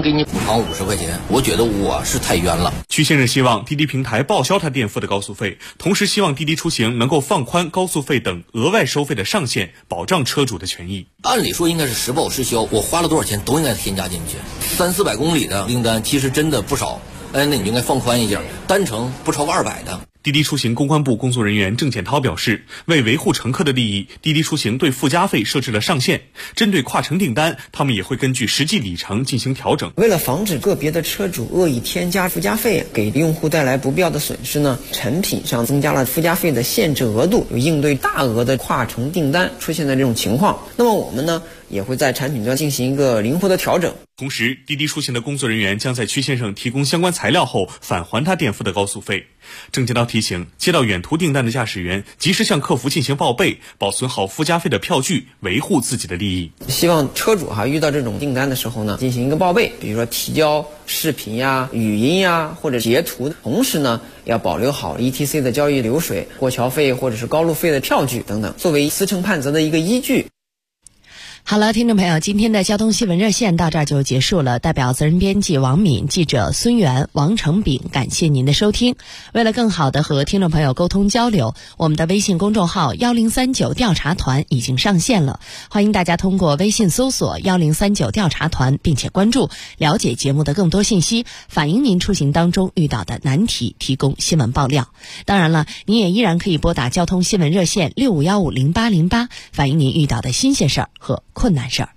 能给你补偿50块钱，我觉得我是太冤了。 曲先生希望滴滴平台报销他垫付的高速费，同时希望滴滴出行能够放宽高速费等额外收费的上限，保障车主的权益。 按理说应该是实报实销，我花了多少钱都应该添加进去。300-400公里的订单其实真的不少，那你就应该放宽一点，单程不超过200的。 滴滴出行公关部工作人员郑简涛表示，为维护乘客的利益，滴滴出行对附加费设置了上限。针对跨程订单，他们也会根据实际里程进行调整。 为了防止个别的车主恶意添加附加费，给用户带来不必要的损失呢，产品上增加了附加费的限制额度，有应对大额的跨程订单出现的这种情况。那么我们呢，也会在产品端进行一个灵活的调整。 同时，滴滴出行的工作人员将在曲先生提供相关材料后返还他垫付的高速费。郑简涛提醒，接到远途订单的驾驶员及时向客服进行报备，保存好附加费的票据，维护自己的利益。 希望车主遇到这种订单的时候呢，进行一个报备，比如说提交视频呀、语音呀或者截图，同时呢要保留好 ETC 的交易流水、过桥费或者是高路费的票据等等，作为司乘判责的一个依据。 好了，听众朋友，今天的交通新闻热线到这儿就结束了。代表责任编辑王敏、记者孙源、王成炳，感谢您的收听。为了更好的和听众朋友沟通交流，我们的微信公众号1039调查团已经上线了，欢迎大家通过微信搜索1039调查团，并且关注，了解节目的更多信息，反映您出行当中遇到的难题，提供新闻爆料。当然了，您也依然可以拨打交通新闻热线65150808，反映您遇到的新鲜事儿和困难事儿。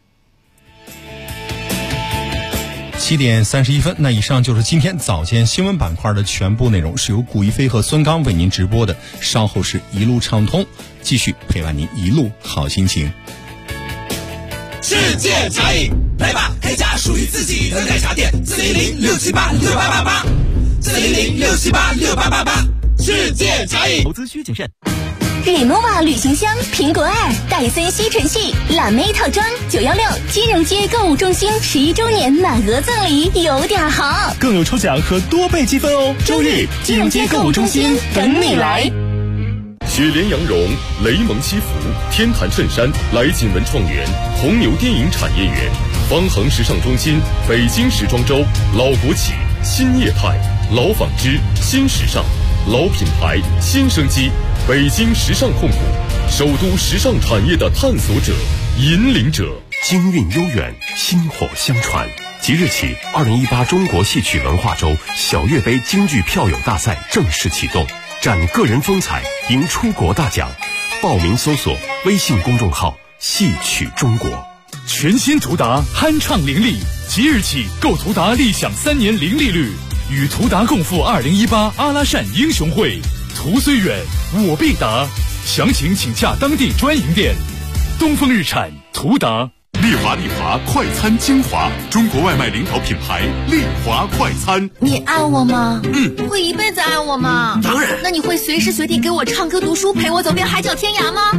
7点31分，那以上就是今天早间新闻板块的全部内容，是由古一飞和孙刚为您直播的。稍后是一路畅通，继续陪伴您一路好心情。 世界茶饮，来吧，开家属于自己的奶茶店，410-678-6888，410-678-6888，世界茶饮。 投资需谨慎。 Renova 旅行箱、苹果2、戴森吸尘器、蓝莓套装，916金融街购物中心11周年满额赠礼，有点好， 更有抽奖和多倍积分哦！ 周日金融街购物中心等你来。 雪莲羊绒、雷蒙西服、天坛衬衫、来锦文创园、红牛电影产业园、方恒时尚中心、北京时装周、老国企、新业态、老纺织、新时尚、老品牌、新生机。北京时尚控股，首都时尚产业的探索者、引领者， 京韵悠远，薪火相传。即日起，2018中国戏曲文化周小岳杯京剧票友大赛正式启动，展个人风采，赢出国大奖。报名搜索微信公众号“戏曲中国”。 全新途达酣畅伶俐，即日起购途达立享3年零利率，与途达共赴2018阿拉善英雄会。途虽远，我必达。详情请洽当地专营店。东风日产，途达。 丽华快餐精华，中国外卖领导品牌丽华快餐。 你爱我吗？会一辈子爱我吗？ 当然。 那你会随时随地给我唱歌读书，陪我走遍海角天涯吗？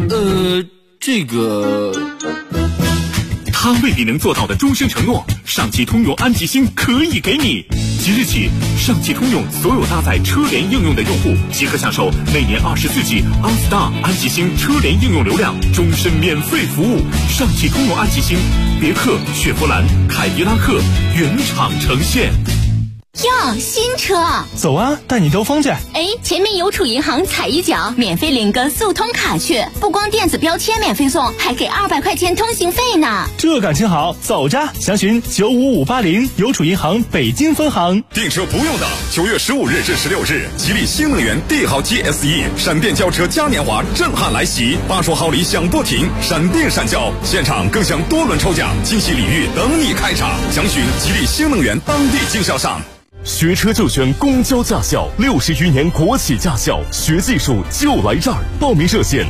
他未必能做到的终身承诺，上汽通用安吉星可以给你。即日起，上汽通用所有搭载车联应用的用户即可享受每年24G OnStar 安吉星车联应用流量，终身免费服务。上汽通用安吉星，别克、雪佛兰、凯迪拉克原厂呈现。 哟，新车， 走啊，带你兜风去。 前面邮储银行踩一脚，免费领个速通卡去，不光电子标签免费送，还给200块钱通行费呢。 这感情好，走着，详询95580邮储银行北京分行。 订车不用等，9月15日至16日，吉利新能源帝豪 GSE 闪电轿车嘉年华震撼来袭，80号礼响不停，闪电闪轿，现场更享多轮抽奖，惊喜礼遇等你开场。详询吉利新能源当地经销商。 学车就选公交驾校，60余年国企驾校，学技术就来这儿。报名热线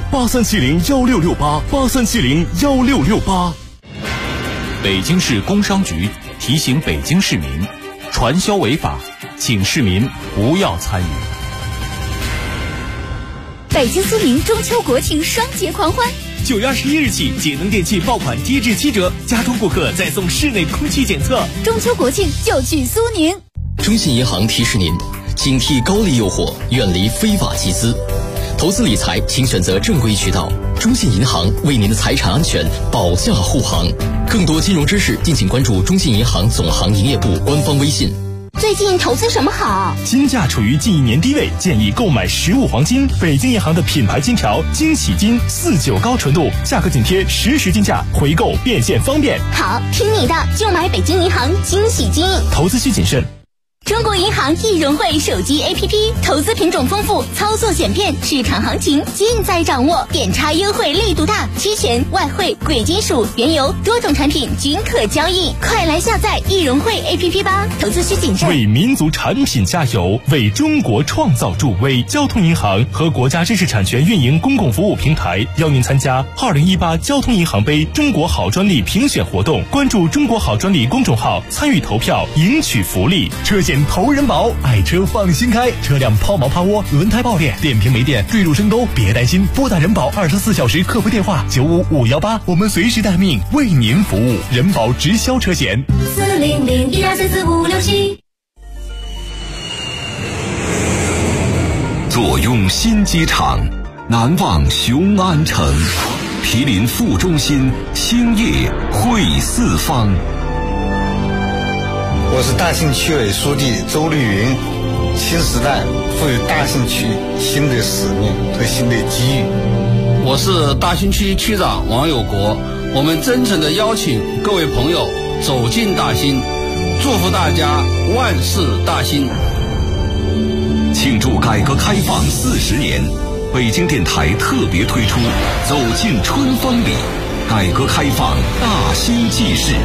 83701668，83701668。 北京市工商局提醒北京市民，传销违法，请市民不要参与。 北京苏宁中秋国庆双节狂欢 ，9月21日起，节能电器爆款低至7折，家中顾客再送室内空气检测。 中秋国庆就去苏宁。 中信银行提示您，警惕高利诱惑，远离非法集资。投资理财，请选择正规渠道。 中信银行为您的财产安全保驾护航。更多金融知识，敬请关注中信银行总行营业部官方微信。 最近投资什么好？ 金价处于近1年低位，建议购买实物黄金。北京银行的品牌金条惊喜金49高纯度，价格紧贴实时金价，回购变现方便。 好，听你的，就买北京银行惊喜金。 投资需谨慎。 中国银行易融汇手机 APP， 投资品种丰富，操作简便，市场行情尽在掌握，点差优惠力度大，期权、外汇、贵金属、原油多种产品均可交易，快来下载易融汇 APP 吧！投资需谨慎。 为民族产品加油，为中国创造助威。交通银行和国家知识产权运营公共服务平台邀您参加2018交通银行杯中国好专利评选活动，关注中国好专利公众号参与投票，赢取福利。车险投人保，爱车放心开，车辆抛锚趴窝、轮胎爆裂、电瓶没电、坠入深沟，别担心，拨打人保24小时客服电话95518，我们随时待命，为您服务。人保直销车险 40012344567。 坐拥新机场，难忘雄安城，毗邻副中心，兴业汇四方。 我是大兴区委书记周绿云。新时代赋予大兴区新的使命和新的机遇。 我是大兴区区长王有国。我们真诚地邀请各位朋友走进大兴，祝福大家万事大兴。 庆祝改革开放40年，北京电台特别推出走进春风里，改革开放大兴纪事。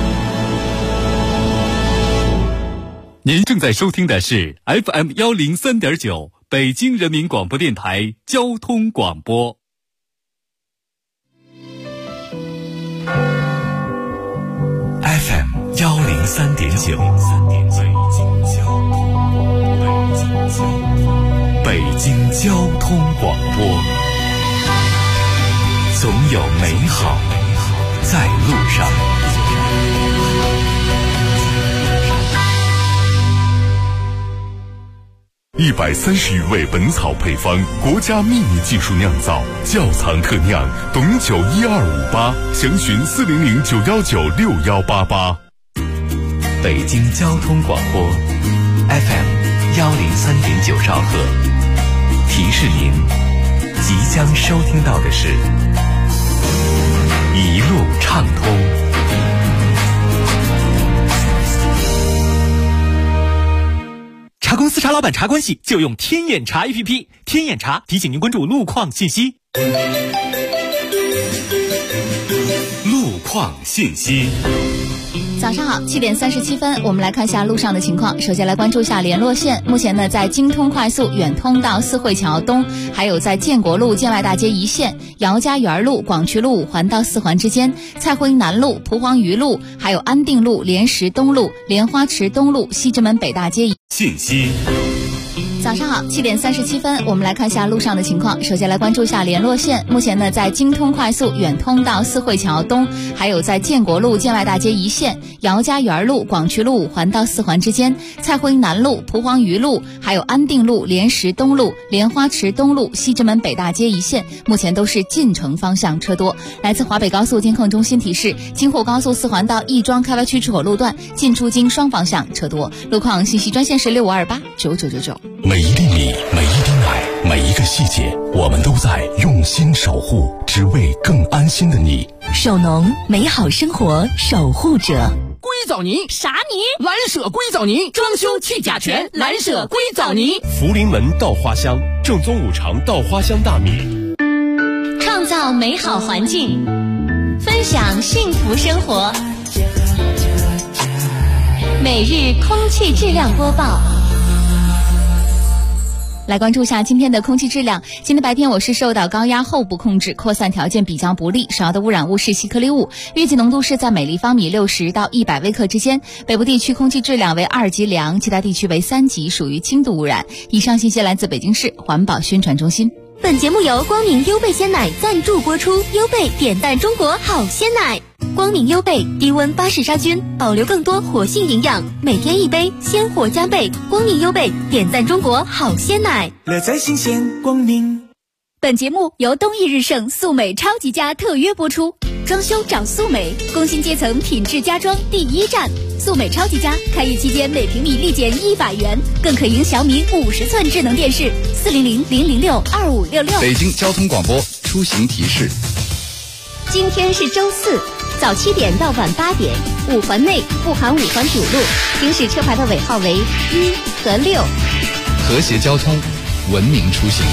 您正在收听的是 FM 103.9北京人民广播电台交通广播。FM 103.9北京交通广播，总有美好在路上。 130余味本草配方，国家秘密技术酿造，窖藏特酿，董酒12588，详询40091961188。 北京交通广播 FM 103.9兆赫，提示您即将收听到的是一路畅通。查公司、查老板、查关系，就用天眼查 APP。天眼查提醒您关注路况信息。 路况信息。 早上好，7点37分，我们来看一下路上的情况。首先来关注一下联络线，目前呢，在京通快速远通到四惠桥东，还有在建国路建外大街一线、姚家园路、广渠路5环到4环之间、蔡辉南路、蒲黄榆路，还有安定路、莲石东路、莲花池东路、西直门北大街信息。 早上好，7点37分，我们来看一下路上的情况。首先来关注一下联络线，目前呢，在京通快速远通到四惠桥东，还有在建国路建外大街一线、姚家园路、广渠路5环到4环之间、蔡辉南路、蒲黄榆路，还有安定路、莲石东路、莲花池东路、西直门北大街一线，目前都是进城方向车多。来自华北高速监控中心提示，京沪高速4环到亦庄开外区出口路段进出京双方向车多。路况信息专线是65289999。 每一粒米，每一滴奶，每一个细节，我们都在用心守护，只为更安心的你。 首农，美好生活守护者。 硅藻泥啥泥？蓝舍硅藻泥，装修去甲醛，蓝舍硅藻泥。 福临门稻花香，正宗5常稻花香大米。 创造美好环境，分享幸福生活。每日空气质量播报。 来关注一下今天的空气质量。今天白天我市受到高压后部控制，扩散条件比较不利，主要的污染物是细颗粒物，月级浓度是在每立方米60到100微克之间。北部地区空气质量为2级良，其他地区为3级，属于轻度污染。以上信息来自北京市环保宣传中心。 本节目由光明优贝鲜奶赞助播出，优贝点赞中国好鲜奶。光明优贝低温巴氏杀菌，保留更多活性营养，每天1杯，鲜活加倍。光明优贝点赞中国好鲜奶， 乐在新鲜光明。 本节目由东益日盛素美超级家特约播出。装修找素美，工薪阶层品质家装第一站。素美超级家开业期间每平米立减100元，更可赢小米50寸智能电视。400-006-2566。 北京交通广播出行提示。 今天是周四，早7点到晚8点，5环内不含5环主路，行驶车牌的尾号为1和6。 和谐交通，文明出行。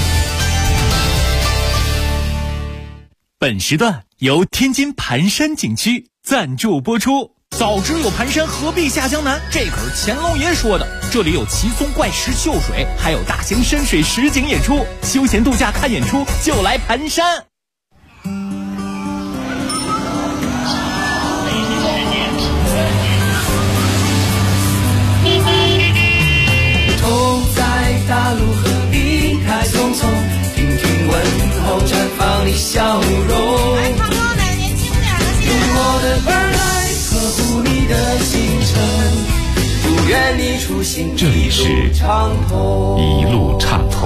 本时段由天津盘山景区赞助播出。 早知有盘山，何必下江南？这可是乾隆爷说的。这里有奇松怪石秀水，还有大型深水实景演出，休闲度假看演出就来盘山。 头在大陆何必太匆匆，听听问候绽放你笑容。来唱歌来年轻点的，用我的歌来呵护你的行程，祝愿你出行这里是一路畅通。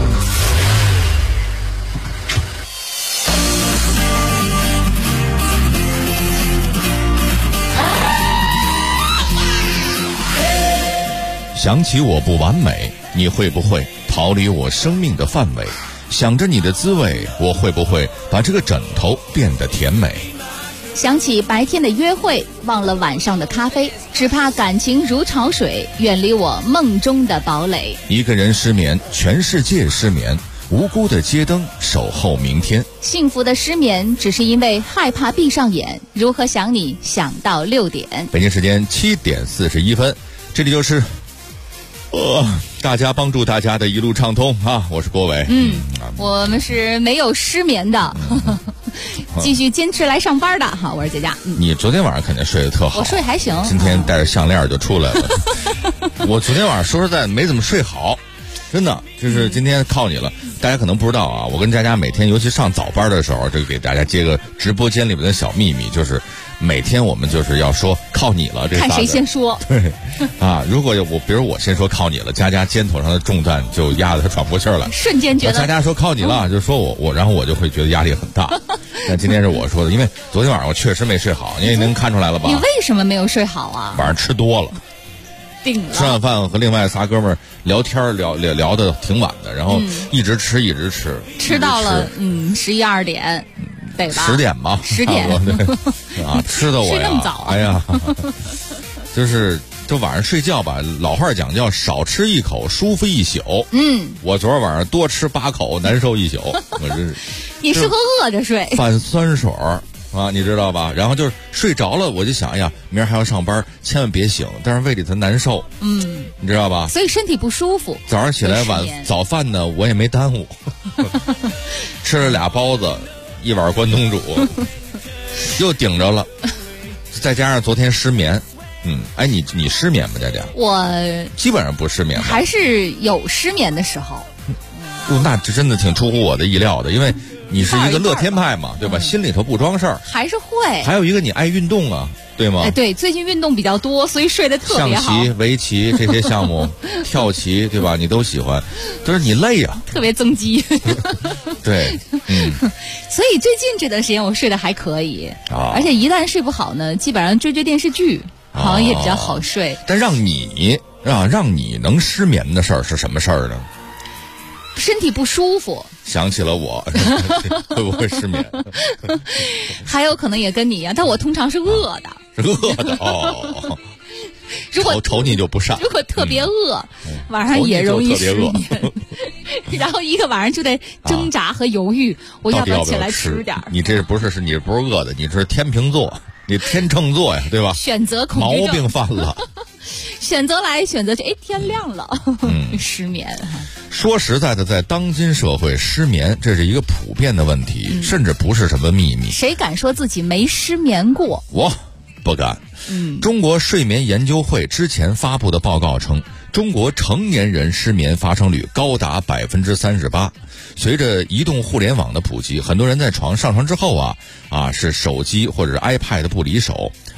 想起我不完美，你会不会逃离我生命的范围？想着你的滋味，我会不会把这个枕头变得甜美？ 想起白天的约会，忘了晚上的咖啡，只怕感情如潮水，远离我梦中的堡垒。 一个人失眠，全世界失眠，无辜的街灯守候明天。 幸福的失眠，只是因为害怕闭上眼。如何想你，想到6点。 北京时间7点41分，这里就是大家帮助大家的一路畅通啊！我是郭伟。 我们是没有失眠的，继续坚持来上班的哈。我是佳佳。 你昨天晚上肯定睡得特好， 我睡还行。 今天带着项链就出来了。我昨天晚上说实在没怎么睡好，真的就是今天靠你了。大家可能不知道啊，我跟佳佳每天尤其上早班的时候，这个给大家接个直播间里面的小秘密，就是每天我们就是要说靠你了，这看谁先说。 对啊，如果比如我先说靠你了，佳佳肩头上的重担就压得她喘不过气儿来， 瞬间觉得佳佳说靠你了，就说我，然后我就会觉得压力很大。但今天是我说的，因为昨天晚上我确实没睡好，你也能看出来了吧？ 你为什么没有睡好啊？ 晚上吃多了。吃完饭和另外�ا哥们儿聊天聊得挺晚的，然后一直吃到了11、12点，对吧 ？10点吧 ，10点啊，吃的我呀， 吃那么早， 哎呀，就晚上睡觉吧，老话讲叫少吃一口舒服一宿。我昨儿晚上多吃8口难受一宿，我这是你适合饿着睡， 泛酸水啊，你知道吧？然后就是睡着了，我就想，哎呀，明儿还要上班，千万别醒。但是胃里头难受，你知道吧？ 所以身体不舒服。 早上起来早饭呢，我也没耽误，吃了2包子，1碗关东煮，又顶着了。再加上昨天失眠，哎，你失眠吗，佳佳？ 我基本上不失眠， 还是有失眠的时候。 那这真的挺出乎我的意料的，因为你是一个乐天派嘛，对吧？心里头不装事儿， 还是会。 还有一个你爱运动啊，对吗？ 对，最近运动比较多，所以睡得特别好。 象棋、围棋这些项目，跳棋，对吧？你都喜欢，就是你累啊， 特别增肌。 对， 所以最近这段时间我睡得还可以，而且一旦睡不好呢，基本上追电视剧，好像也比较好睡。 但让你能失眠的事儿是什么事儿呢？ 身体不舒服， 想起了我，会不会失眠？ 还有可能也跟你一样，但我通常是饿的。 饿的哦。 如果瞅你就不善。 如果特别饿，晚上也容易失眠。然后一个晚上就得挣扎和犹豫，我要不要起来吃点？ 你这不是你不是饿的，你是天秤座，你天秤座呀，对吧？ 选择恐惧症毛病犯了。 选择来选择去，哎，天亮了，失眠。 说实在的，在当今社会，失眠这是一个普遍的问题，甚至不是什么秘密。 谁敢说自己没失眠过？ 我不敢。中国睡眠研究会之前发布的报告称，中国成年人失眠发生率高达38%。随着移动互联网的普及，很多人在上床之后是手机或者是 iPad 不离手，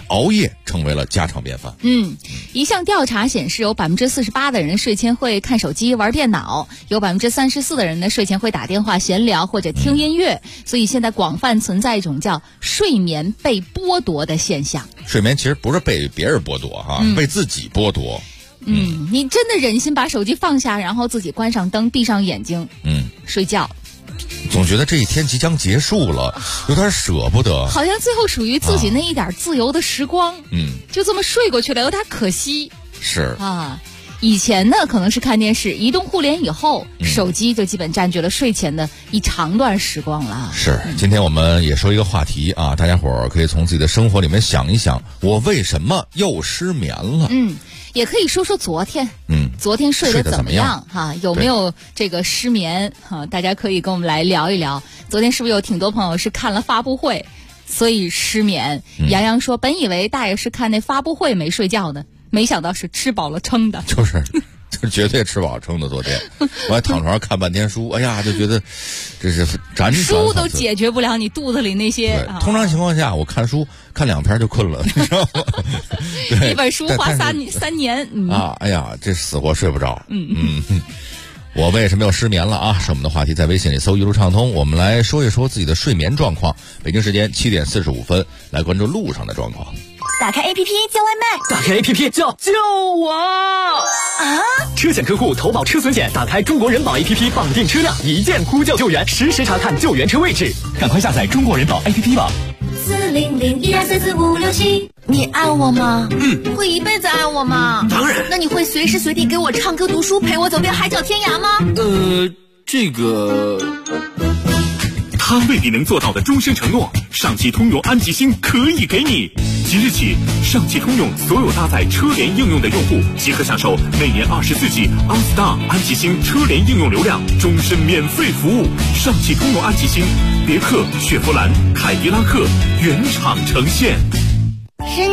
熬夜成为了家常便饭。 一项调查显示，有48%的人睡前会看手机、玩电脑，有34%的人呢睡前会打电话、闲聊或者听音乐。所以现在广泛存在一种叫睡眠被剥夺的现象。 睡眠其实不是被别人剥夺哈，被自己剥夺。 你真的忍心把手机放下，然后自己关上灯，闭上眼睛，睡觉？ 总觉得这一天即将结束了，有点舍不得， 好像最后属于自己那一点自由的时光，就这么睡过去了，有点可惜。 是啊，以前呢可能是看电视，移动互联以后，手机就基本占据了睡前的一长段时光了。 是，今天我们也说一个话题啊，大家伙儿可以从自己的生活里面想一想，我为什么又失眠了？ 也可以说说昨天，昨天睡得怎么样哈？有没有这个失眠哈？大家可以跟我们来聊一聊。昨天是不是有挺多朋友是看了发布会，所以失眠？杨洋说，本以为大爷是看那发布会没睡觉呢，没想到是吃饱了撑的。 就是绝对吃饱撑的。昨天我还躺床上看半天书，哎呀，就觉得这是辗转书都解决不了你肚子里那些。 通常情况下，我看书看2篇就困了，你知道吗？ 一本书花3年哎呀，这死活睡不着。我为什么又失眠了啊？是我们的话题，在微信里搜一路畅通，我们来说一说自己的睡眠状况。北京时间7点45分，来关注路上的状况。 打开 APP 叫外卖， 打开 APP 叫救我啊！ 车险客户投保车损险，打开中国人保 APP 绑定车辆，一键呼叫救援，实时查看救援车位置。赶快下载中国人保 APP 吧。 40012344567，你爱我吗？会一辈子爱我吗？ 当然。 那你会随时随地给我唱歌读书，陪我走遍海角天涯吗？ 这个。 他为你能做到的终身承诺，上汽通用安吉星可以给你。即日起，上汽通用所有搭载车联应用的用户即可享受每年24G OnStar 安吉星车联应用流量，终身免费服务。上汽通用安吉星，别克、雪佛兰、凯迪拉克原厂呈现。 10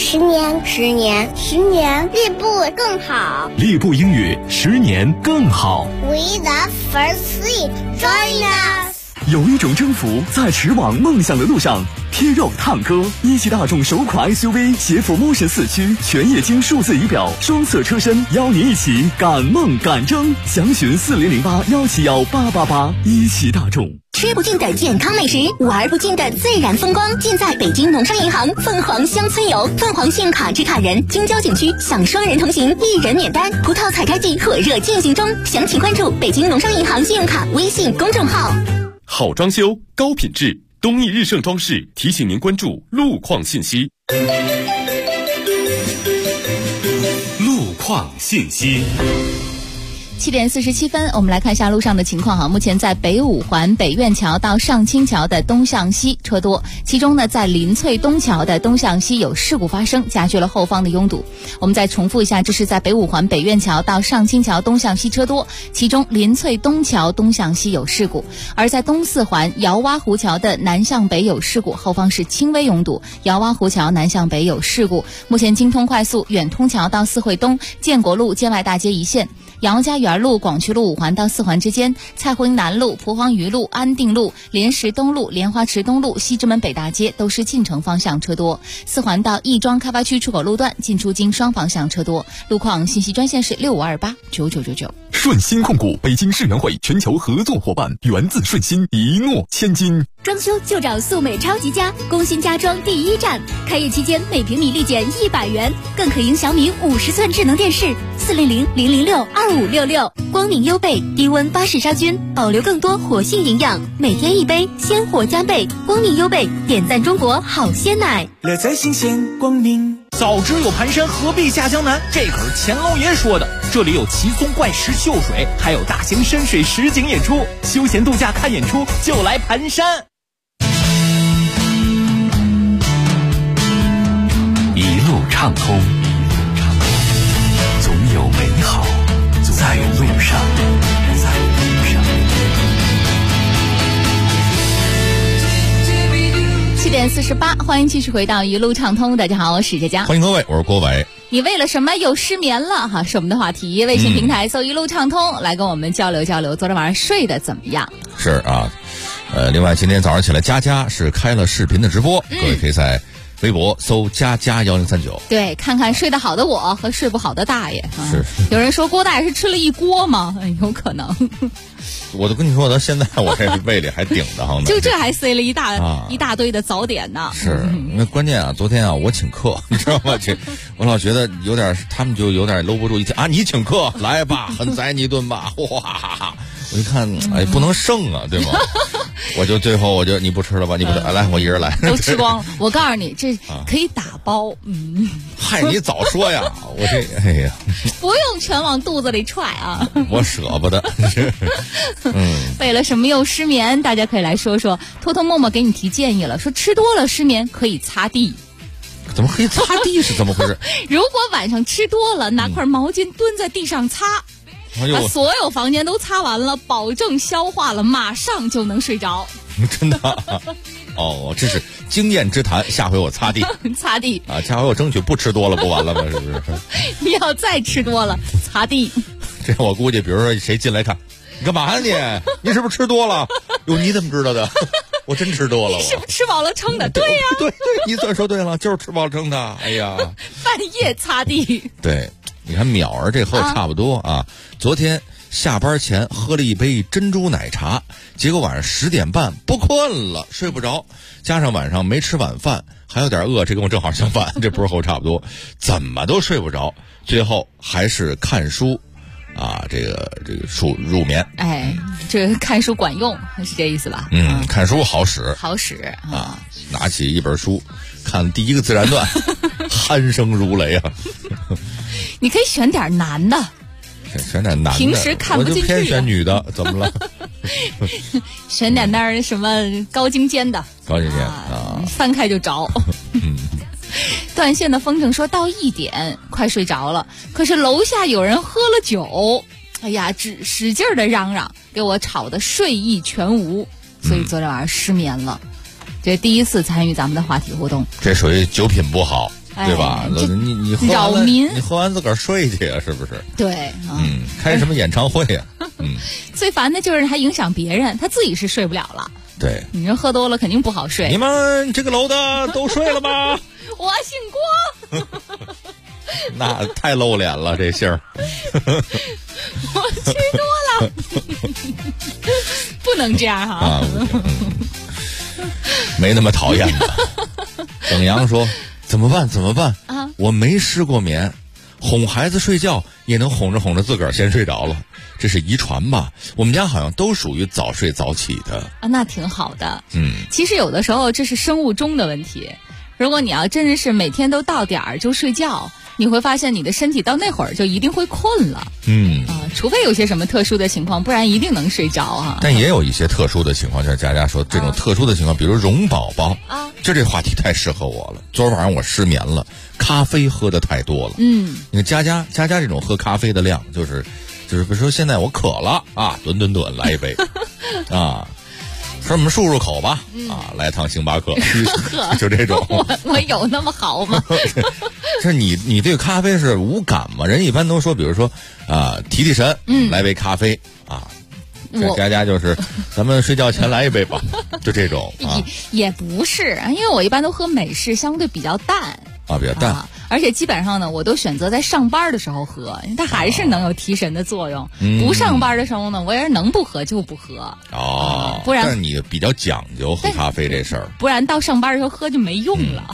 年，猎步更好。 猎步英语10年更好。 We the first three, join us。 有一种征服在驰往梦想的路上。贴肉探歌，一汽大众首款 SUV 携辅 Motion 4驱，全液晶数字仪表，双色车身，邀您一起赶梦赶征。详询4008171888。一汽大众。 吃不尽的健康美食，玩不尽的自然风光，尽在北京农商银行凤凰乡村游。凤凰信用卡持卡人京郊景区享双人同行，1人免单，葡萄采摘季火热进行中。详情关注北京农商银行信用卡微信公众号。 好装修，高品质，东义日盛装饰提醒您关注路况信息。 路况信息。 7点47分，我们来看一下路上的情况哈。目前在北五环北苑桥到上清桥的东向西车多，其中呢，在临翠东桥的东向西有事故发生，加剧了后方的拥堵。我们再重复一下，这是在北五环北苑桥到上清桥东向西车多，其中临翠东桥东向西有事故。而在东四环姚洼湖桥的南向北有事故，后方是轻微拥堵。姚洼湖桥南向北有事故，目前京通快速远通桥到四惠东、建国路建外大街一线。杨家园路、广渠路5环到4环之间，蔡湖营南路、蒲黄榆路、安定路、莲石东路、莲花池东路、西直门北大街都是进城方向车多。4环到亦庄开发区出口路段进出京双方向车多。路况信息专线是65289999。 顺鑫控股，北京世园会全球合作伙伴，源自顺鑫，一诺千金。 装修就找素美超级家，工新家装第一站。开业期间每平米立减100元，更可赢小米50寸智能电视。400-006-2566。光明优贝低温巴氏杀菌，保留更多活性营养，每天1杯，鲜活加倍。光明优贝点赞中国好鲜奶， 乐在新鲜光明。 早知有盘山，何必下江南？这可是乾隆爷说的。这里有奇松怪石秀水，还有大型深水实景演出。休闲度假看演出就来盘山。 一路畅通，总有美好在路上。 7点48，欢迎继续回到一路畅通。大家好，我是佳佳， 欢迎各位，我是郭伟。 你为了什么又失眠了哈？是我们的话题，微信平台搜一路畅通，来跟我们交流交流。昨天晚上睡得怎么样？ 是啊，另外今天早上起来，佳佳是开了视频的直播，各位可以在微博搜++1039。 对，看看睡得好的我和睡不好的大爷。 是。 有人说郭大爷是吃了一锅吗？有可能。 我都跟你说，到现在我这胃里还顶着呢。 就这还塞了一大堆的早点呢。 是，因为关键啊，昨天啊我请客，你知道吗？我老觉得有点，他们就有点搂不住，一听啊你请客来吧，很宰你一顿吧，哇！我一看，哎，不能剩啊，对吗？最后你不吃了吧？你不吃，来，我一人来， 都吃光了。我告诉你，这可以打包。 嗨，你早说呀！我哎呀， 不用全往肚子里踹啊！ 我舍不得。 为了什么又失眠？大家可以来说说。偷偷摸摸给你提建议了，说吃多了失眠可以擦地。 怎么可以擦地？是怎么回事？ 如果晚上吃多了，拿块毛巾蹲在地上擦。把所有房间都擦完了，保证消化了，马上就能睡着。 真的？哦，这是经验之谈。下回我擦地， 擦地啊！下回我争取不吃多了，不完了吗？是不是？ 你要再吃多了，擦地。 这我估计，比如说谁进来看，你干嘛呀你？你是不是吃多了？哟，你怎么知道的？我真吃多了。 你是不是吃饱了撑的？对呀， 对，你算说对了，就是吃饱了撑的。哎呀， 半夜擦地。 对。你看淼儿这喝的差不多啊，昨天下班前喝了一杯珍珠奶茶，结果晚上10点半不困了，睡不着，加上晚上没吃晚饭，还有点饿，这跟我正好相反，这不是和我差不多，怎么都睡不着，最后还是看书啊，这个入眠。 哎，这个看书管用是这意思吧？ 看书好使， 好使啊！拿起一本书，看第一个自然段，鼾声如雷啊！ 你可以选点男的， 选点男的， 平时看不进去的， 我就偏选女的，怎么了？ 选点那什么高精尖的，翻开就着。断线的风筝说到1点快睡着了，可是楼下有人喝了酒，哎呀，使劲的嚷嚷，给我吵得睡意全无，所以昨天晚上失眠了。这第一次参与咱们的话题互动， 这属于酒品不好。对吧？你喝扰民， 你喝完自个儿睡去呀，是不是？ 对， 开什么演唱会呀？ 最烦的就是还影响别人，他自己是睡不了了。 对， 你这喝多了肯定不好睡。 你们这个楼的都睡了吗？ 我姓郭。 那太露脸了，这姓儿。 我吃多了，不能这样哈。 没那么讨厌的。耿阳说。怎么办啊！我没失过眠，哄孩子睡觉也能哄着自个儿先睡着了，这是遗传吧？我们家好像都属于早睡早起的啊，那挺好的。其实有的时候这是生物钟的问题。如果你要真的是每天都到点儿就睡觉，你会发现你的身体到那会儿就一定会困了。除非有些什么特殊的情况，不然一定能睡着啊。 但也有一些特殊的情况，像佳佳说这种特殊的情况，比如容宝宝啊，这话题太适合我了。昨晚上我失眠了，咖啡喝的太多了。你看佳佳这种喝咖啡的量，就是比如说现在我渴了啊，吨来一杯啊。说我们漱口吧，来趟星巴克，就这种。 我有那么好吗？ 这你对咖啡是无感吗？人一般都说，比如说提神，来杯咖啡啊。这佳就是咱们睡觉前来一杯吧，就这种。 也不是，因为我一般都喝美式，相对比较淡。 比较淡， 而且基本上呢，我都选择在上班的时候喝，它还是能有提神的作用。不上班的时候呢，我也是能不喝就不喝。不然。 但是你比较讲究喝咖啡这事儿， 不然到上班的时候喝就没用了。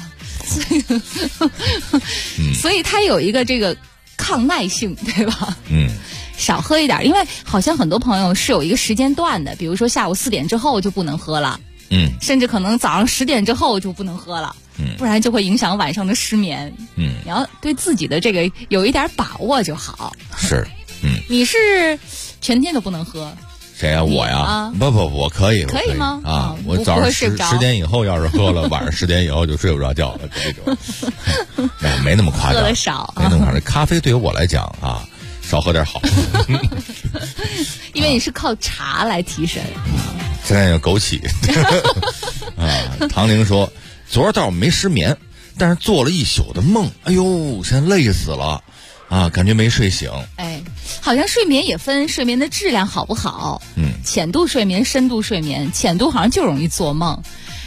所以它有一个这个抗耐性，对吧？少喝一点，因为好像很多朋友是有一个时间段的，比如说下午4点之后就不能喝了。甚至可能早上10点之后就不能喝了，不然就会影响晚上的失眠。你要对自己的这个有一点把握就好。 是， 你是全天都不能喝？ 谁呀？我呀？不，我可以。 可以吗？ 我早上10点以后要是喝了，晚上10点以后就睡不着觉了，这种。没那么夸张， 喝的少， 没那么夸张。咖啡对于我来讲啊，少喝点好。 因为你是靠茶来提神。 现在有枸杞唐玲说昨儿倒没失眠，但是做了一宿的梦，哎呦现在累死了啊，感觉没睡醒。 好像睡眠也分睡眠的质量好不好。浅度睡眠深度睡眠，浅度好像就容易做梦，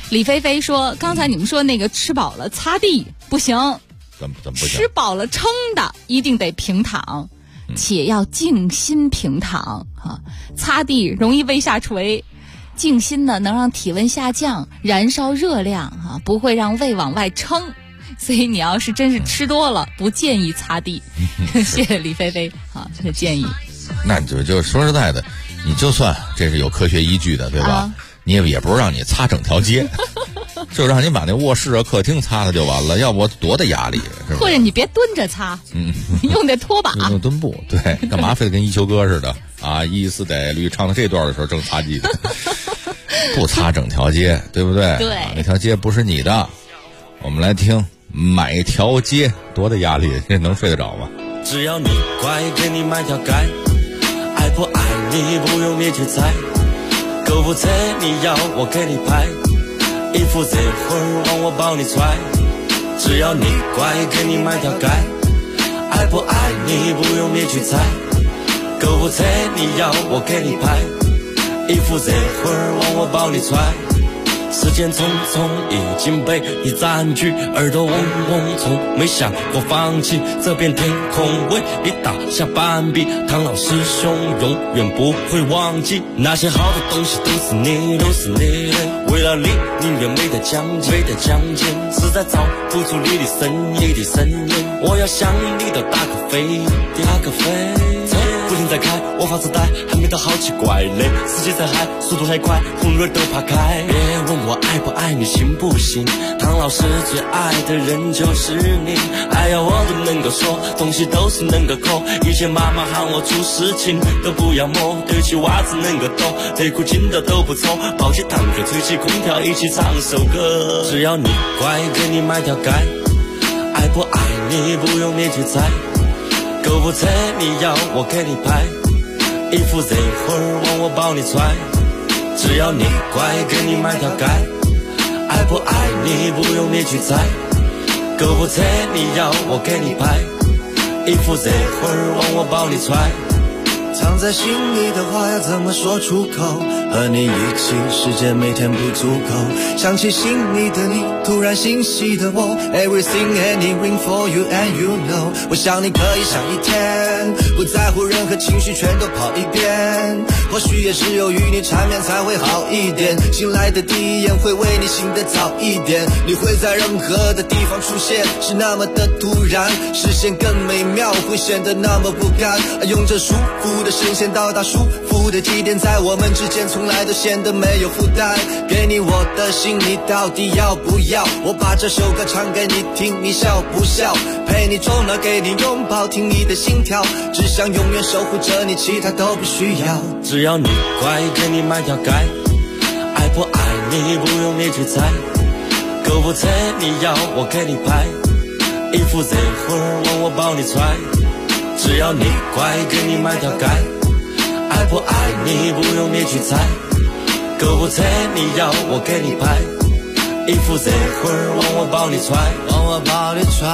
李菲菲说，刚才你们说那个吃饱了擦地不行， 怎么不行？ 吃饱了撑的一定得平躺，且要静心平躺啊。擦地容易胃下垂，静心呢能让体温下降，燃烧热量啊，不会让胃往外撑。所以你要是真是吃多了，不建议擦地。谢谢李菲菲啊，这个建议。 那你就说实在的，你就算这是有科学依据的，对吧？你也不是让你擦整条街，就让你把那卧室啊、客厅擦了就完了，要不多大压力，是吧？ 或者你别蹲着擦，用那拖把， 用墩布，对，干嘛非得跟一休哥似的啊？一丝得绿唱到这段的时候正擦地的，不擦整条街，对不对？ 对， 那条街不是你的。我们来听买条街，多大压力，这能睡得着吗？ 只要你乖，给你买条街，爱不爱你不用你去猜，购物车你要我给你拍，衣服这会儿往我包你揣。只要你乖，给你买条街，爱不爱你不用你去猜，购物车你要我给你拍，衣服这会儿往我包你揣。时间匆匆已经被你占据，耳朵嗡嗡，从没想过放弃。这片天空为你打下半壁，唐老师兄永远不会忘记，那些好的东西都是你的。为了你宁愿没得奖金，实在找不出你的身影。我要向你的打个飞，不停在开，我发自呆，还没到好奇怪嘞，司机在嗨，速度太快，红绿都怕开。别问我爱不爱你行不行，唐老师最爱的人就是你。哎呀，我都能够说，东西都是能够抠，以前妈妈喊我出事情都不要摸，对起袜子能够抖，内裤紧的都不抽，抱起坦克吹起空调一起唱首歌。只要你乖，给你买条街，爱不爱你不用你去猜，购物车你要我给你拍，衣服这会儿往我包你揣。只要你乖，给你买条街，爱不爱你不用你去猜，购物车你要我给你拍，衣服这会儿往我包你揣。藏在心里的话要怎么说出口，和你一起时间每天不足够，想起心里的你，突然欣喜的我， Everything anything for you and you know。 我想你可以想一天，不在乎任何情绪全都跑一遍，或许也只有与你缠绵才会好一点，醒来的第一眼会为你醒得早一点，你会在任何的地方出现，是那么的突然，视线更美妙，会显得那么不甘，用着舒服的视线到达舒服的起点，在我们之间从来都显得没有负担，给你我的心，你到底要不要？我把这首歌唱给你听，你笑不笑？陪你走了，给你拥抱，听你的心跳，只想永远守护着你，其他都不需要。只要你乖，给你买条街，爱不爱你不用你去猜，购物车你要我给你拍，衣服这会儿往我包你揣。只要你乖，给你买条街，爱不爱你不用你去猜，购物车你要我给你拍，衣服这会儿往我包里揣，往我包里揣。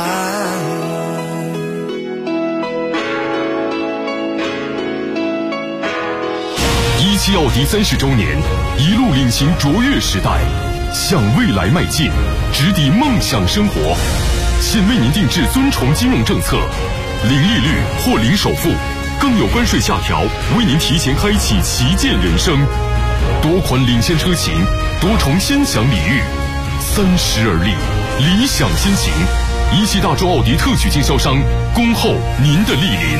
17奥迪30周年，一路领行卓越时代，向未来迈进，直抵梦想生活。现为您定制尊崇金融政策，零利率或零首付，更有关税下调，为您提前开启旗舰人生。多款领先车型，多重先享礼遇，30而立，理想先行。17大洲奥迪特许经销商，恭候您的莅临。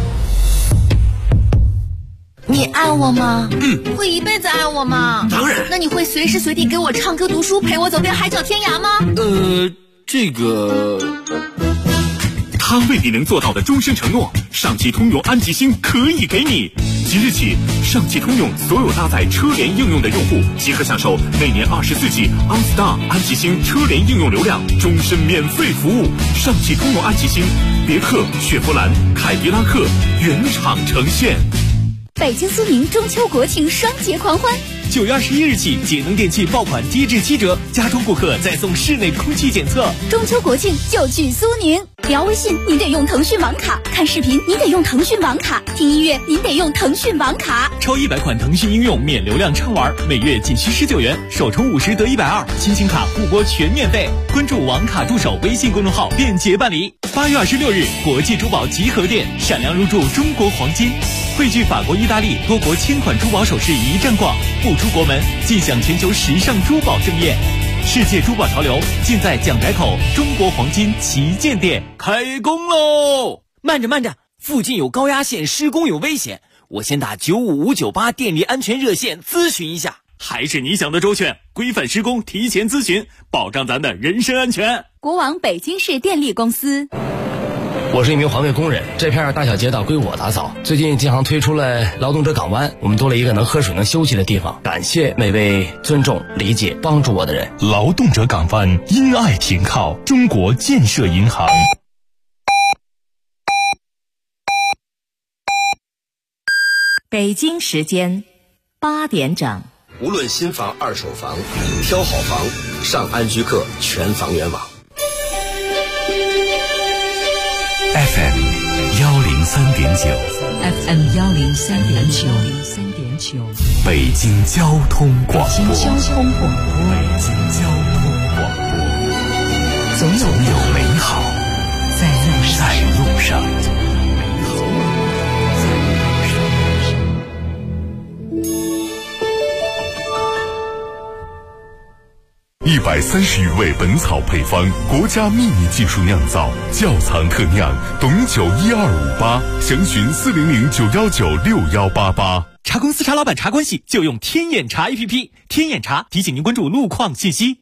你爱我吗？会一辈子爱我吗？ 当然。 那你会随时随地给我唱歌读书，陪我走遍海角天涯吗？ 这个他为你能做到的终身承诺，上汽通用安吉星可以给你。即日起，上汽通用所有搭载车联应用的用户即可享受每年24G OnStar 安吉星车联应用流量终身免费服务。上汽通用安吉星，别克、雪佛兰、凯迪拉克原厂呈现。 北京苏宁中秋国庆双节狂欢 ，9月21日起，节能电器爆款低至7折，家中顾客再送室内空气检测。 中秋国庆就去苏宁。 聊微信您得用腾讯网卡，看视频您得用腾讯网卡，听音乐您得用腾讯网卡。 超100款腾讯应用免流量畅玩，每月仅需19元，首充50得120，亲情卡互拨全免费。关注网卡助手微信公众号便捷办理。8月26日，国际珠宝集合店闪亮入驻中国黄金，汇聚法国、意大利多国千款珠宝首饰一站逛，不出国门尽享全球时尚珠宝盛宴。世界珠宝潮流尽在蒋宅口中国黄金旗舰店，开工喽！ 慢着，附近有高压线施工有危险，我先打95598电力安全热线咨询一下。 还是你想的周全，规范施工提前咨询，保障咱的人身安全。 国网北京市电力公司。 我是一名环卫工人，这片大小街道归我打扫。最近京杭推出了劳动者港湾，我们多了一个能喝水能休息的地方。感谢每位尊重、理解、帮助我的人。 劳动者港湾，因爱停靠，中国建设银行。 北京时间8点整。 无论新房、二手房，挑好房，上安居客全房源网。 FM 103.9 北京交通广播，总有美好在路上。 130余味本草配方，国家秘密技术酿造，窖藏特酿，董酒12588，详询40091961188。 茶公司茶老板茶关系就用天眼茶 APP， 天眼茶提醒您关注路况信息。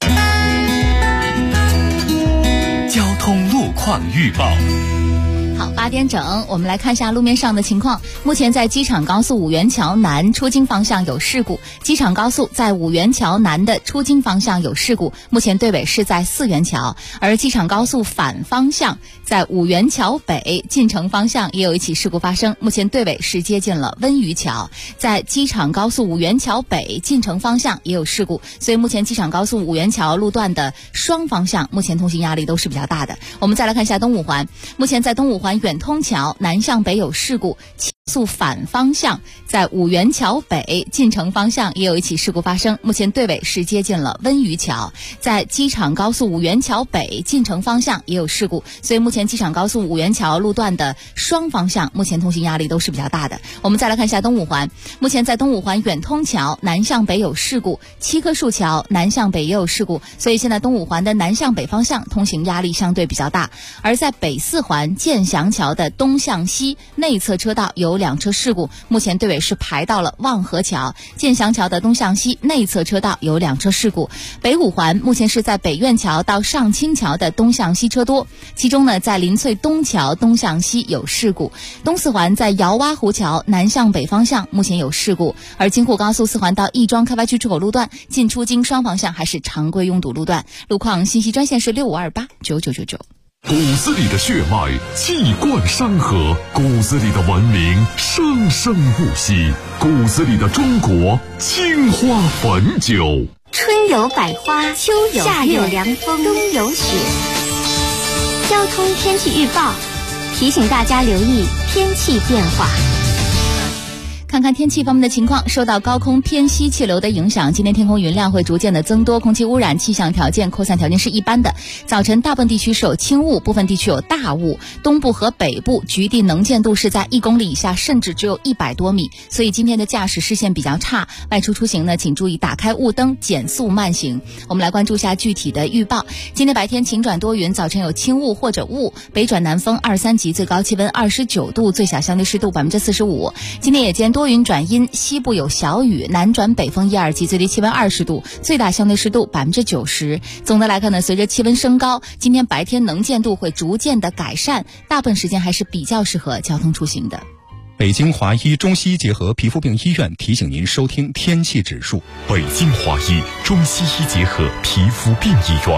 交通路况预报。 好，8点整，我们来看一下路面上的情况。目前在机场高速五元桥南出京方向有事故，机场高速在五元桥南的出京方向有事故，目前队尾是在4元桥，而机场高速反方向在五元桥北进城方向也有一起事故发生，目前队尾是接近了温榆桥，在机场高速五元桥北进城方向也有事故，所以目前机场高速五元桥路段的双方向目前通行压力都是比较大的。我们再来看一下东五环，目前在东五环远通桥南向北有事故，速反方向在五元桥北进城方向也有一起事故发生，目前队尾是接近了温榆桥，在机场高速五元桥北进城方向也有事故，所以目前机场高速五元桥路段的双方向目前通行压力都是比较大的。我们再来看一下东五环，目前在东五环远通桥南向北有事故，七棵树桥南向北也有事故，所以现在东五环的南向北方向通行压力相对比较大。而在北四环建祥桥的东向西内侧车道有2车事故，目前队尾是排到了望河桥，建祥桥的东向西内侧车道有2车事故。北五环目前是在北苑桥到上清桥的东向西车多，其中呢在临翠东桥东向西有事故。东四环在姚洼湖桥南向北方向目前有事故，而京沪高速四环到亦庄开发区出口路段进出京双方向还是常规拥堵路段。路况信息专线是65289999。 骨子里的血脉气贯山河，骨子里的文明生生不息，骨子里的中国青花汾酒。 春有百花，秋有夏有凉风，冬有雪。交通天气预报提醒大家留意天气变化。 看看天气方面的情况，受到高空偏西气流的影响，今天天空云量会逐渐的增多，空气污染气象条件扩散条件是一般的。早晨大部分地区是有轻雾，部分地区有大雾，东部和北部局地能见度是在1公里以下，甚至只有100多米，所以今天的驾驶视线比较差，外出出行呢，请注意打开雾灯，减速慢行。我们来关注一下具体的预报。今天白天晴转多云，早晨有轻雾或者雾，北转南风2、3级，最高气温29度，最小相对湿度45%。今天夜间多云转阴，西部有小雨，南转北风1、2级，最低气温20度，最大相对湿度90%。总的来看呢，随着气温升高，今天白天能见度会逐渐的改善，大部分时间还是比较适合交通出行的。 北京华医中西医结合皮肤病医院提醒您收听天气指数。 北京华医中西医结合皮肤病医院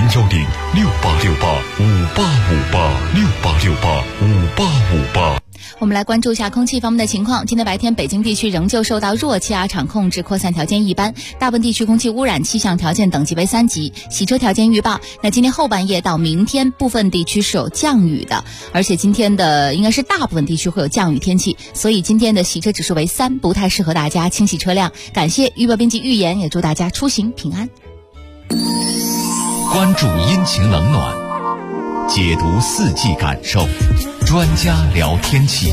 ，01068685858，68685858。 我们来关注一下空气方面的情况。今天白天，北京地区仍旧受到弱气压场控制，扩散条件一般，大部分地区空气污染气象条件等级为3级。洗车条件预报，那今天后半夜到明天，部分地区是有降雨的，而且今天的应该是大部分地区会有降雨天气，所以今天的洗车指数为3，不太适合大家清洗车辆。感谢预报编辑预言，也祝大家出行平安。 关注阴晴冷暖，解读四季感受，专家聊天气。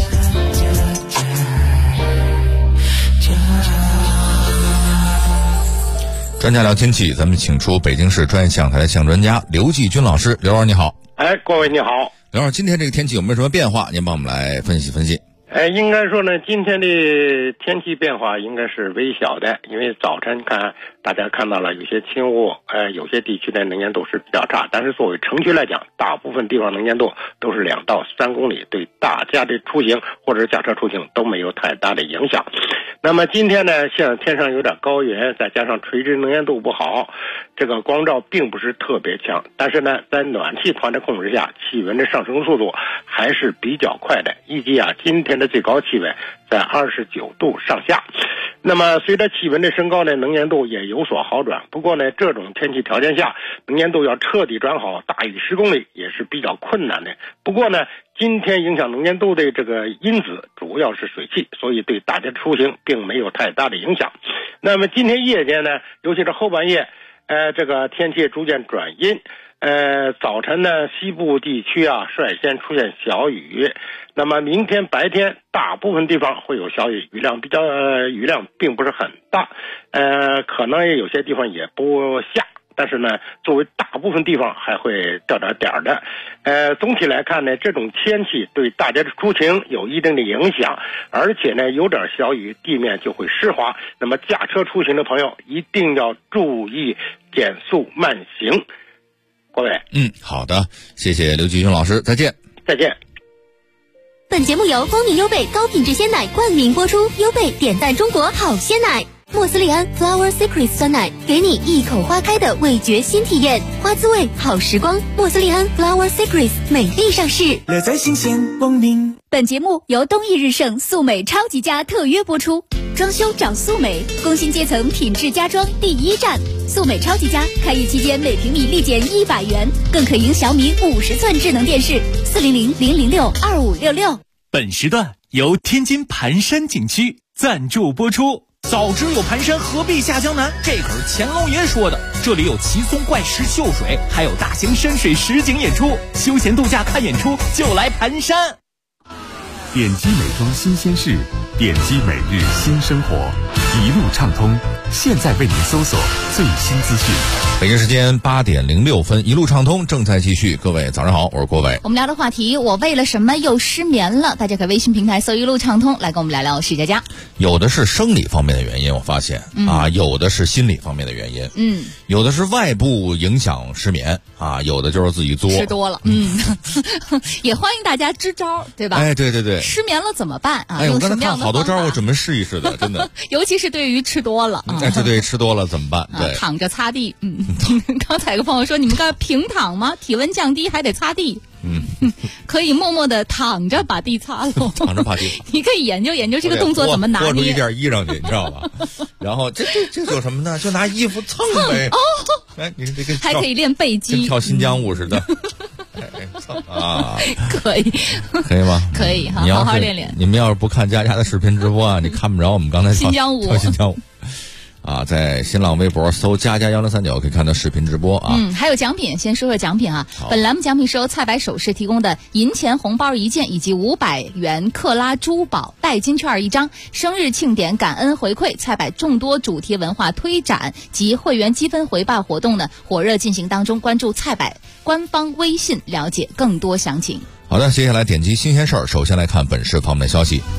专家聊天气，咱们请出北京市专业气象台的气象专家刘继军老师。刘老师你好。 各位你好。 刘老师，今天这个天气有没有什么变化？您帮我们来分析分析。 应该说呢，今天的天气变化应该是微小的，因为早晨大家看到了有些轻雾，有些地区的能见度是比较差，但是作为城区来讲，大部分地方能见度都是2到3公里，对大家的出行或者驾车出行都没有太大的影响。那么今天呢，像天上有点高云，再加上垂直能见度不好，这个光照并不是特别强，但是呢，在暖气团的控制下，气温的上升速度还是比较快的。预计今天的最高气温在29度上下。那么随着气温的升高呢，能见度也有所好转。不过呢，这种天气条件下，能见度要彻底转好，大于10公里也是比较困难的。不过呢，今天影响能见度的这个因子主要是水汽，所以对大家的出行并没有太大的影响。那么今天夜间呢，尤其是后半夜，这个天气逐渐转阴。早晨呢，西部地区率先出现小雨。那么明天白天大部分地方会有小雨，雨量并不是很大，可能也有些地方也不下，但是呢，作为大部分地方还会掉点的。总体来看呢，这种天气对大家的出行有一定的影响，而且呢，有点小雨，地面就会湿滑。那么驾车出行的朋友一定要注意减速慢行。各位， 好的，谢谢刘继军老师，再见。 再见。 本节目由光明优贝高品质鲜奶冠名播出，优贝点赞中国好鲜奶。莫斯利安 Flower Secrets 酸奶，给你一口花开的味觉新体验，花滋味好时光。莫斯利安 Flower Secrets 美丽上市， 乐在新鲜光明。 本节目由东益日盛素美超级家特约播出。装修找素美，工薪阶层品质家装第一站。素美超级家开业期间每平米立减100元，更可赢小米50寸智能电视。400-006-2566。 本时段由天津盘山景区赞助播出。早知有盘山，何必下江南？这可是钱老爷说的。这里有奇松怪石秀水，还有大型山水实景演出。休闲度假看演出就来盘山。 点击美妆新鲜事，点击每日新生活，一路畅通。现在为您搜索最新资讯。 北京时间8点06分，一路畅通正在继续。各位早上好，我是郭伟。 我们聊的话题，我为了什么又失眠了？大家可微信平台搜一路畅通，来跟我们聊聊史佳佳。 有的是生理方面的原因，我发现有的是心理方面的原因，有的是外部影响失眠有的就是自己作吃多了，也欢迎大家支招，对吧？ 对， 失眠了怎么办我刚才看好多招，我准备试一试的，真的。 尤其是对于吃多了对，吃多了怎么办？对， 躺着擦地。刚才有个朋友说，你们该平躺吗？体温降低还得擦地。可以默默的躺着把地擦了。 躺着把地。 你可以研究研究这个动作怎么拿捏。 拖出一件衣裳去，你知道吧？然后这有什么呢？就拿衣服蹭呗。你这个还可以练背肌， 跟跳新疆舞似的。蹭可以吗？ 可以哈，好好练练。 你们要是不看佳佳的视频直播你看不着我们刚才跳新疆舞。在新浪微博搜佳佳1039可以看到视频直播还有奖品，先说说奖品本栏目奖品是由菜百首饰提供的银钱红包1件，以及500元克拉珠宝代金券1张。生日庆典感恩回馈，菜百众多主题文化推展及会员积分回报活动呢火热进行当中，关注菜百官方微信了解更多详情。 好的，接下来点击新鲜事儿，首先来看本市方面的消息。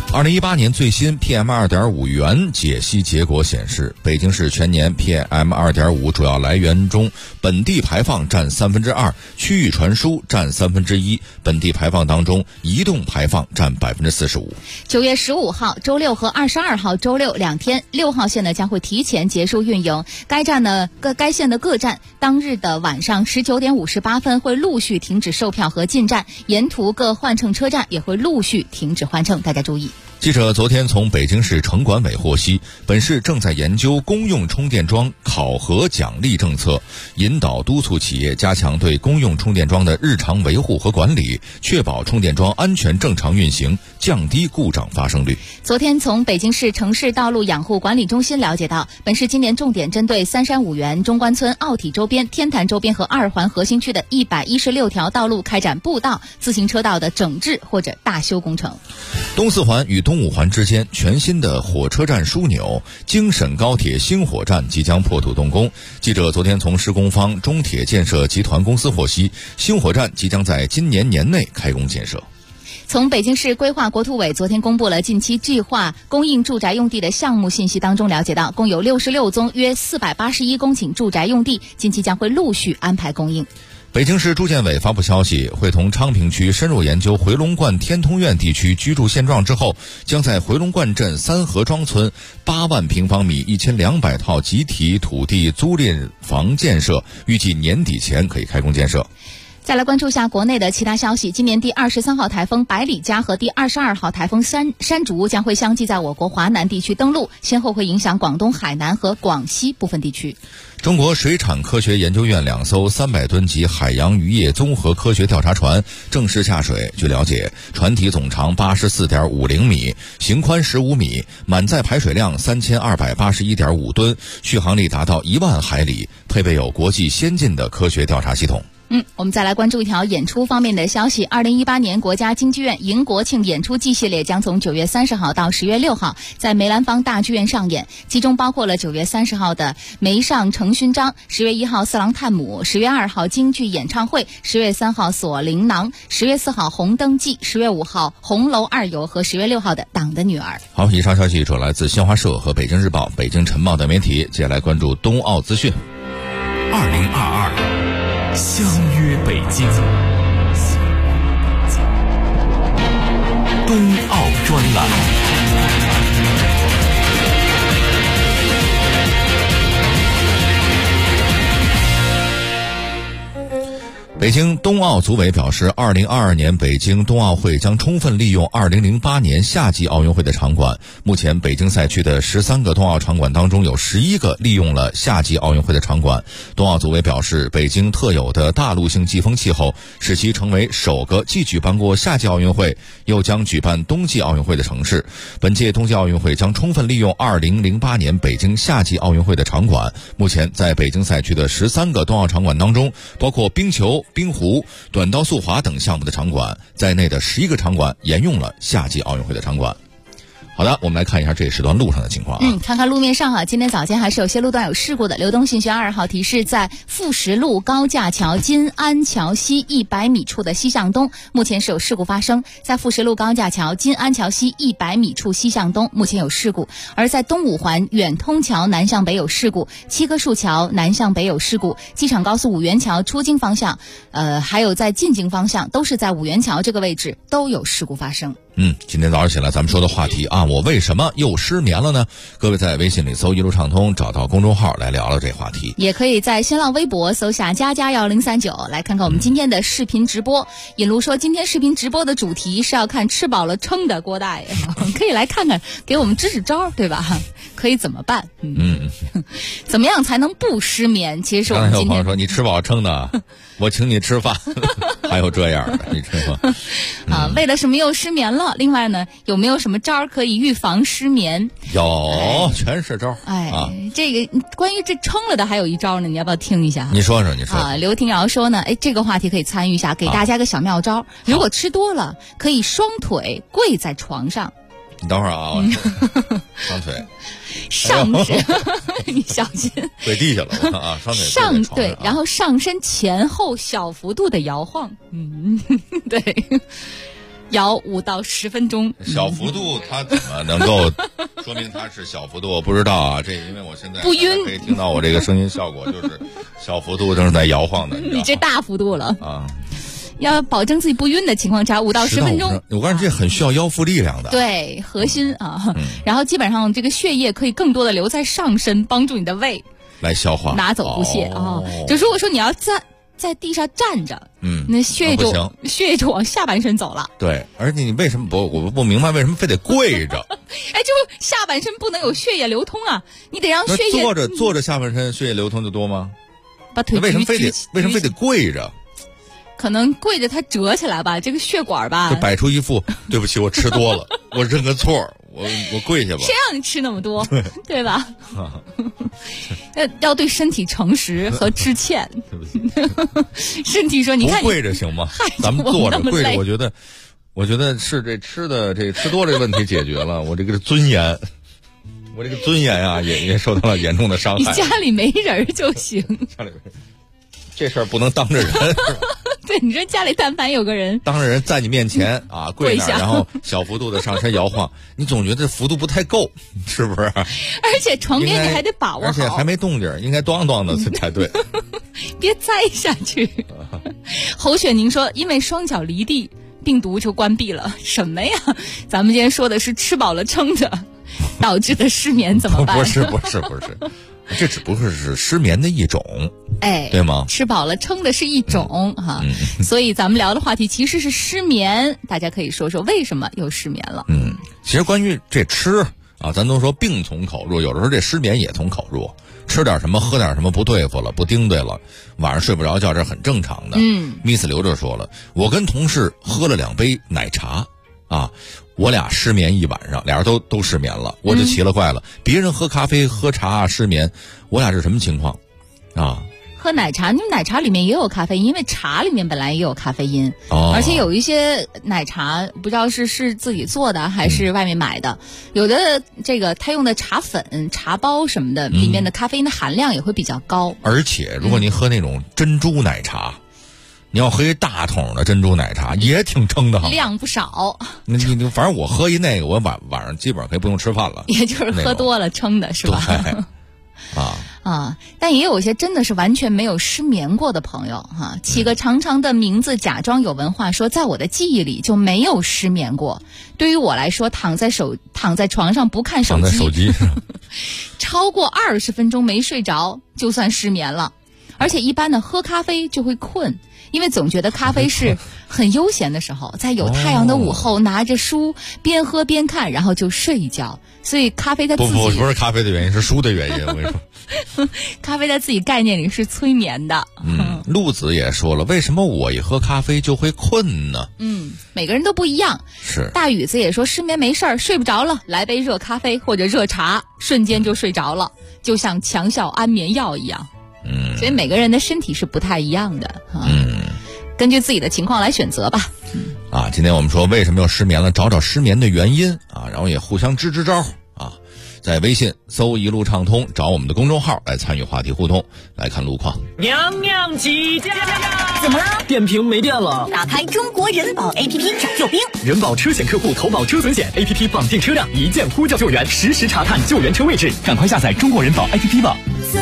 2018年最新 PM2.5 原解析结果显示，北京市全年 PM2.5 主要来源中，本地排放占2%，区域传输占1/3。本地排放当中，移动排放占45%。 9月15号周六和22号周六2天，6号线呢将会提前结束运营。该线的各站当日的晚上19点58分会陆续停止售票和进站，沿途各换乘车站也会陆续停止换乘，大家注意。 记者昨天从北京市城管委获悉，本市正在研究公用充电桩考核奖励政策，引导督促企业加强对公用充电桩的日常维护和管理，确保充电桩安全正常运行，降低故障发生率。 昨天从北京市城市道路养护管理中心了解到，本市今年重点针对三山五园、中关村、奥体周边、天坛周边和2环核心区的116条道路开展步道、自行车道的整治或者大修工程。 东四环与东五环之间全新的火车站枢纽京沈高铁新火站即将破土动工。记者昨天从施工方中铁建设集团公司获悉，新火站即将在今年年内开工建设。 从北京市规划国土委昨天公布了近期计划供应住宅用地的项目信息当中了解到，共有66宗约481公顷住宅用地近期将会陆续安排供应。 北京市住建委发布消息，会同昌平区深入研究回龙观天通苑地区居住现状之后，将在回龙观镇三河庄村8万平方米1200套集体土地租赁房建设，预计年底前可以开工建设。 再来关注下国内的其他消息。今年第23号台风百里佳和第22号台风山竹将会相继在我国华南地区登陆，先后会影响广东海南和广西部分地区。 中国水产科学研究院2艘300吨级海洋渔业综合科学调查船正式下水。据了解，船体总长84.50米，型宽15米，满载排水量3281.5吨，续航力达到1万海里，配备有国际先进的科学调查系统。 我们再来关注一条演出方面的消息。2018年国家京剧院迎国庆演出季系列将从9月30号到10月6号在梅兰芳大剧院上演，其中包括了9月30号的梅上承勋章，10月1号四郎探母，10月2号京剧演唱会，10月3号锁麟囊，10月4号红灯记，10月5号红楼二游和10月6号的党的女儿。 好，以上消息主要来自新华社和北京日报、北京晨报等媒体。接下来关注冬奥资讯。 2022相约北京，冬奥专栏。 北京冬奥组委表示，2022年北京冬奥会将充分利用2008年夏季奥运会的场馆。目前北京赛区的13个冬奥场馆当中，有11个利用了夏季奥运会的场馆。冬奥组委表示，北京特有的大陆性季风气候，使其成为首个既举办过夏季奥运会，又将举办冬季奥运会的城市。本届冬季奥运会将充分利用2008年北京夏季奥运会的场馆。目前在北京赛区的13个冬奥场馆当中，包括冰球、冰壶、短道速滑等项目的场馆在内的11个场馆沿用了夏季奥运会的场馆。好的，我们来看一下这一时段路上的情况看看路面上今天早间还是有些路段有事故的。流动信息2号提示，在富石路高架桥金安桥西100米处的西向东，目前是有事故发生。在富石路高架桥金安桥西100米处西向东，目前有事故。而在东五环远通桥南向北有事故，七棵树桥南向北有事故，机场高速五元桥出京方向还有在进京方向都是在五元桥这个位置都有事故发生。 今天早上起来咱们说的话题我为什么又失眠了呢？各位在微信里搜一路畅通，找到公众号来聊聊这话题。 也可以在新浪微博搜下佳佳1039来看看我们今天的视频直播。尹路说今天视频直播的主题是要看吃饱了撑的郭大爷，可以来看看，给我们支支招，对吧？可以怎么办？怎么样才能不失眠？其实是我们今天有朋友说你吃饱撑的我请你吃饭还有这样的，你知道吗？ 为了什么又失眠了？另外呢，有没有什么招可以预防失眠？ 有，全是招。 这个关于这撑了的还有一招呢，你要不要听一下？ 你说说。 刘廷尧说呢，这个话题可以参与一下，给大家个小妙招。如果吃多了，可以双腿跪在床上。 你等会儿我双腿上身你小心跪地下了双腿上对，然后上身前后小幅度的摇晃对， 摇5到10分钟。 小幅度它怎么能够说明它是小幅度？我不知道啊，这因为我现在不晕， 可以听到我这个声音效果，就是小幅度正在摇晃的。 你这大幅度了啊！ 要保证自己不晕的情况下，5到10分钟。 我告诉你，这很需要腰腹力量的。 对，核心啊，然后基本上这个血液可以更多的留在上身，帮助你的胃来消化， 拿走腹泻啊。就如果说你要在地上站着，那血液就往下半身走了。 对，而且你为什么我不明白为什么非得跪着？ 哎，就下半身不能有血液流通啊，你得让血液坐着下半身血液流通就多吗？ 把腿为什么非得跪着？ 可能跪着它折起来吧，这个血管吧， 就摆出一副对不起，我吃多了，我认个错，我跪下吧。 谁让你吃那么多，对吧？要对身体诚实和致歉。 对不起， 身体说：“你看， 不跪着行吗？咱们坐着跪着，我觉得是这吃多这个问题解决了，我这个尊严。”我这个尊严啊，也受到了严重的伤害。 你家里没人就行。 家里这事儿不能当着人。 对，你说家里但凡有个人， 当着人在你面前啊跪那儿，然后小幅度的上身摇晃，你总觉得幅度不太够，是不是？ 而且床边你还得把握好， 而且还没动静，应该咣咣的才对。 别栽下去。侯雪宁说，因为双脚离地，病毒就关闭了。什么呀？咱们今天说的是吃饱了撑的导致的失眠怎么办？ 不是，这只不过是失眠的一种， 哎， 对吗？ 吃饱了撑的是一种哈，所以咱们聊的话题其实是失眠，大家可以说说为什么又失眠了。 其实关于这吃啊，咱都说病从口入，有的时候这失眠也从口入。吃点什么喝点什么不对付了，不丁对了，晚上睡不着觉，这很正常的。Miss 刘就说了，我跟同事喝了2杯奶茶啊，我俩失眠一晚上，俩人都失眠了，我就奇了怪了，别人喝咖啡喝茶失眠，我俩是什么情况啊？ 喝奶茶，你们奶茶里面也有咖啡因，因为茶里面本来也有咖啡因，而且有一些奶茶不知道是自己做的还是外面买的，有的这个他用的茶粉、茶包什么的，里面的咖啡因的含量也会比较高。 而且如果您喝那种珍珠奶茶，你要喝一大桶的珍珠奶茶也挺撑的哈， 量不少。 你反正我喝一那个，我晚上基本上可以不用吃饭了， 也就是喝多了撑的是吧？ 对。 但也有些真的是完全没有失眠过的朋友哈，起个长长的名字，假装有文化，说在我的记忆里就没有失眠过。对于我来说，躺在床上不看手机，超过20分钟没睡着就算失眠了。而且一般的喝咖啡就会困，因为总觉得咖啡是很悠闲的时候，在有太阳的午后拿着书边喝边看，然后就睡一觉。所以咖啡在自己不是咖啡的原因，是书的原因。我跟你说， 咖啡在自己概念里是催眠的。 陆子也说了，为什么我一喝咖啡就会困呢？ 每个人都不一样。 是大宇子也说，失眠没事儿，睡不着了，来杯热咖啡或者热茶，瞬间就睡着了，就像强效安眠药一样。所以每个人的身体是不太一样的根据自己的情况来选择吧。 今天我们说为什么要失眠了，找失眠的原因啊，然后也互相支招啊。在微信搜一路畅通，找我们的公众号来参与话题互动，来看路况。 娘娘起驾！ 怎么了？ 电瓶没电了。 打开中国人保 APP 找救兵。 人保车险客户投保车损险 APP 绑定车辆，一键呼叫救援，实时查看救援车位置，赶快下载中国人保 APP 吧。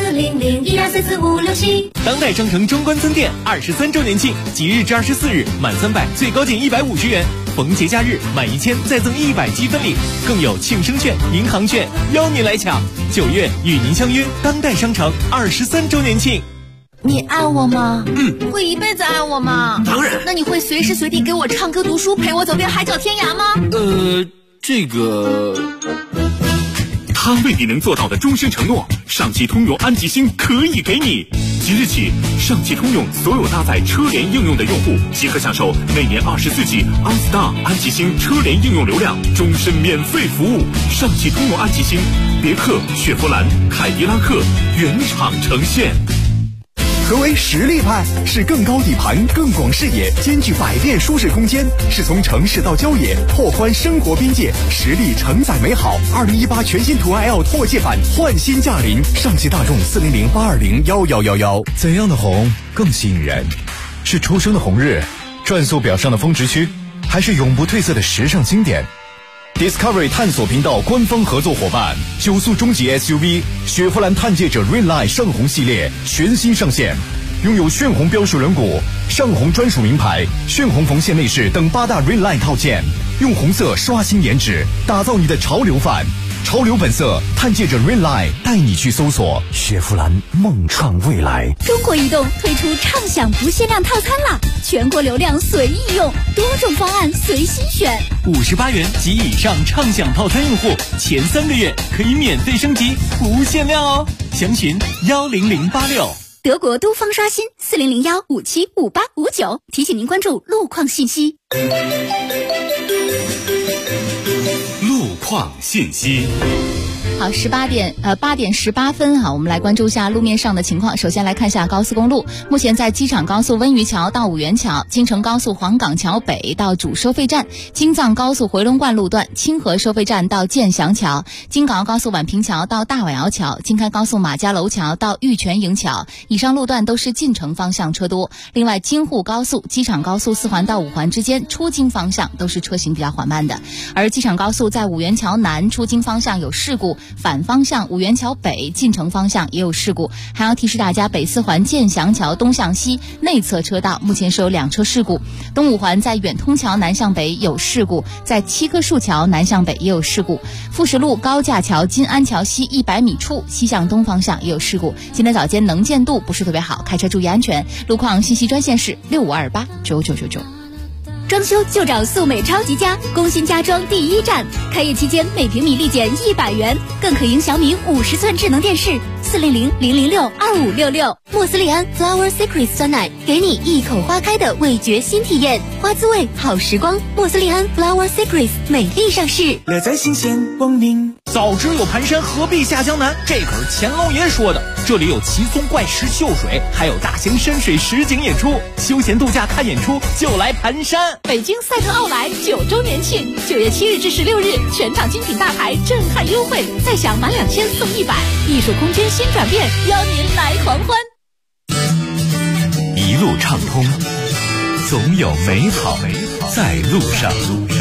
40012445567。 当代商城中关村店23周年庆，即日至24日，满300最高减150元。逢节假日满1000再赠100积分礼，更有庆生券、银行券，邀您来抢。9月与您相约当代商城23周年庆。 你爱我吗？会一辈子爱我吗？ 当然。 那你会随时随地给我唱歌读书，陪我走遍海角天涯吗？ 这个。 他为你能做到的终身承诺，上汽通用安吉星可以给你。即日起，上汽通用所有搭载车联应用的用户即可享受每年24G OnStar 安吉星车联应用流量，终身免费服务。上汽通用安吉星，别克、雪佛兰、凯迪拉克原厂呈现。 何为实力派？是更高底盘、更广视野，兼具百变舒适空间，是从城市到郊野，拓宽生活边界，实力承载美好。2018全新途安 L 拓界版焕新驾临，上汽大众400-820-1111。 怎样的红更吸引人？是初升的红日，转速表上的峰值区， 还是永不褪色的时尚经典？ Discovery 探索频道官方合作伙伴，九速中级 SUV 雪佛兰探界者 Redline 上红系列全新上线，拥有炫红标识轮毂、上红专属名牌、炫红缝线内饰等8大 Redline 套件，用红色刷新颜值，打造你的潮流范。潮流本色，探界者 Redline 带你去搜索雪佛兰，梦创未来。 中国移动推出畅享不限量套餐啦，全国流量随意用，多种方案随心选。 58元及以上畅享套餐用户，前3个月可以免费升级，不限量哦。详询10086。 德国东方刷新4001575859，提醒您关注路况信息。 路况信息。 好，8点18分哈，我们来关注一下路面上的情况。首先来看一下高速公路，目前在机场高速温榆桥到五原桥、京承高速黄岗桥北到主收费站、京藏高速回龙观路段清河收费站到建祥桥、京港澳高速宛平桥到大宛窑桥、京开高速马家楼桥到玉泉营桥，以上路段都是进城方向车多。另外，京沪高速、机场高速4环到5环之间出京方向都是车行比较缓慢的，而机场高速在五原桥南出京方向有事故，反方向五原桥北进城方向也有事故，还要提示大家北4环建祥桥东向西内侧车道目前是有2车事故，东5环在远通桥南向北有事故，在七棵树桥南向北也有事故，富士路高架桥金安桥西100米处西向东方向也有事故。今天早间能见度不是特别好，开车注意安全。路况信息专线是65289999。 装修就找素美超级家，工薪家装第一站。开业期间每平米立减100元，更可赢小米50寸智能电视。400-006-2566。莫斯利安 Flower Secret 酸奶，给你一口花开的味觉新体验，花滋味好时光。莫斯利安 Flower Secret 美丽上市， 乐在新鲜，光明。 早知有盘山，何必下江南？这可是钱老爷说的。这里有奇松怪石秀水，还有大型山水实景演出，休闲度假看演出就来盘山。 北京赛特奥莱9周年庆，9月7日至16日，全场精品大牌震撼优惠，再享满2000送100，艺术空间新转变，邀您来狂欢。 一路畅通，总有美好在路上。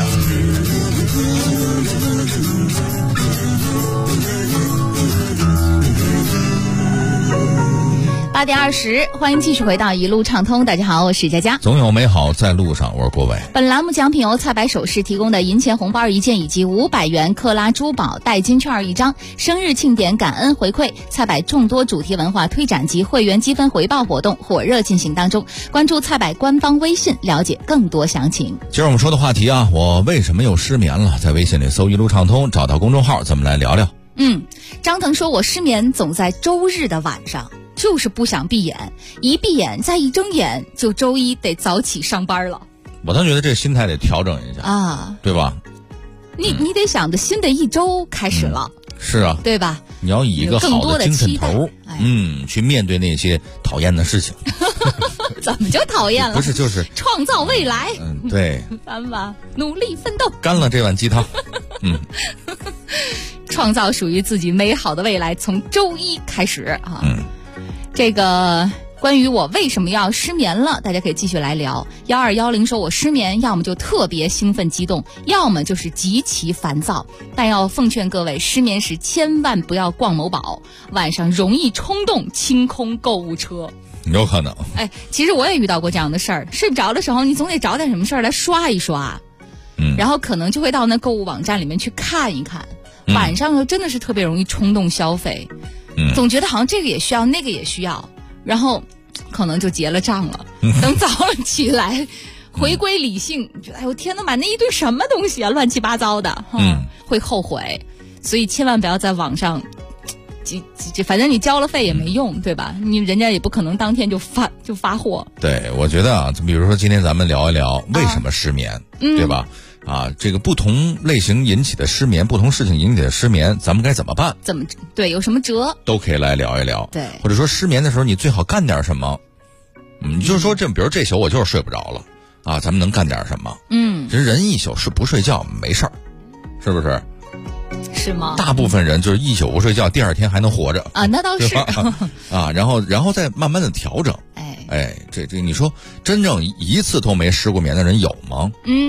8点20，欢迎继续回到一路畅通。大家好，我是佳佳。 总有美好在路上，我是郭伟。 本栏目奖品由菜百首饰提供的银钱红包1件以及500元克拉珠宝代金券1张。生日庆典感恩回馈，菜百众多主题文化推展及会员积分回报活动火热进行当中。关注菜百官方微信，了解更多详情。 今儿我们说的话题啊，我为什么又失眠了？在微信里搜一路畅通，找到公众号，咱们来聊聊。 张腾说，我失眠总在周日的晚上，就是不想闭眼，一闭眼再一睁眼就周一得早起上班了。 我倒觉得这心态得调整一下啊， 对吧？ 你得想着新的一周开始了， 是啊， 对吧？ 你要以一个好的精神头，去面对那些讨厌的事情。 怎么就讨厌了？ 不是，就是创造未来。 对， 咱们努力奋斗， 干了这碗鸡汤。 创造属于自己美好的未来，从周一开始啊。这个关于我为什么要失眠了，大家可以继续来聊。1210说，我失眠要么就特别兴奋激动，要么就是极其烦躁。但要奉劝各位，失眠时千万不要逛某宝，晚上容易冲动清空购物车。 有可能。 其实我也遇到过这样的事儿，睡不着的时候你总得找点什么事儿来刷一刷，然后可能就会到那购物网站里面去看一看。晚上真的是特别容易冲动消费，总觉得好像这个也需要那个也需要，然后可能就结了账了。等早上起来回归理性，觉得哎呦天哪，买那一堆什么东西啊，乱七八糟的，会后悔。所以千万不要在网上反正你交了费也没用，对吧？人家也不可能当天就发货。对， 我觉得啊，比如说今天咱们聊一聊为什么失眠，对吧？这个不同类型引起的失眠，不同事情引起的失眠，咱们该怎么办？ 对，有什么辙都可以来聊一聊。 对， 或者说失眠的时候你最好干点什么？你就是说比如这宿我就是睡不着了啊，咱们能干点什么？其实人一宿不睡觉没事儿，是不是？ 是吗？ 大部分人就是一宿不睡觉，第二天还能活着啊，那倒是啊，然后再慢慢的调整。这你说真正一次都没失过眠的人有吗？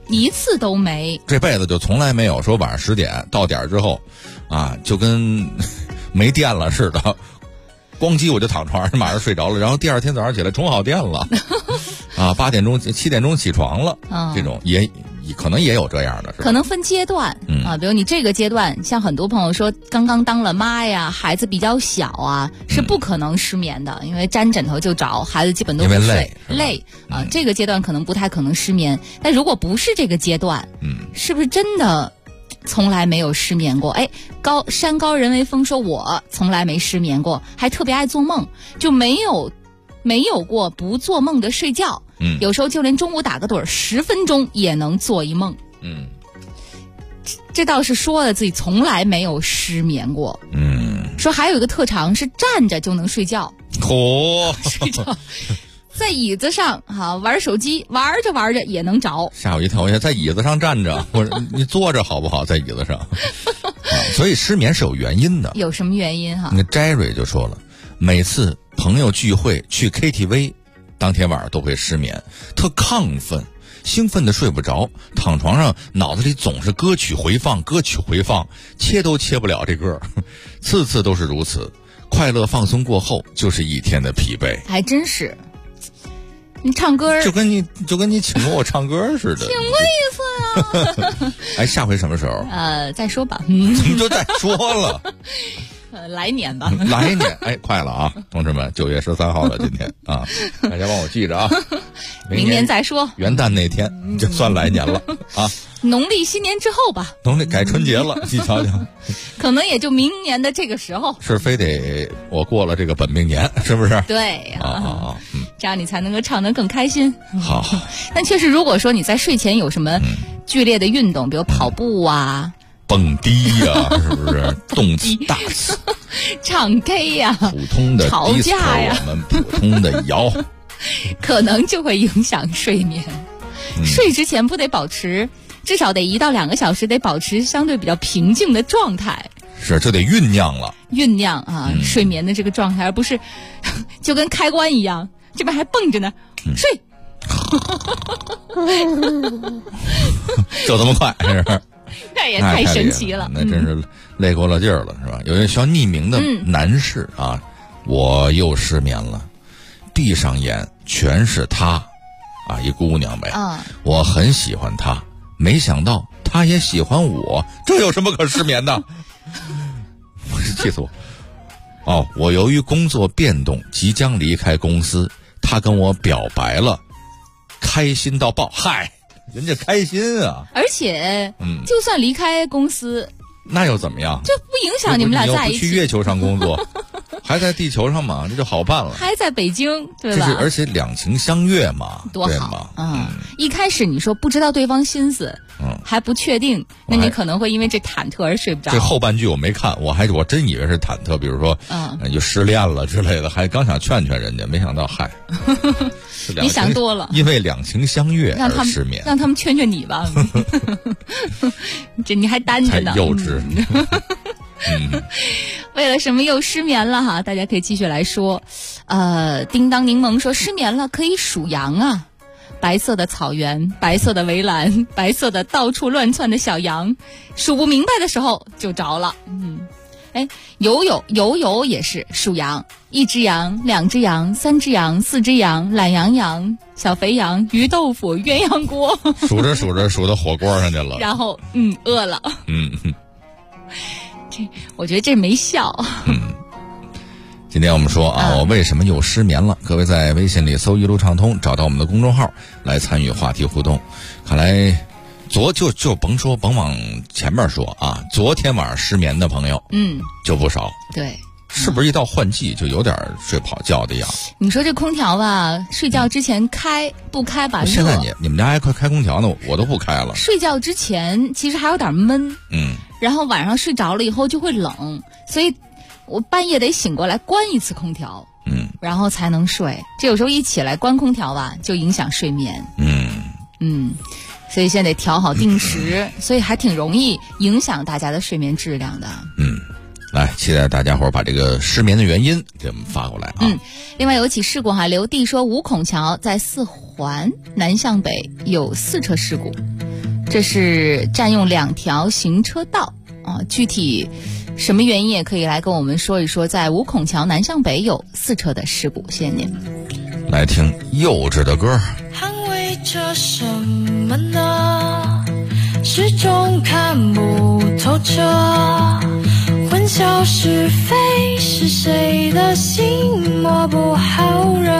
一次都没， 这辈子就从来没有说晚上10点到点之后，啊，就跟没电了似的，咣叽我就躺床上马上睡着了，然后第二天早上起来充好电了，啊，8点钟7点钟起床了，这种也可能也有这样的，是吧？ 可能分阶段啊，比如你这个阶段，像很多朋友说刚刚当了妈呀，孩子比较小啊，是不可能失眠的，因为沾枕头就着，孩子基本都不睡，累啊，这个阶段可能不太可能失眠。但如果不是这个阶段，是不是真的从来没有失眠过？哎，山高人为峰说我从来没失眠过，还特别爱做梦，就没有过不做梦的睡觉。有时候就连中午打个盹10分钟也能做一梦。这倒是说了自己从来没有失眠过。说还有一个特长是站着就能睡觉。睡觉在椅子上玩手机，玩着玩着也能着。 吓我一跳！我在椅子上站着，你坐着好不好？在椅子上。所以失眠是有原因的。 有什么原因哈？ 那 Jerry 就说了，每次朋友聚会去 KTV。当天晚上都会失眠，特亢奋，兴奋的睡不着，躺床上脑子里总是歌曲回放，切都切不了这歌，次次都是如此。快乐放松过后，就是一天的疲惫。 还真是，你唱歌就跟你请过我唱歌似的， 请过一次啊。 哎，下回什么时候？ 再说吧。 怎么就再说了？ 来年吧， 来年，哎，快了啊，同志们，9月13号了，今天啊，大家帮我记着啊， 明年再说， 元旦那天就算来年了啊， 农历新年之后吧， 农历改春节了，你瞧瞧， 可能也就明年的这个时候， 是非得我过了这个本命年，是不是？ 对啊，这样你才能够唱得更开心。 好， 但确实，如果说你在睡前有什么剧烈的运动，比如跑步啊。 蹦迪呀，是不是？动次大次， 唱 K 呀， 普通的吵架呀， 我们普通的摇， 可能就会影响睡眠。睡之前不得保持至少得1到2个小时，得保持相对比较平静的状态。 是，就得酝酿了， 酝酿啊，睡眠的这个状态，而不是就跟开关一样，这边还蹦着呢，睡， 就这么快，是。 那也太神奇了， 那真是累够了劲儿了，是吧？有一个需要匿名的男士啊，我又失眠了，闭上眼全是他，啊，一姑娘呗，我很喜欢他，没想到他也喜欢我，这有什么可失眠的？我是气死我！哦，我由于工作变动即将离开公司，他跟我表白了，开心到爆，嗨！人家开心啊， 而且，就算离开公司， 那又怎么样？ 这不影响你们俩在一起。 你又不去月球上工作，还在地球上嘛，这就好办了。 还在北京，对吧？ 而且两情相悦嘛， 多好啊！一开始你说不知道对方心思，还不确定，那你可能会因为这忐忑而睡不着。 这后半句我没看，我真以为是忐忑，比如说，就失恋了之类的，还刚想劝劝人家，没想到嗨。 你想多了， 因为两情相悦而失眠， 让他们劝劝你吧。这你还单着呢， 太幼稚。 为了什么又失眠了哈？大家可以继续来说。叮当柠檬说失眠了可以数羊啊，白色的草原，白色的围栏，白色的到处乱窜的小羊，数不明白的时候就着了。哎，有也是数羊，1只羊，2只羊，3只羊，4只羊，懒羊羊，小肥羊，鱼豆腐，鸳鸯锅。 数着数着数到火锅上去了， 然后饿了。这我觉得这没效。 今天我们说啊，我为什么又失眠了？各位在微信里搜一路畅通，找到我们的公众号来参与话题互动。看来就甭往前面说啊，昨天晚上失眠的朋友就不少。 对， 是不是一到换季就有点睡不好觉的样子？ 你说这空调吧，睡觉之前不开吧热。 现在你们家还快开空调呢，我都不开了。 睡觉之前其实还有点闷，然后晚上睡着了以后就会冷，所以我半夜得醒过来关一次空调，然后才能睡。这有时候一起来关空调吧，就影响睡眠。所以现在得调好定时，所以还挺容易影响大家的睡眠质量的。 来，期待大家伙把这个失眠的原因给我们发过来啊。 另外有起事故刘弟说五孔桥在4环南向北有4车事故， 这是占用2条行车道啊，具体什么原因也可以来跟我们说一说。在五孔桥南向北有4车的事故，谢谢您。 来听幼稚的歌。 捍卫着什么呢？始终看不透彻，混淆是非，是谁的心摸不好惹，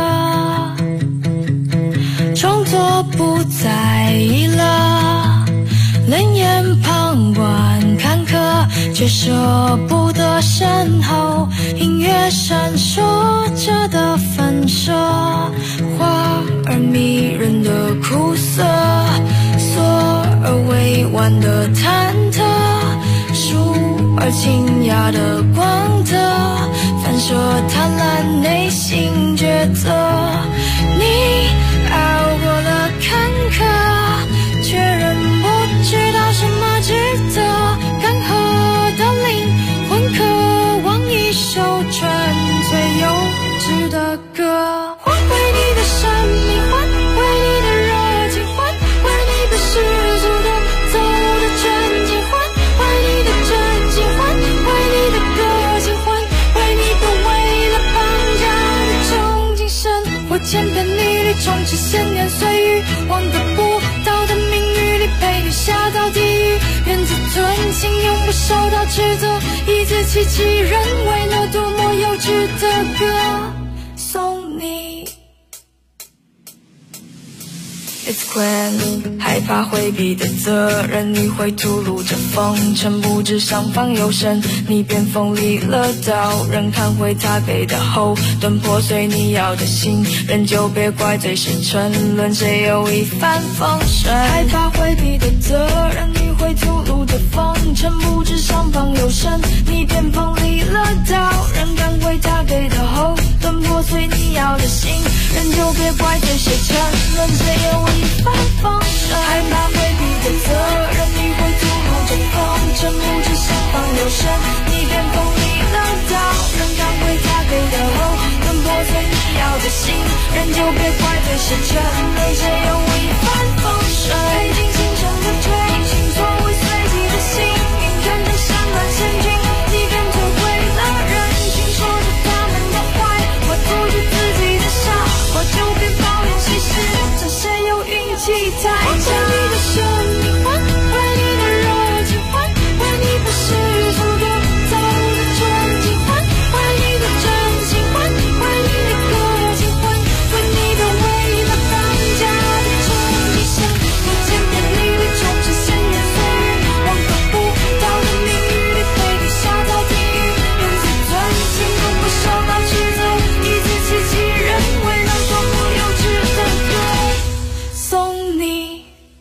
装作不在意了，冷眼旁观看客，却舍不得身后隐约闪烁着的分舍，花儿迷人的苦涩，索而委婉的忐忑，疏而清雅的光泽，反射贪婪内心抉择。你熬过了坎坷，却仍不知道什么值得，干涸的灵魂渴望一首纯粹幼稚的歌，还回你的生命，还回你的热情，还回你的世俗的走的纯净，还回你的真心，还回你的个性，还回你的为了绑架的憧憬，生活千篇一律，充斥闲言碎语，忘得不到的命运里陪你下到地狱，原则尊情永不受到指责，以自欺欺人，为了多么幼稚的歌送你。It's when 害怕回避的责任，你会吐露着风尘，不知上方有神，你便锋利了刀，人看回他给的后盾，破碎你要的心，人就别怪罪谁沉沦，谁有一帆风顺。害怕回避的责任，你会吐露着风尘，不知上方有神，你便锋利了刀，人看回他给的后盾，破碎你要的心，人就别怪罪谁沉沦，谁有一帆风顺。害怕回避的责任，你会吐露着风尘，不知上方有神，你便锋利了刀，人赶回他给的后盾，破碎你要的心，人就别怪罪谁沉沦，谁有一帆风顺。费尽心神的追寻，所谓随机的幸运，看着山峦险峻，你便退回了人群，说着他们的坏话，做着自己的傻瓜，就别抱怨其实这谁有运气太差。还回你的生命，还回你的热情，还回你不世俗的走的纯净，还回你的真心，还回你的个性，还回你的为了绑架的憧憬，生活千篇一律，充斥闲言碎语，忘得不到的命运里陪你下到地狱，原则尊情永不受到指责，以自欺欺人，为了多么幼稚的歌送你。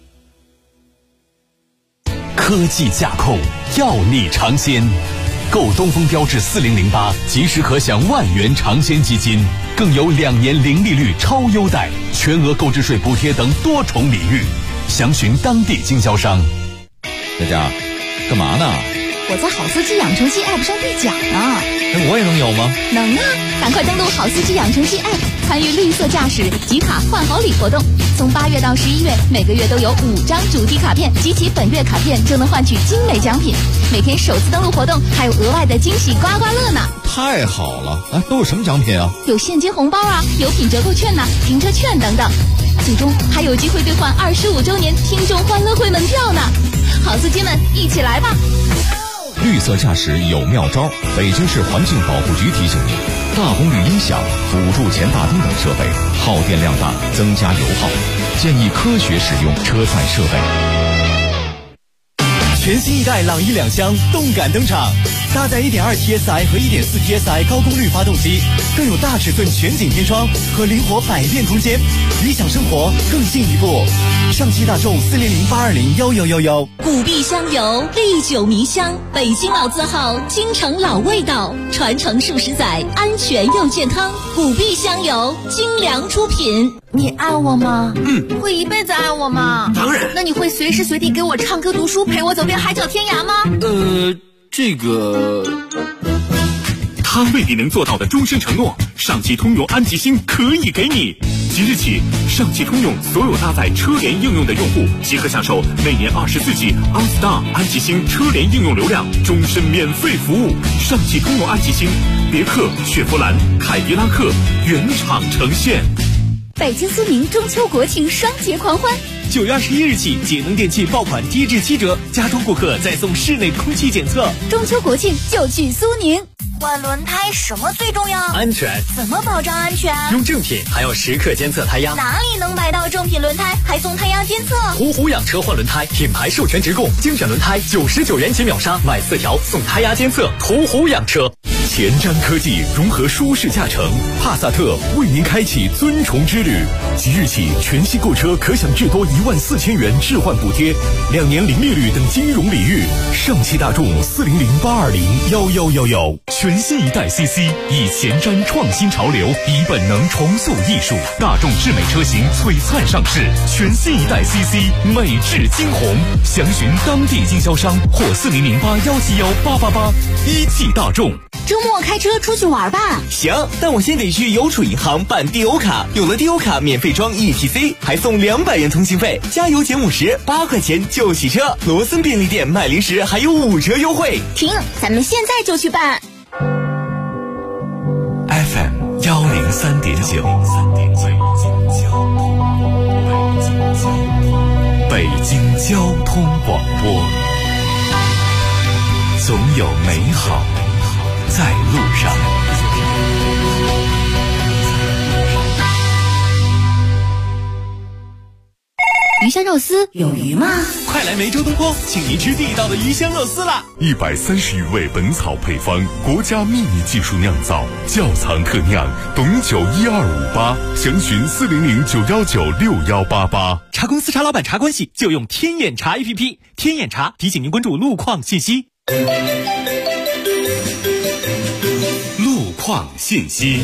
科技驾控，要你尝鲜。购东风标致4008，即时可享万元尝鲜基金，更有2年零利率超优待，全额购置税补贴等多重礼遇。详询当地经销商。 大家干嘛呢？ 我在好司机养成系 App 上兑奖呢。 我也能有吗？ 能啊！赶快登录好司机养成系 App， 参与绿色驾驶集卡换好礼活动。从8月到11月，每个月都有5张主题卡片，集齐本月卡片就能换取精美奖品。每天首次登录活动还有额外的惊喜刮刮乐呢！ 太好了！都有什么奖品啊？ 有现金红包啊，有品折扣券呐，停车券等等。最终还有机会兑换25周年听众欢乐会门票呢！好司机们，一起来吧！ 绿色驾驶有妙招，北京市环境保护局提醒您：大功率音响、辅助前大灯等设备耗电量大，增加油耗，建议科学使用车载设备。 全新一代朗逸2厢动感登场，搭载 1.2 TSI 和 1.4 TSI 高功率发动机，更有大尺寸全景天窗和灵活百变空间，理想生活更进一步。上汽大众400-820-1111。 古碧香油，历久弥香，北京老字号，京城老味道，传承数十载，安全又健康。古碧香油，精良出品。 你爱我吗？会一辈子爱我吗？ 当然。 那你会随时随地给我唱歌读书，陪我走遍海角天涯吗？ 这个他未必能做到的终身承诺，上汽通用安吉星可以给你。即日起，上汽通用所有搭载车联应用的用户即可享受每年24G OnStar 安吉星车联应用流量，终身免费服务。上汽通用安吉星，别克、雪佛兰、凯迪拉克原厂呈现。 北京苏宁中秋国庆双节狂欢 ，9月21日起，节能电器爆款低至7折，家装顾客再送室内空气检测。 中秋国庆就去苏宁。 换轮胎什么最重要？ 安全。 怎么保障安全？ 用正品，还要时刻监测胎压。 哪里能买到正品轮胎还送胎压监测？ 途虎养车换轮胎，品牌授权直供，精选轮胎99元起秒杀，买4条送胎压监测。途虎养车。 前瞻科技融合舒适驾乘，帕萨特为您开启尊崇之旅。即日起，全系购车可享至多14000元置换补贴，2年零利率等金融礼遇。上汽大众40082011111。 全新一代 CC 以前瞻创新潮流，以本能重塑艺术。大众智美车型璀璨上市，全新一代 CC 美质惊鸿。详询当地经销商或4008171888。一汽大众。 周末开车出去玩吧。 行，但我先得去邮储银行办低欧卡，有了低欧卡免费装 ETC， 还送200元通信费，加油减50，8块钱就洗车。罗森便利店买零食还有5折优惠。 停，咱们现在就去办。 FM 103.9，北京交通广播，总有美好在路上。 鱼香肉丝有鱼吗？ 快来梅州东坡，请您吃地道的鱼香肉丝啦 ！130余味本草配方，国家秘密技术酿造，窖藏特酿，董酒12588，详询40091961188。 茶公司茶老板茶关系就用天眼茶 APP， 天眼茶提醒您关注路况信息。 路况信息。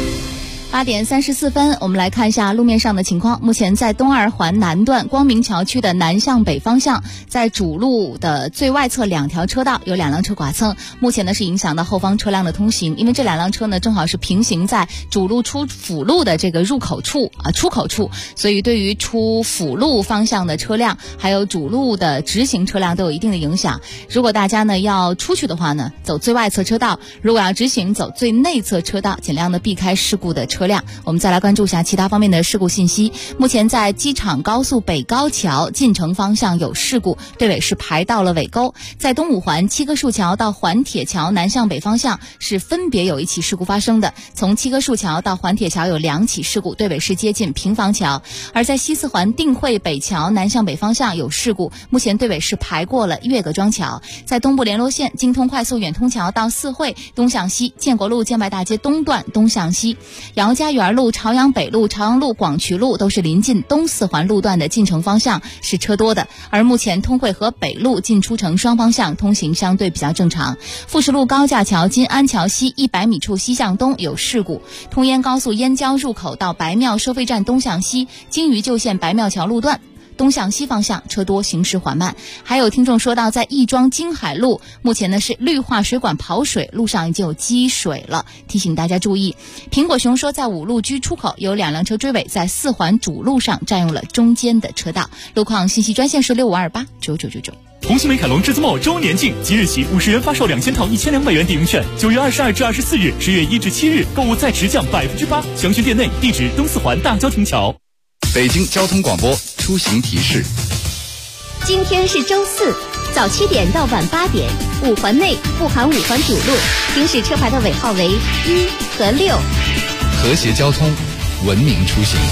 8点34分，我们来看一下路面上的情况。目前在东二环南段光明桥区的南向北方向，在主路的最外侧2条车道有2辆车剐蹭，目前呢是影响到后方车辆的通行，因为这2辆车呢正好是平行在主路出辅路的这个入口处出口处，所以对于出辅路方向的车辆还有主路的直行车辆都有一定的影响。如果大家呢要出去的话呢，走最外侧车道；如果要直行，走最内侧车道，尽量的避开事故的车辆。我们再来关注一下其他方面的事故信息。目前在机场高速北高桥进城方向有事故，队尾是排到了尾沟。在东五环七棵树桥到环铁桥南向北方向是分别有1起事故发生的，从七棵树桥到环铁桥有2起事故，队尾是接近平房桥。而在西四环定慧北桥南向北方向有事故，目前队尾是排过了岳各庄桥。在东部联络线京通快速远通桥到四惠东向西，建国路建外大街东段东向西，姚家园路、朝阳北路、朝阳路、广渠路都是临近东四环路段的进城方向是车多的。而目前通惠河北路进出城双方向通行相对比较正常。富士路高架桥金安桥西100米处西向东有事故，通燕高速燕郊入口到白庙收费站东向西，京渝旧线白庙桥路段东向西方向车多，行驶缓慢。还有听众说到，在亦庄京海路目前呢是绿化水管跑水，路上已经有积水了，提醒大家注意。苹果熊说，在五路居出口有2辆车追尾，在4环主路上占用了中间的车道。路况信息专线是65289999。 红星美凯龙至尊茂周年庆，即日起50元发售2000套1200元抵用券，9月22至24日，10月1至7日购物再持降8%，详询店内，地址东四环大交亭桥。 北京交通广播出行提示： 今天是周4，早7点到晚8点，5环内不含5环主路，行驶车牌的尾号为1和6。 和谐交通，文明出行，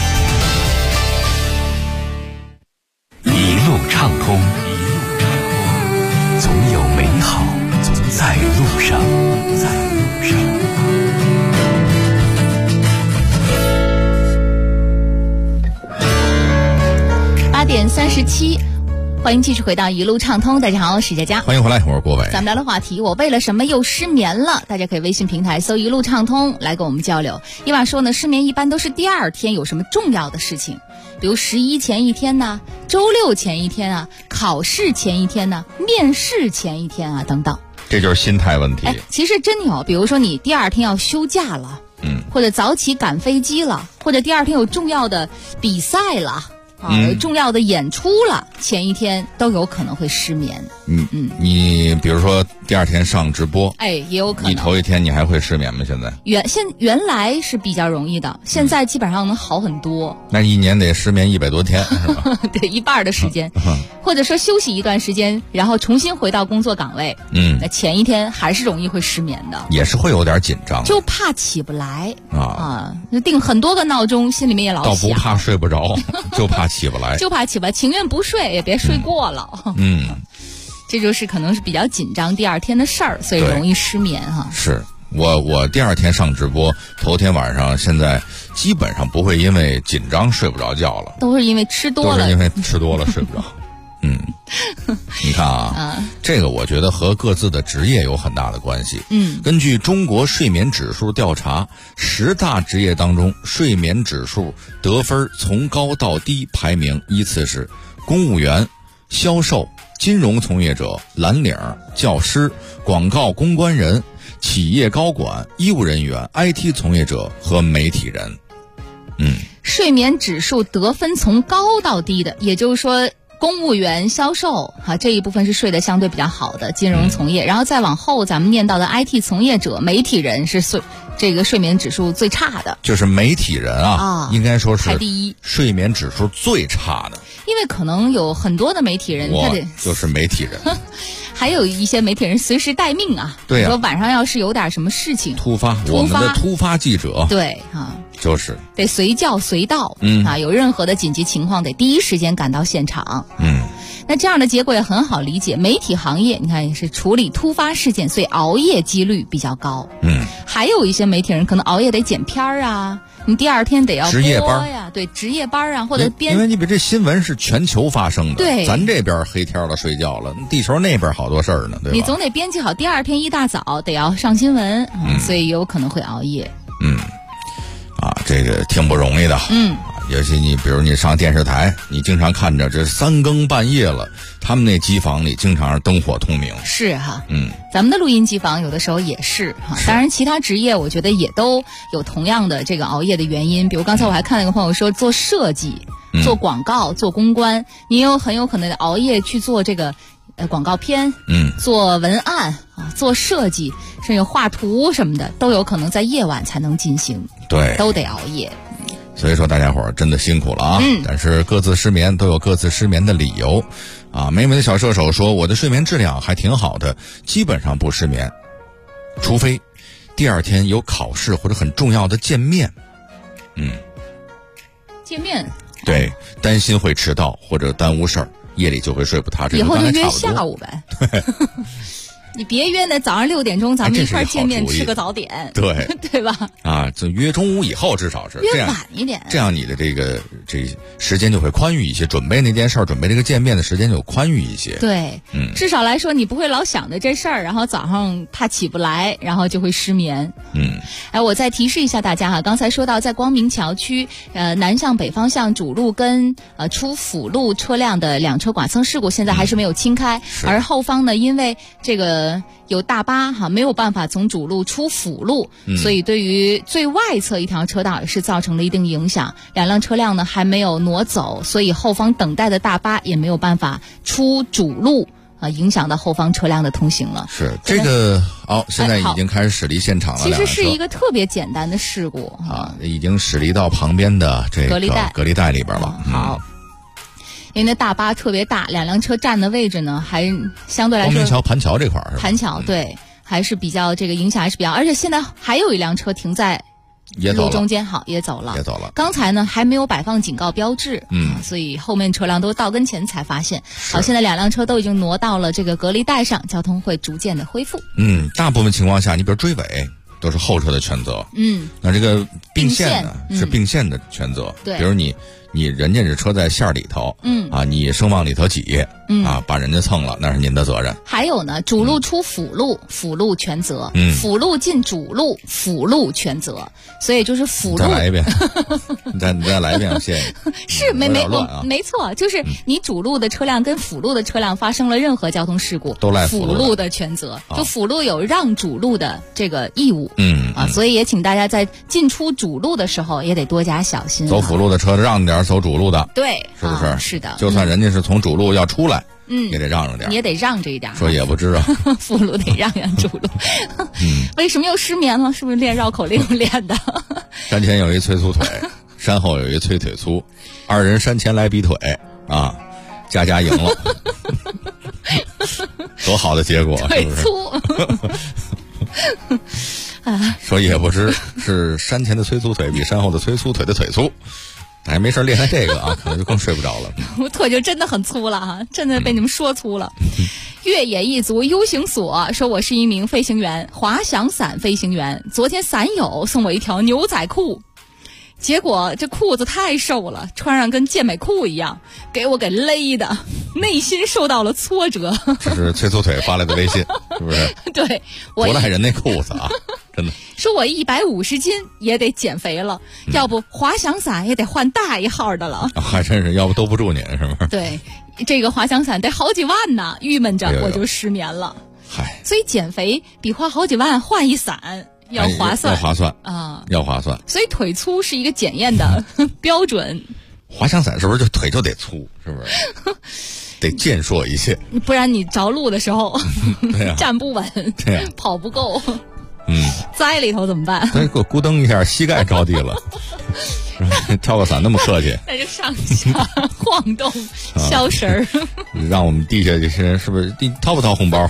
一路畅通，总有美好在路上。 8点37，欢迎继续回到一路畅通。大家好，我是佳佳， 欢迎回来，我是郭伟。 咱们聊的话题，我为了什么又失眠了？大家可以微信平台搜一路畅通来跟我们交流。一晚说呢，失眠一般都是第2天有什么重要的事情，比如11前一天呢，周6前一天啊，考试前一天呢，面试前一天啊等等。 这就是心态问题。 其实真有，比如说你第二天要休假了，或者早起赶飞机了，或者第二天有重要的比赛了。重要的演出了，前一天都有可能会失眠。 你比如说第二天上直播， 也有可能。 你头一天你还会失眠吗？现在原来是比较容易的，现在基本上能好很多。 那一年得失眠100多天是吧？ 对，一半的时间，或者说休息一段时间，然后重新回到工作岗位。那前一天还是容易会失眠的， 也是会有点紧张， 就怕起不来定很多个闹钟，心里面也老想。 倒不怕睡不着，就怕起不来， 情愿不睡也别睡过了。这就是可能是比较紧张第二天的事儿，所以容易失眠哈。 是我第二天上直播，头天晚上现在基本上不会因为紧张睡不着觉了， 都是因为吃多了， 睡不着。你看这个我觉得和各自的职业有很大的关系。根据中国睡眠指数调查，10大职业当中，睡眠指数得分从高到低排名依次是公务员、销售、金融从业者、蓝领、教师、广告公关人、企业高管、医务人员、IT 从业者和媒体人。 睡眠指数得分从高到低的，也就是说公务员、销售这一部分是睡得相对比较好的，金融从业，然后再往后咱们念到的 IT 从业者、媒体人是这个睡眠指数最差的， 就是媒体人应该说是排第一， 睡眠指数最差的。 因为可能有很多的媒体人， 我就是媒体人， 还有一些媒体人随时待命对说晚上要是有点什么事情突发，我们的突发记者， 对就是得随叫随到，有任何的紧急情况得第一时间赶到现场。那这样的结果也很好理解，媒体行业你看也是处理突发事件，所以熬夜几率比较高。还有一些媒体人可能熬夜得剪片儿你第二天得要值夜班呀，对，值夜班或者因为你比这新闻是全球发生的， 对， 咱这边黑天了睡觉了，地球那边好多事儿呢，对吧？ 你总得编辑好，第二天一大早得要上新闻，所以有可能会熬夜。 这个挺不容易的。尤其你比如你上电视台，你经常看着这3更半夜了，他们那机房里经常是灯火通明。 是咱们的录音机房有的时候也是当然其他职业我觉得也都有同样的这个熬夜的原因。比如刚才我还看了一个朋友说，做设计、做广告、做公关，你很有可能熬夜去做这个广告片，做文案做设计，甚至画图什么的，都有可能在夜晚才能进行， 对， 都得熬夜。 所以说大家伙儿真的辛苦了但是各自失眠都有各自失眠的理由美美的小射手说，我的睡眠质量还挺好的，基本上不失眠，除非第二天有考试或者很重要的见面。 见面对，担心会迟到或者耽误事儿，夜里就会睡不踏实。 以后就约下午呗。你别约那早上6点钟咱们一块见面吃个早点， 对对吧？ 就约中午以后，至少是约晚一点， 这样你的这时间就会宽裕一些，准备那件事儿，准备这个见面的时间就宽裕一些。 对，至少来说你不会老想着这事儿，然后早上怕起不来，然后就会失眠。我再提示一下大家刚才说到在光明桥区南向北方向主路跟出辅路车辆的2车剐蹭事故现在还是没有清开，而后方呢因为这个有大巴没有办法从主路出辅路，所以对于最外侧一条车道也是造成了一定影响，2辆车辆呢还没有挪走，所以后方等待的大巴也没有办法出主路影响到后方车辆的通行了。 是这个现在已经开始驶离现场了。 其实是一个特别简单的事故已经驶离到旁边的这个隔离带里边了。 好，因为那大巴特别大，2辆车站的位置呢还相对来说光明桥盘桥这块是吧？ 盘桥对，还是比较这个影响还是比较，而且现在还有一辆车停在路中间，也走了。刚才呢还没有摆放警告标志，所以后面车辆都到跟前才发现。好，现在2辆车都已经挪到了这个隔离带上，交通会逐渐的恢复。 大部分情况下，你比如追尾都是后车的全责。那这个并线呢是并线的全责。 对， 比如你人家这车在线里头，你生往里头挤，把人家蹭了，那是您的责任。 还有呢，主路出辅路，辅路全责；辅路进主路，辅路全责。所以就是辅路。 再来一遍，你再来一遍，谢谢。 是没错，就是你主路的车辆跟辅路的车辆发生了任何交通事故， 都赖辅路的全责。就辅路有让主路的这个义务，所以也请大家在进出主路的时候也得多加小心。 走辅路的车让点走主路的， 对， 是不是？ 是的， 就算人家是从主路要出来，也得让着点， 也得让着一点。 说也不知道， 辅路得让主路。为什么又失眠了？是不是练绕口令练的？ 山前有一催粗腿，山后有一催腿粗，二人山前来比腿啊，佳佳赢了，多好的结果，是不是？ 粗。 说也不知是山前的催粗腿比山后的催粗腿的腿粗，还没事练练这个啊，可能就更睡不着了。 我腿就真的很粗了哈，真的被你们说粗了。越野一族 U 型锁说，我是一名飞行员，滑翔伞飞行员。昨天伞友送我一条牛仔裤，结果这裤子太瘦了，穿上跟健美裤一样，给我给勒的，内心受到了挫折。 这是催粗腿发来的微信，是不是？ 对， 多赖人那裤子啊，真的。 说我150斤也得减肥了，要不滑翔伞也得换大一号的了。 还真是，要不兜不住您，是不是？ 对，这个滑翔伞得好几万呢，郁闷着我就失眠了。 嗨， 所以减肥比花好几万换一伞要划算， 要划算啊， 要划算。 所以腿粗是一个检验的标准。 滑翔伞是不是就腿就得粗？是不是？得健硕一些， 不然你着陆的时候站不稳，跑不够。栽里头怎么办？ 给我咕噔一下，膝盖着地了。跳个伞那么客气， 那就上下晃动，消神儿。 让我们地下这些人是不是掏不掏红包？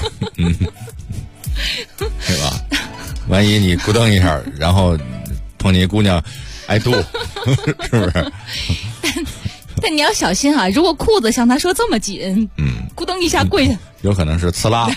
对吧？万一你咕噔一下，然后碰见一姑娘挨肚，是不是？ 但你要小心啊！如果裤子像他说这么紧，咕噔一下跪下， 有可能是呲拉。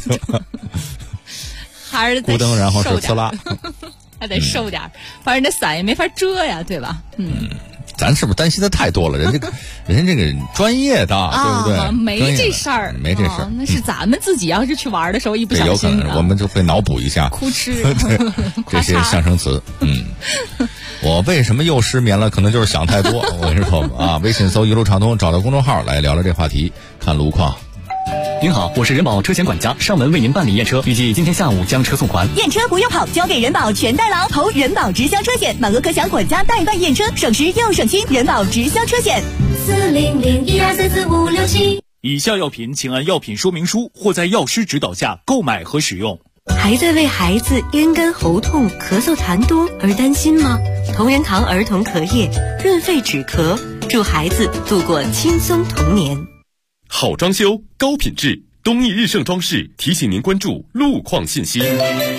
还是咕噔，然后是呲拉， 还得瘦点，反正这伞也没法遮呀，对吧？ 咱是不是担心的太多了？人家这个专业的，对不对？ 没这事儿， 没这事儿， 那是咱们自己要是去玩的时候一不小心， 有可能我们就会脑补一下， 哭哧， 这些象声词。我为什么又失眠了？可能就是想太多。我跟你说啊，微信搜一路畅通，找到公众号来聊聊这话题，看路况。 您好，我是人保车险管家，上门为您办理验车，预计今天下午将车送还。 验车不用跑，交给人保全代劳，投人保直销车险，满额可享管家代办验车，省时又省心。人保直销车险，40012344567。 以下药品请按药品说明书或在药师指导下购买和使用。 还在为孩子咽干喉痛、咳嗽痰多而担心吗？同仁堂儿童咳液润肺止咳，助孩子度过轻松童年。 好装修，高品质，东义日盛装饰提醒您关注路况信息。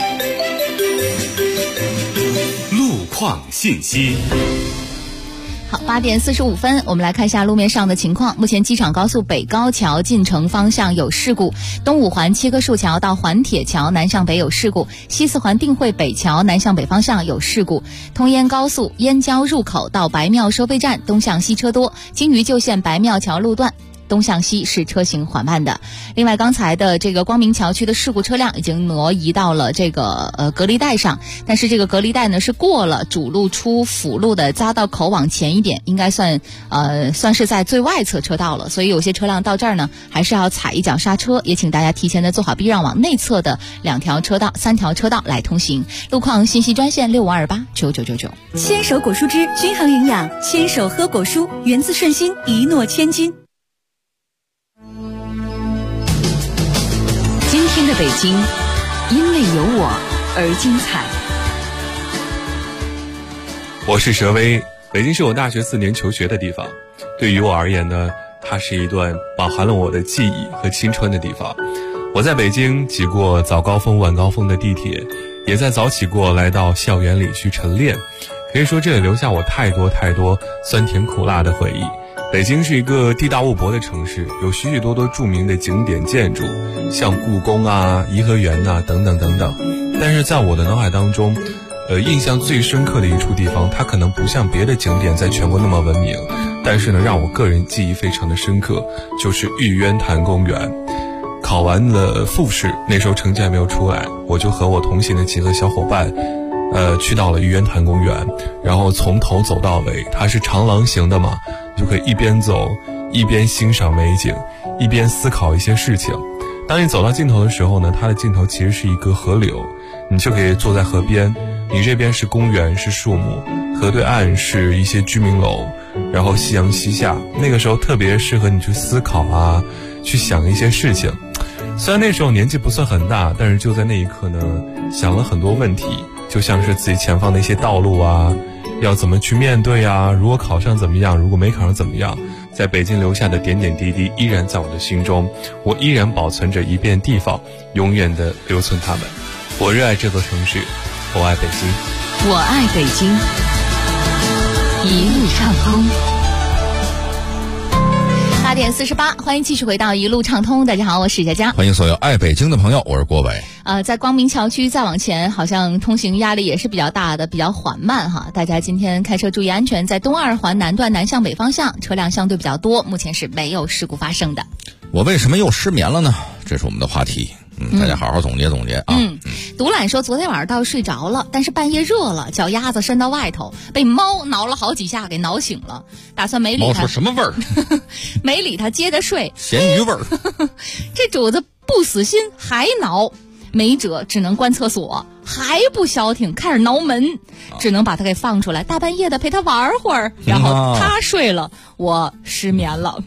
路况信息。 好，8点45分，我们来看一下路面上的情况。目前机场高速北高桥进城方向有事故，东五环切割树桥到环铁桥南向北有事故，西四环定慧北桥南向北方向有事故，通燕高速燕郊入口到白庙收费站东向西车多，京渝旧线白庙桥路段东向西是车行缓慢的。另外，刚才的这个光明桥区的事故车辆已经挪移到了这个隔离带上，但是这个隔离带呢是过了主路出辅路的匝道口往前一点，应该算是在最外侧车道了，所以有些车辆到这儿呢还是要踩一脚刹车，也请大家提前的做好避让，往内侧的2条车道、3条车道来通行。路况信息专线6528999999。 牵手果蔬汁均衡营养，牵手喝果蔬，源自顺心，一诺千金。今天的北京，因为有我而精彩。 我是佘薇，北京是我大学4年求学的地方。对于我而言呢，它是一段饱含了我的记忆和青春的地方。我在北京挤过早高峰、晚高峰的地铁，也在早起过来到校园里去晨练。可以说，这里留下我太多太多酸甜苦辣的回忆。北京是一个地大物博的城市，有许许多多著名的景点建筑，像故宫啊、颐和园啊等等等等。但是在我的脑海当中，印象最深刻的一处地方，它可能不像别的景点在全国那么闻名， 但是呢，让我个人记忆非常的深刻，就是玉渊潭公园。考完了复试，那时候成绩还没有出来，我就和我同行的几个小伙伴去到了玉渊潭公园，然后从头走到尾，它是长廊型的嘛，就可以一边走一边欣赏美景，一边思考一些事情。当你走到尽头的时候呢，它的尽头其实是一个河流，你就可以坐在河边，你这边是公园，是树木，河对岸是一些居民楼，然后夕阳西下，那个时候特别适合你去思考啊，去想一些事情。虽然那时候年纪不算很大，但是就在那一刻呢，想了很多问题，就像是自己前方的一些道路啊，要怎么去面对啊，如果考上怎么样，如果没考上怎么样。在北京留下的点点滴滴依然在我的心中，我依然保存着一片地方，永远的留存它们。我热爱这座城市，我爱北京， 我爱北京，一路畅通。 8点48，欢迎继续回到一路畅通。大家好，我是佳佳。 欢迎所有爱北京的朋友，我是郭伟。 在光明桥区再往前，好像通行压力也是比较大的，比较缓慢哈。大家今天开车注意安全，在东二环南段南向北方向车辆相对比较多，目前是没有事故发生的。 我为什么又失眠了呢？这是我们的话题。大家好好总结总结啊。 独揽说昨天晚上倒是睡着了，但是半夜热了，脚丫子伸到外头，被猫挠了好几下给挠醒了，打算没理他。 猫说什么味儿？ 没理他，接着睡。 咸鱼味儿。 这主子不死心，还挠，没辙，只能关厕所，还不消停，开始挠门，只能把他给放出来，大半夜的陪他玩会儿，然后他睡了，我失眠了。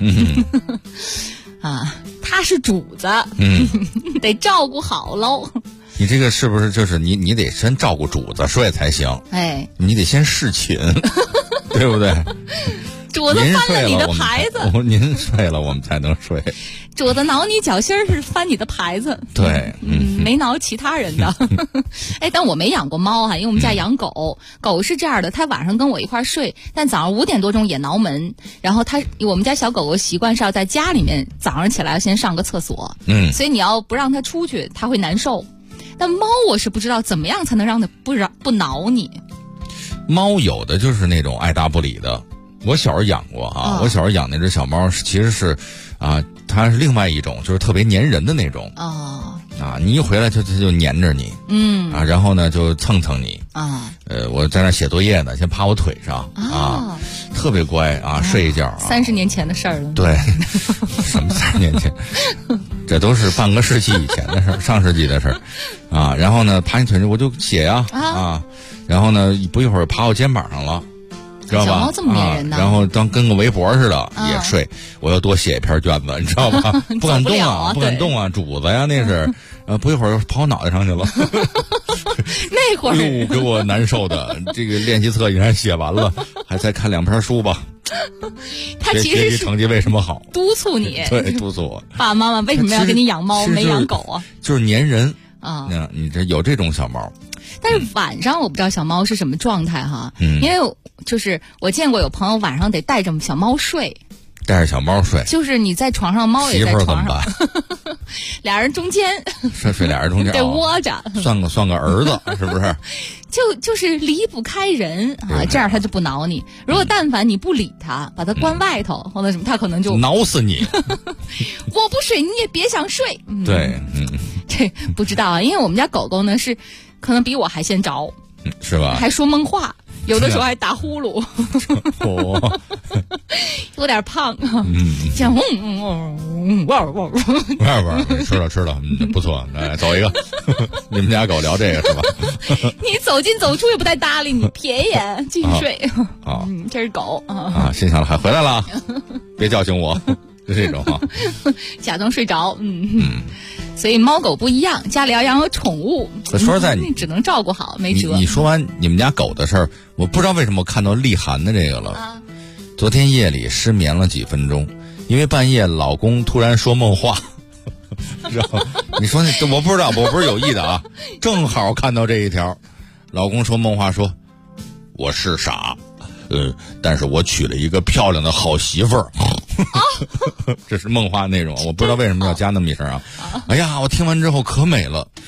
他是主子，得照顾好喽。 你这个是不是就是你得先照顾主子睡才行？ 哎， 你得先侍寝，对不对？ 主子翻了你的牌子， 您睡了我们才能睡。 主子挠你脚心是翻你的牌子， 对， 没挠其他人的。但我没养过猫哈，因为我们家养狗，狗是这样的，它晚上跟我一块睡，但早上5点多钟也挠门。然后我们家小狗狗习惯是要在家里面早上起来先上个厕所，所以你要不让它出去，它会难受。但猫我是不知道怎么样才能让它不挠你。 猫有的就是那种爱答不理的。我小时候养过啊，我小时候养那只小猫其实是它是另外一种，就是特别粘人的那种你一回来它就粘着你，然后呢就蹭蹭你我在那写作业呢，先趴我腿上特别乖睡一觉 30年前的事儿了。 对，什么30年前？这都是半个世纪以前的事儿，上世纪的事儿然后呢趴你腿上我就写然后呢不一会儿爬我肩膀上了。知道吧？ 小猫这么粘人呢， 然后当跟个围脖似的也睡，我要多写一篇卷子，你知道吧？不敢动不敢动主子呀，那是不一会儿跑我脑袋上去了。 那会儿给我难受的，这个练习册已经写完了，还再看2篇书吧。 他其实是成绩为什么好？ 督促你， 对，督促我。 爸爸妈妈为什么要给你养猫没养狗啊？ 就是粘人你这有这种小猫。 但是晚上我不知道小猫是什么状态哈，因为就是我见过有朋友晚上得带着小猫睡， 带着小猫睡， 就是你在床上，猫也在床上，俩人中间睡俩人中间得窝着， 算个儿子是不是？ 就是离不开人这样他就不挠你。如果但凡你不理他，把他关外头或者什么，他可能就挠死你。 我不睡你也别想睡。 对， 这不知道因为我们家狗狗呢是可能比我还先着， 是吧？ 还说梦话，有的时候还打呼噜，有点胖，像吃了，不错，来走一个。你们家狗聊这个是吧？ 你走进走出也不带搭理你，瞥一眼继续睡。这是狗心想了还回来了，别叫醒我，就这种假装睡着，所以猫狗不一样，家里要养有宠物， 说实在你只能照顾好，没辙。 你说完你们家狗的事儿，我不知道为什么我看到丽涵的这个了。昨天夜里失眠了几分钟，因为半夜老公突然说梦话，知道吗？你说那我不知道，我不是有意的正好看到这一条，老公说梦话说，我是傻，但是我娶了一个漂亮的好媳妇儿。这是梦话内容，我不知道为什么要加那么一声哎呀，我听完之后可美了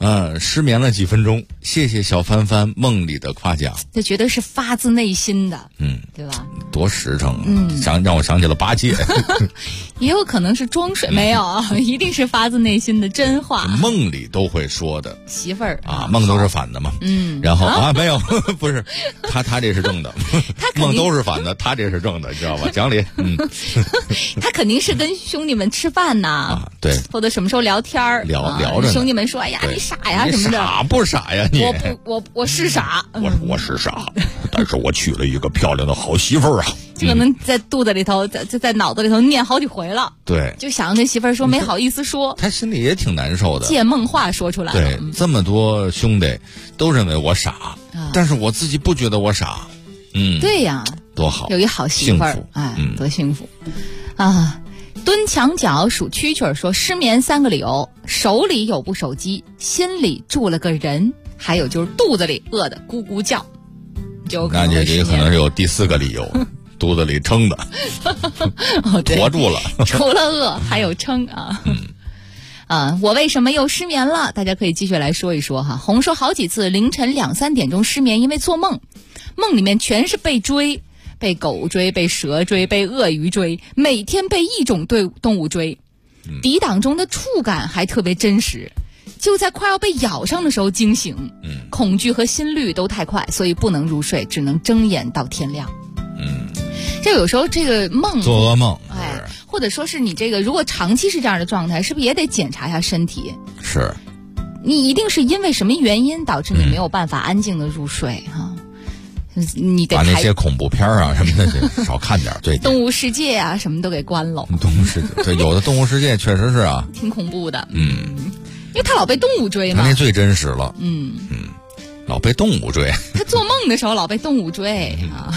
失眠了几分钟，谢谢小帆帆梦里的夸奖。 这绝对是发自内心的，对吧？ 多实诚啊！让我想起了八戒。 也有可能是装水，没有，一定是发自内心的真话。 梦里都会说的， 媳妇儿啊，梦都是反的嘛。然后没有，不是他这是正的，梦都是反的，他这是正的，知道吧？讲理。 他肯定是跟兄弟们吃饭呐， 对， 或者什么时候聊天聊着兄弟们说：“哎呀，你傻呀什么的。” 傻不傻呀你？ 我是傻， 我是傻，但是我娶了一个漂亮的好媳妇儿啊。 这可能在肚子里头，在脑子里头念好几回了。 对， 就想跟媳妇儿说，没好意思说， 他心里也挺难受的。 借梦话说出来了。 对，这么多兄弟都认为我傻，但是我自己不觉得我傻。 对呀， 多好， 有一好媳妇儿，哎，多幸福啊！蹲墙角数蛐蛐说，失眠3个理由：手里有部手机，心里住了个人，还有就是肚子里饿得咕咕叫。 那这可能是有第4个理由。肚子里撑的，驮住了。 除了饿，还有撑啊。我为什么又失眠了？大家可以继续来说一说哈。红说好几次凌晨2、3点钟失眠，因为做梦，梦里面全是被追，被狗追，被蛇追，被鳄鱼追，每天被一种动物追，抵挡中的触感还特别真实。就在快要被咬上的时候惊醒，恐惧和心率都太快，所以不能入睡，只能睁眼到天亮。这有时候这个梦做噩梦， 或者说是你这个如果长期是这样的状态，是不是也得检查一下身体？ 是， 你一定是因为什么原因导致你没有办法安静的入睡哈？你得把那些恐怖片啊什么的少看点，对， 动物世界啊什么都给关了。 动物世界，对，有的动物世界确实是啊， 挺恐怖的。因为他老被动物追嘛， 那最真实了。老被动物追。 他做梦的时候老被动物追啊。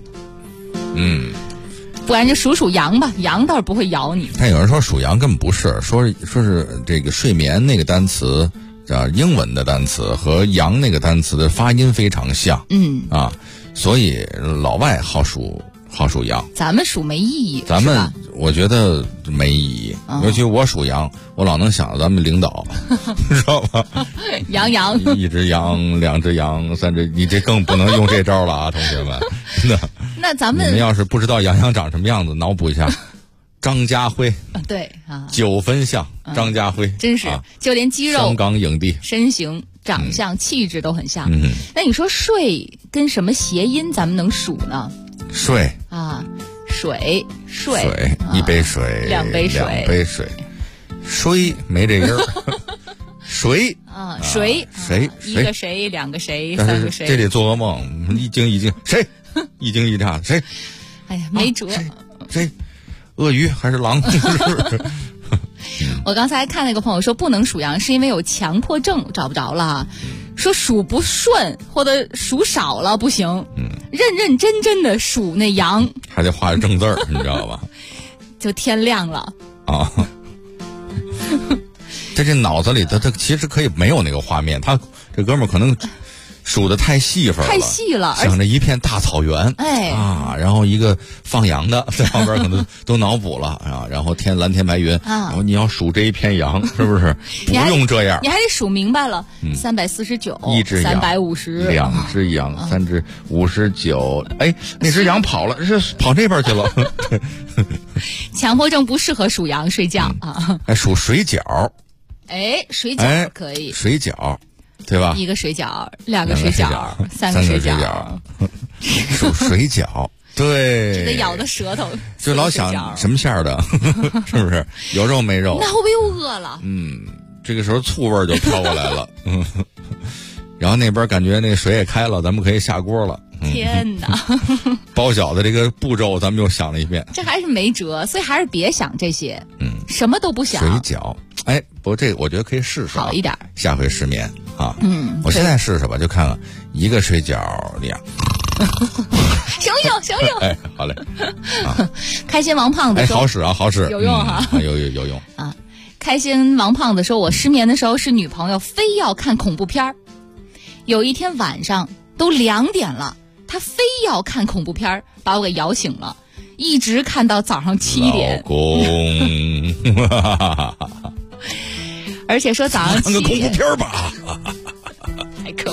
不然就数羊吧，羊倒是不会咬你。 但有人说属羊根本不是，说是这个睡眠那个单词，英文的单词和羊那个单词的发音非常像。所以老外好属羊， 咱们属没意义。 咱们我觉得没意义，尤其我属羊，我老能想到咱们领导，知道吧？ 羊 1只羊，2只羊，3只，你这更不能用这招了啊，同学们！真的。 那咱们你们要是不知道羊长什么样子，脑补一下，张家辉， 对啊 9分像张家辉， 真是，就连肌肉、 香港影帝、 身形、长相、气质都很像。那你说睡跟什么谐音咱们能数呢？ 睡啊，水， 一杯水 ，2杯水， 水没这音儿。谁啊？谁？一个谁，2个谁，3个谁？ 这得做噩梦，一惊谁？一惊一乍谁？ 哎呀，没辙。 谁？鳄鱼还是狼？ 我刚才看那个朋友说不能属羊，是因为有强迫症，找不着了。说数不顺或者数少了不行，认真的数那羊， 还得画正字儿，你知道吧？ 就天亮了啊。这脑子里他其实可以没有那个画面，他这哥们儿可能数的太细分了， 太细了， 想着一片大草原，然后一个放羊的在旁边可能都脑补了啊，然后蓝天白云，然后你要数这一片羊，是不是？不用这样， 你还得数明白了，349， 一只羊 ，350， 2只羊，3只59，哎，那只羊跑了，是跑这边去了。 强迫症不适合属羊睡觉啊。 数水饺。 水饺可以， 水饺，对吧？ 一个水饺，2个水饺，3个水饺， 数水饺，对， 只得咬的舌头， 就老想什么馅儿的，是不是？有肉没肉？ 那会不会又饿了？ 这个时候醋味就飘过来了，然后那边感觉那水也开了，咱们可以下锅了。 天哪！ 包饺子这个步骤咱们又想了一遍， 这还是没辙，所以还是别想这些，什么都不想。 水饺，不过这个我觉得可以试试， 好一点。 下回失眠啊，我现在试试吧，就看看一个水饺2。 醒， 好嘞。 开心王胖子说， 好使啊，好使， 有用哈， 有用啊。开心王胖子说，我失眠的时候是女朋友非要看恐怖片，有一天晚上都2点了，她非要看恐怖片，把我给摇醒了，一直看到早上7点。 老公， 而且说早上7点看个恐怖片吧。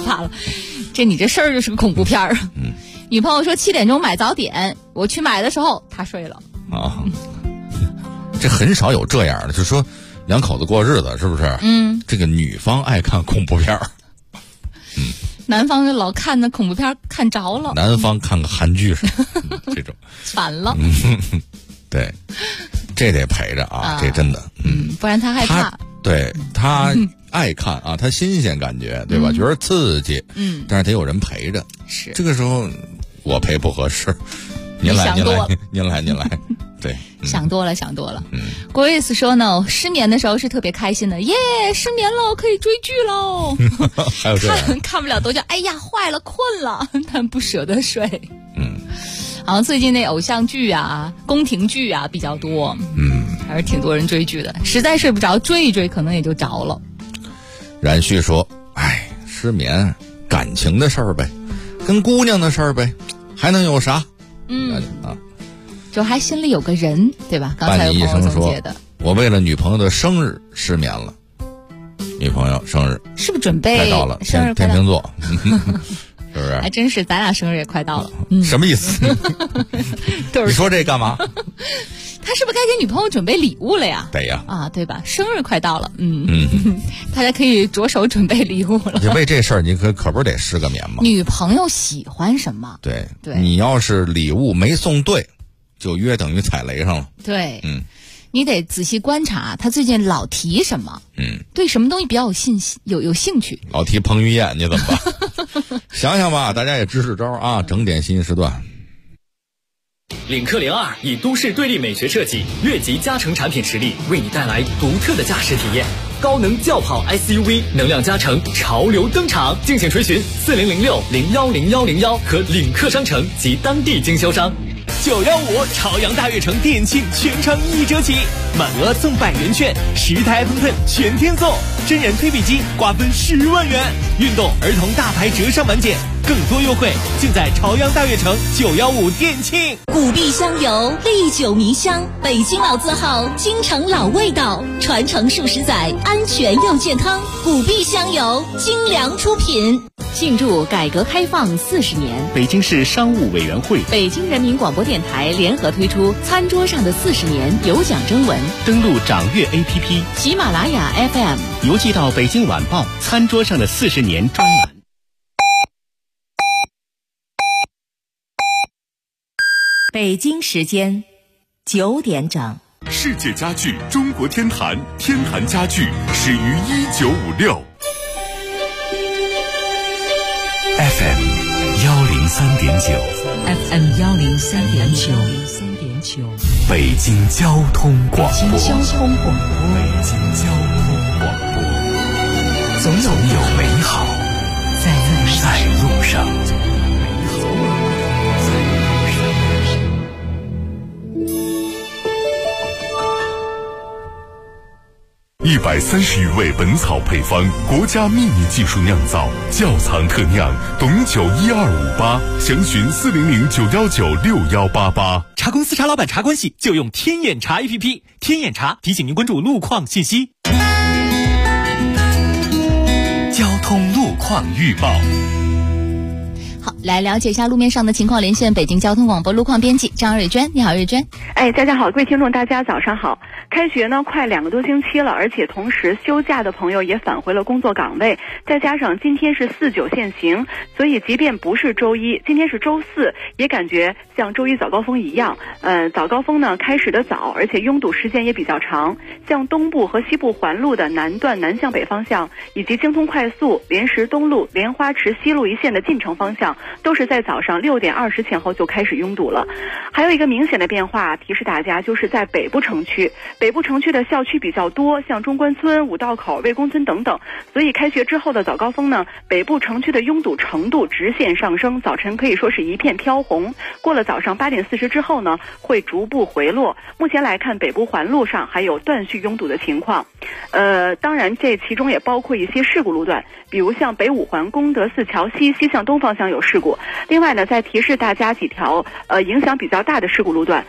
怕了。你这事儿就是个恐怖片儿。女朋友说7点钟买早点，我去买的时候她睡了。 这很少有这样的，就是说两口子过日子，是不是？这个女方爱看恐怖片儿， 男方就老看那恐怖片看着了， 男方看个韩剧是这种反了。 对，这得陪着啊，这真的， 不然他害怕。 对他爱看啊，他新鲜感觉，对吧？觉得刺激，但是得有人陪着。 是这个时候我陪不合适，您来。对， 想多了。Grace 说呢，失眠的时候是特别开心的，耶，失眠了可以追剧喽。 还有这样看不了多久，哎呀，坏了，困了，但不舍得睡。好像最近那偶像剧啊、宫廷剧啊比较多，还是挺多人追剧的。实在睡不着，追一追可能也就着了。 冉旭说：“失眠，感情的事儿呗，跟姑娘的事儿呗，还能有啥？ 就还心里有个人，对吧？刚才有朋友总结的。 我为了女朋友的生日失眠了。女朋友生日是不是准备快到了？ 生日天秤座。”是不是？ 还真是，咱俩生日也快到了。 什么意思？你说这干嘛？ 他是不是该给女朋友准备礼物了呀？ 得呀。 对吧？生日快到了，大家可以着手准备礼物了。 就为这事儿，你可不是得失个眠吗？ 女朋友喜欢什么？ 对，你要是礼物没送对，就约等于踩雷上了。 对，你得仔细观察他最近老提什么，对什么东西比较有兴趣。 老提彭于晏，你怎么办？想想吧，大家也支支招啊，整点新时段。 领克02以都市对立美学设计，越级加成产品实力，为你带来独特的驾驶体验。高能轿跑 SUV 能量加成潮流登场，敬请垂询4006-010101和领克商城及当地经销商。 915朝阳大悦城店庆全程1折起，满额送100元券，10台iPhone 10全天送，真人推背机瓜分10万元，运动儿童大牌折上满减，更多优惠尽在朝阳大悦城915店庆。 古碧香油历久弥香，北京老字号，京城老味道，传承数十载，安全又健康。古碧香油精良出品。 庆祝改革开放40年， 北京市商务委员会、 北京人民广播电台联合推出餐桌上的40年有奖征文， 登录掌阅 APP、 喜马拉雅 FM， 邮寄到北京晚报餐桌上的40年专栏。 北京时间9点整。 世界家具中国天坛，天坛家具始于1956。 FM 103.9 FM 103.9， 北京交通广播。 北京交通广播， 总有美好在路上。 130余味本草配方，国家秘密技术酿造，窖藏特酿，董酒12588，详询400-919-6188。 茶公司茶老板茶关系就用天眼茶 APP， 天眼茶提醒您关注路况信息。 交通路况预报。 好，来了解一下路面上的情况，连线北京交通广播路况编辑张瑞娟。你好，瑞娟。 大家好，各位听众，大家早上好。开学呢快2个多星期了，而且同时休假的朋友也返回了工作岗位，再加上今天是4-9限行，所以即便不是周一，今天是周四，也感觉像周一早高峰一样。早高峰呢开始的早，而且拥堵时间也比较长。像东部和西部环路的南段南向北方向，以及京通快速、莲石东路、莲花池西路一线的进城方向，都是在早上6点20前后就开始拥堵了。还有一个明显的变化，提示大家，就是在北部城区。北部城区的校区比较多，像中关村、五道口、魏公村等等，所以开学之后的早高峰呢，北部城区的拥堵程度直线上升，早晨可以说是一片飘红。过了早上8点40之后呢，会逐步回落。目前来看，北部环路上还有断续拥堵的情况。当然这其中也包括一些事故路段，比如像北五环功德寺桥西西向东方向有事故。另外呢，再提示大家几条影响比较大的事故路段，一个呢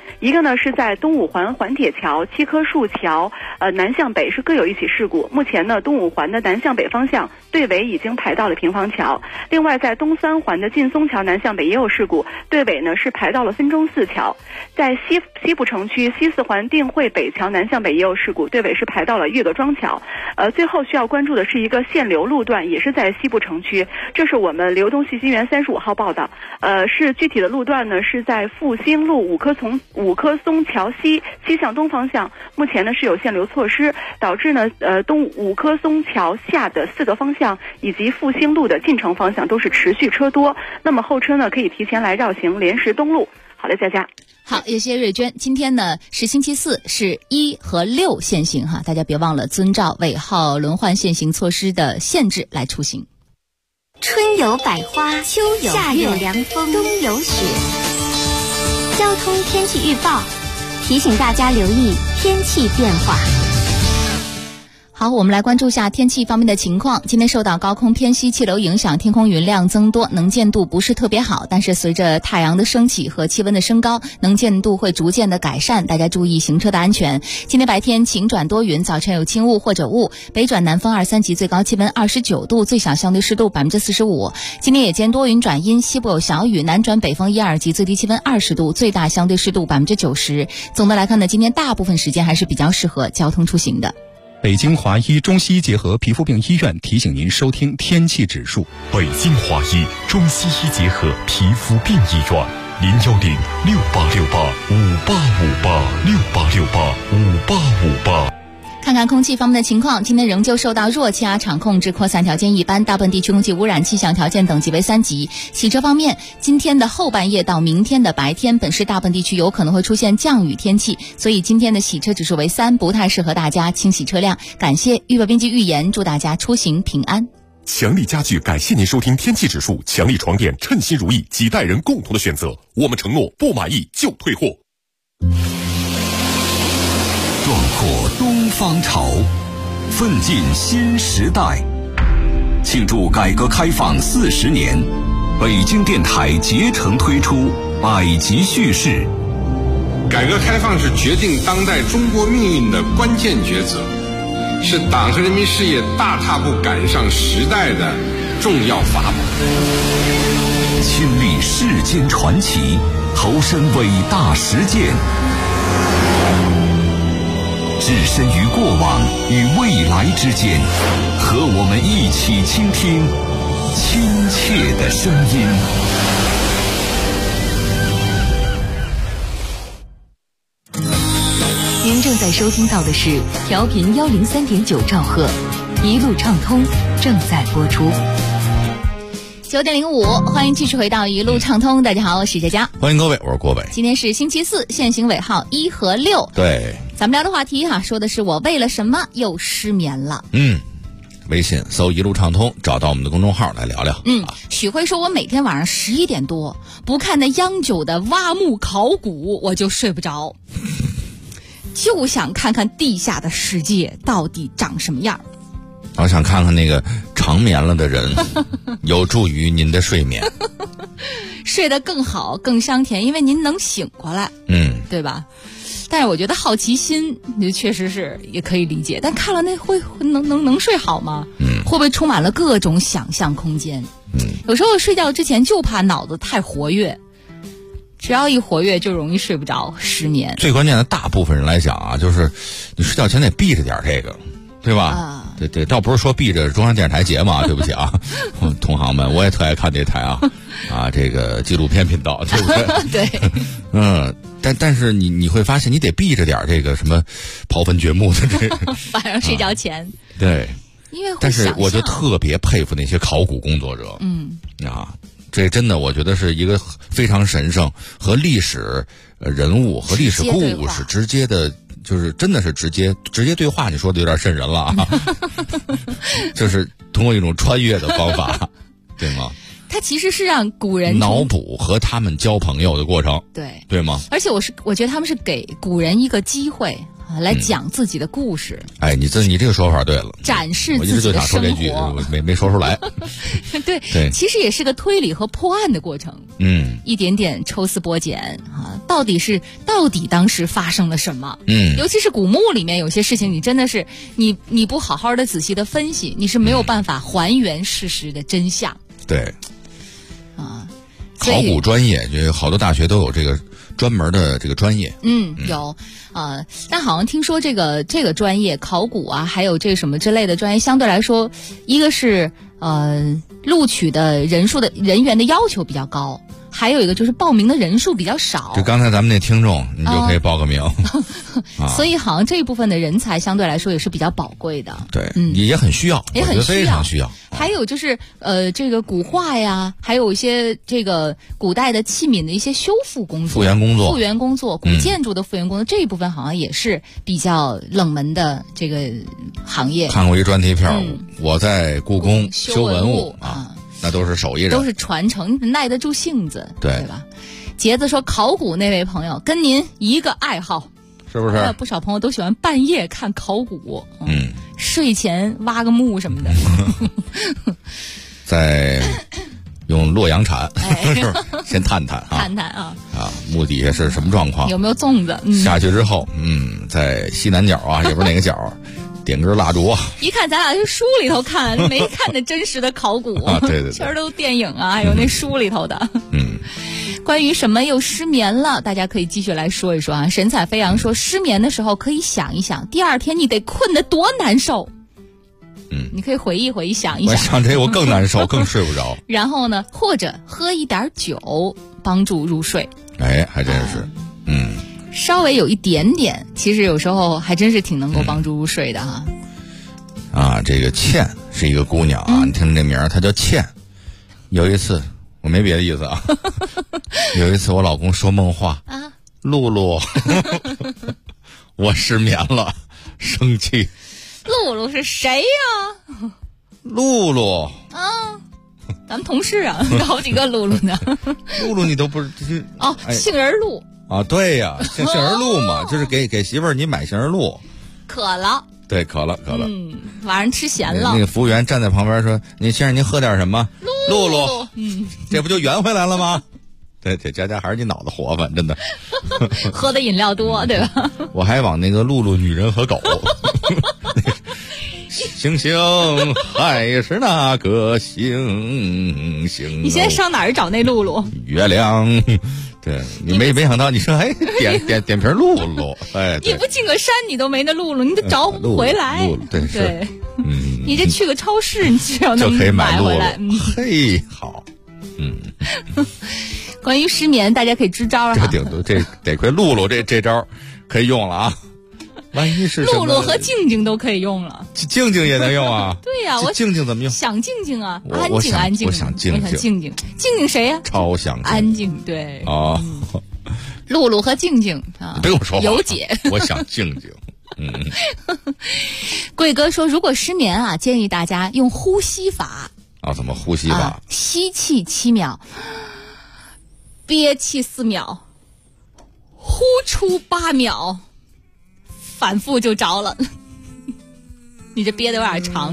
呢是在东五环环铁桥、七棵树桥南向北是各有一起事故。目前呢，东五环的南向北方向队尾已经排到了平房桥。另外，在东三环的劲松桥南向北也有事故，队尾呢是排到了分钟寺桥。在西部城区西四环定慧北桥南向北也有事故，队尾是排到了岳各庄桥。最后需要关注的是一个限流路段，也是在西部城区，这是我们流动信息源35号报道。是具体的路段呢是在复兴路五棵松桥西向东方向，目前呢是有限流措施，导致呢东五棵松桥下的4个方向以及复兴路的进城方向都是持续车多，那么后车呢可以提前来绕行莲石东路。好的，佳佳。 好，谢谢瑞娟。今天呢是星期四，是1和6限行哈，大家别忘了遵照尾号轮换限行措施的限制来出行。 春有百花，秋有夏有凉风，冬有雪。交通天气预报提醒大家留意天气变化。 好，我们来关注一下天气方面的情况。今天受到高空偏西气流影响，天空云量增多，能见度不是特别好，但是随着太阳的升起和气温的升高，能见度会逐渐的改善，大家注意行车的安全。今天白天晴转多云，早晨有轻雾或者雾，北转南风2、3级，最高气温29度，最小相对湿度45%。今天夜间多云转阴，西部有小雨，南转北风1、2级，最低气温20度，最大相对湿度90%。总的来看呢，今天大部分时间还是比较适合交通出行的。 北京华医中西医结合皮肤病医院提醒您收听天气指数。 北京华医中西医结合皮肤病医院，010-6868-5858，6868-5858。 看看空气方面的情况，今天仍旧受到弱气压场控制扩散条件一般，大部分地区空气污染气象条件等级为3级。洗车方面，今天的后半夜到明天的白天，本市大部分地区有可能会出现降雨天气，所以今天的洗车指数为3，不太适合大家清洗车辆。感谢预报编辑预言，祝大家出行平安。 强力家具感谢您收听天气指数，强力床垫称心如意，几代人共同的选择，我们承诺不满意就退货。 壮阔东方潮，奋进新时代。庆祝改革开放40年，北京电台竭诚推出百集叙事。 改革开放是决定当代中国命运的关键抉择，是党和人民事业大踏步赶上时代的重要法宝。 亲历世间传奇，投身伟大实践，置身于过往与未来之间，和我们一起倾听亲切的声音。 您正在收听到的是调频103.9兆赫，一路畅通正在播出。 9点05，欢迎继续回到一路畅通。大家好，我是佳佳， 欢迎各位，我是郭伟。 今天是星期四，限行尾号1和6。 对， 咱们聊的话题说的是我为了什么又失眠了。 微信搜一路畅通，找到我们的公众号来聊聊。 许辉说，我每天晚上11点多不看那央9的挖墓考古，我就睡不着，就想看看地下的世界到底长什么样。 我想看看那个长眠了的人，有助于您的睡眠， 睡得更好更香甜，因为您能醒过来，对吧？但是我觉得好奇心确实是也可以理解，但看了那会能睡好吗？会不会充满了各种想象空间？有时候睡觉之前就怕脑子太活跃，只要一活跃就容易睡不着，失眠。 最关键的，大部分人来讲就是你睡觉前得避着点这个，对吧？对，倒不是说避着中央电视台节目啊，对不起啊，同行们，我也特爱看这台啊，这个纪录片频道，对不对？对，但是你会发现，你得避着点这个什么刨坟掘墓的这个， 晚上睡觉前， 对， 因为但是我就特别佩服那些考古工作者，这真的我觉得是一个非常神圣和历史人物和历史故事直接的。就是真的是直接对话，你说的有点瘆人了啊！就是通过一种穿越的方法，对吗？ 它其实是让古人脑补和他们交朋友的过程，对吗？ 而且我觉得他们是给古人一个机会来讲自己的故事。 你这个说法对了， 展示自己的生活。 我一直就想说这句，没说出来。 对，其实也是个推理和破案的过程。一点点抽丝剥茧啊，到底当时发生了什么？尤其是古墓里面有些事情，你真的是你不好好的仔细的分析，你是没有办法还原事实的真相。 对，考古专业就好多大学都有这个专门的这个专业。 有但好像听说这个专业考古啊，还有这什么之类的专业，相对来说，一个是录取的人员的要求比较高。还有一个就是报名的人数比较少， 就刚才咱们那听众，你就可以报个名， 所以好像这一部分的人才相对来说也是比较宝贵的。 对，也很需要， 也很非常需要。 还有就是这个古画呀，还有一些这个古代的器皿的一些修复工作、复原工作、古建筑的复原工作，这一部分好像也是比较冷门的这个行业。 看过一专题片，我在故宫修文物啊。那都是手艺人， 都是传承，耐得住性子，对吧？杰子说，考古那位朋友跟您一个爱好， 是不是？ 不少朋友都喜欢半夜看考古，睡前挖个墓什么的， 在用洛阳铲，是吧？先探探啊，墓底下是什么状况？ 有没有粽子？ 下去之后，在西南角啊，也不是哪个角。点根蜡烛， 一看咱俩是书里头看，没看那真实的考古啊，对， 全都电影啊，还有那书里头的。关于什么又失眠了，大家可以继续来说一说啊。神采飞扬说，失眠的时候可以想一想，第二天你得困得多难受。你可以回忆想一想。 我想这我更难受，更睡不着。 然后呢，或者喝一点酒，帮助入睡。 还真是， 稍微有一点点，其实有时候还真是挺能够帮助入睡的哈。 这个倩是一个姑娘啊，你听这名儿，她叫倩。有一次，我没别的意思啊。有一次我老公说梦话啊，露露，我失眠了，生气。 露露是谁呀？ 露露啊，咱们同事啊，好几个露露呢。 露露你都不是杏仁露。 对呀，杏仁露嘛，就是给媳妇儿你买杏仁露。 渴了。 对，渴了。 晚上吃咸了。 那个服务员站在旁边说：“先生，您喝点什么？”露露。这不就圆回来了吗？对，佳还是你脑子活泛，真的。 喝的饮料多，对吧？ 我还往那个露露女人和狗。星星还是那个星星。 你现在上哪儿找那露露？ 月亮。对，你没想到，你说点瓶露露， 你不进个山你都没那露露，你得找回来。 对， 你这去个超市，你至少能就可以买回来。 嘿，好， 关于失眠，大家可以支招这得亏露露这招可以用了啊。万一是露露和静静都可以用了， 静静也能用啊。 对呀，我静静怎么用？ 想静静啊， 安静。我想静静谁呀？ 超想安静，对。露露和静静啊， 不用说话， 有解。 我想静静。 贵哥说，如果失眠啊，建议大家用呼吸法。 怎么呼吸法？ 吸气7秒，憋气4秒，呼出8秒。反复就着了，你这憋得有点长。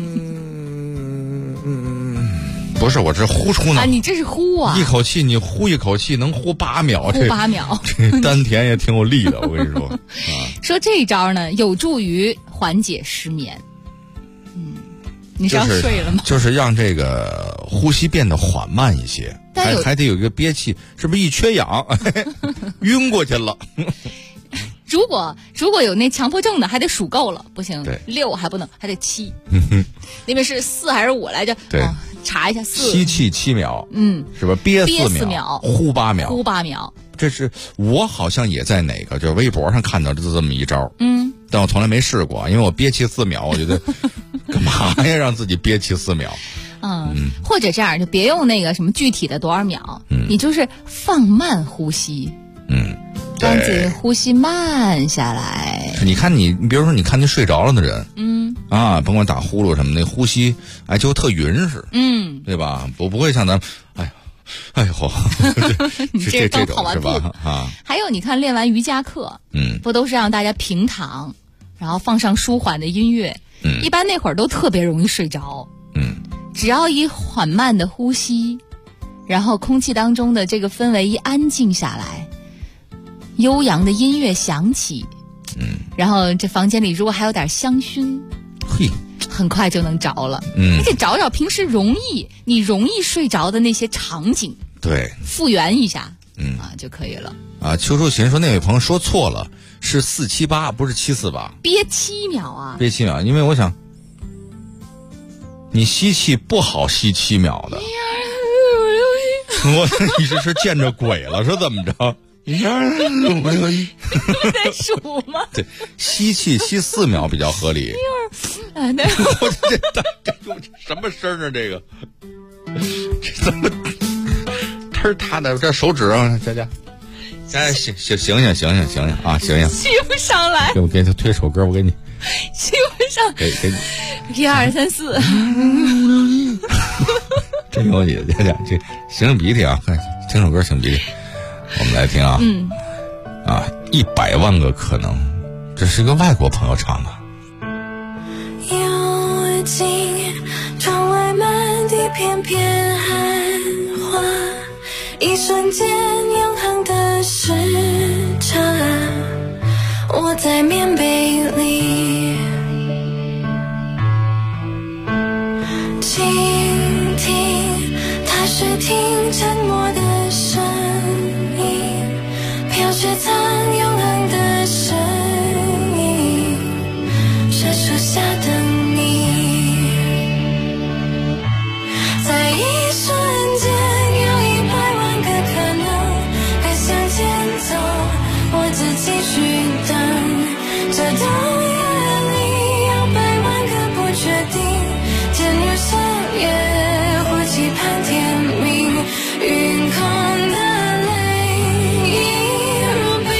不是，我这呼出呢。 你这是呼啊！ 一口气你呼一口气能呼8秒， 呼8秒， 这丹田也挺有力的。我跟你说， 说这一招呢，有助于缓解失眠。你是要睡了吗？ 就是让这个呼吸变得缓慢一些，还得有一个憋气，是不是一缺氧晕过去了？ 如果有那强迫症的，还得数够了，不行，6还不能，还得7。那边是4还是5来着？ 对， 查一下4。 吸气7秒，是吧？憋4秒，呼8秒， 呼8秒。 这是我好像也在哪个就是微博上看到这么一招，但我从来没试过，因为我憋气4秒，我觉得干嘛呀？让自己憋气4秒。 或者这样，就别用那个什么具体的多少秒，你就是放慢呼吸。让自己呼吸慢下来。 你看你比如说你看那睡着了的人，甭管打呼噜什么的，呼吸就特匀实，对吧？我不会像咱哎呦， 你这刚跑完步是吧？ 还有你看练完瑜伽课，不都是让大家平躺，然后放上舒缓的音乐，一般那会儿都特别容易睡着。 只要一缓慢的呼吸，然后空气当中的这个氛围一安静下来，悠扬的音乐响起，然后这房间里如果还有点香薰， 嘿， 很快就能着了。你得找找平时你容易睡着的那些场景， 对， 复原一下，就可以了。 啊，邱淑琴说那位朋友说错了，是478，不是748。 憋7秒啊！ 憋7秒，因为我想，你吸气不好吸7秒的。我你这是见着鬼了，是怎么着？1、2、3、4、5、6、7。 在数吗？ 对，吸气吸4秒比较合理。 1、2， 我这什么声呢？这个，这怎么？他的这手指啊，佳，醒啊，醒！ 吸不上来。 我给你推首歌，我给你。 吸不上。 给你。 1、2、3、4。 真有你的佳，这擤鼻涕啊！看，听首歌擤鼻涕，我们来听啊。100万个可能，这是一个外国朋友唱的。 幽静，窗外满地片片寒花，一瞬间永恒的时差，我在棉被里倾听，它是听沉默的声音，飘雪藏永恒的声音，是树下的你，在一瞬间有100万个可能，该向前走，我只继续等，这冬夜里有100万个不确定，渐入深夜或期盼天明，云空的泪已如冰。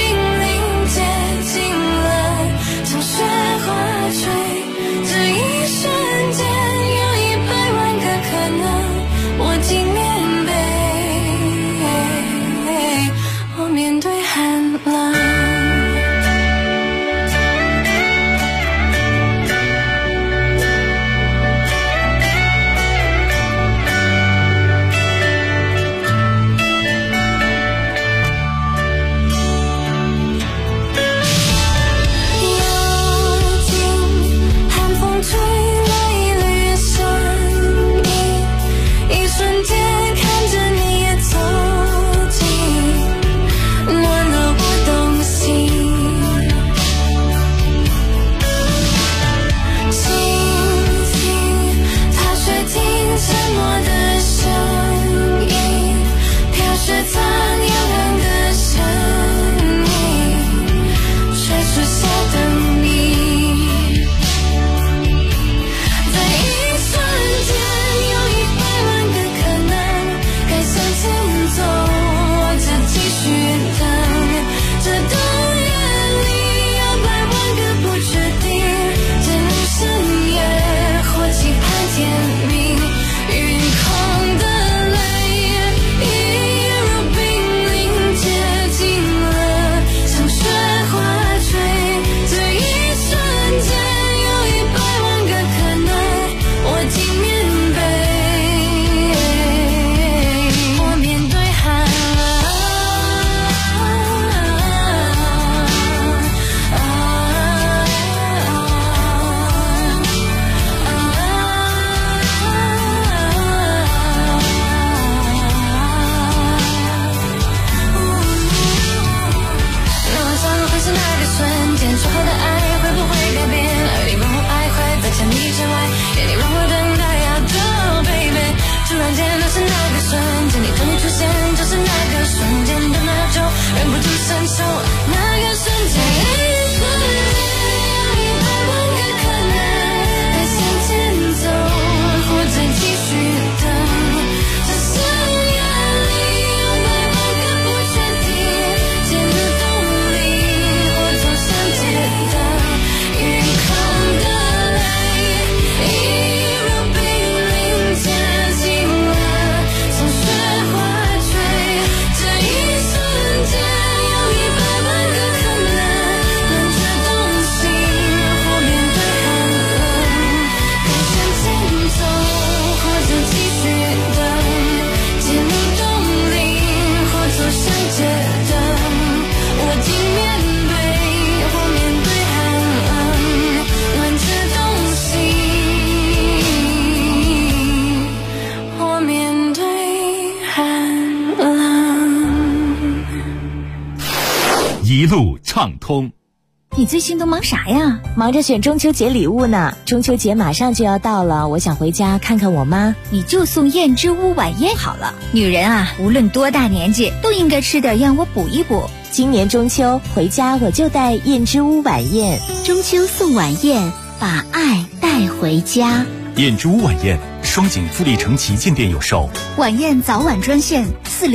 一路畅通。 你最近都忙啥呀？忙着选中秋节礼物呢。中秋节马上就要到了，我想回家看看我妈。 你就送燕之屋晚宴好了。女人啊，无论多大年纪，都应该吃点燕窝补一补。 今年中秋回家我就带燕之屋晚宴。 中秋送晚宴，把爱带回家。 燕之屋晚宴，双井富力城旗舰店有售。 晚宴早晚专线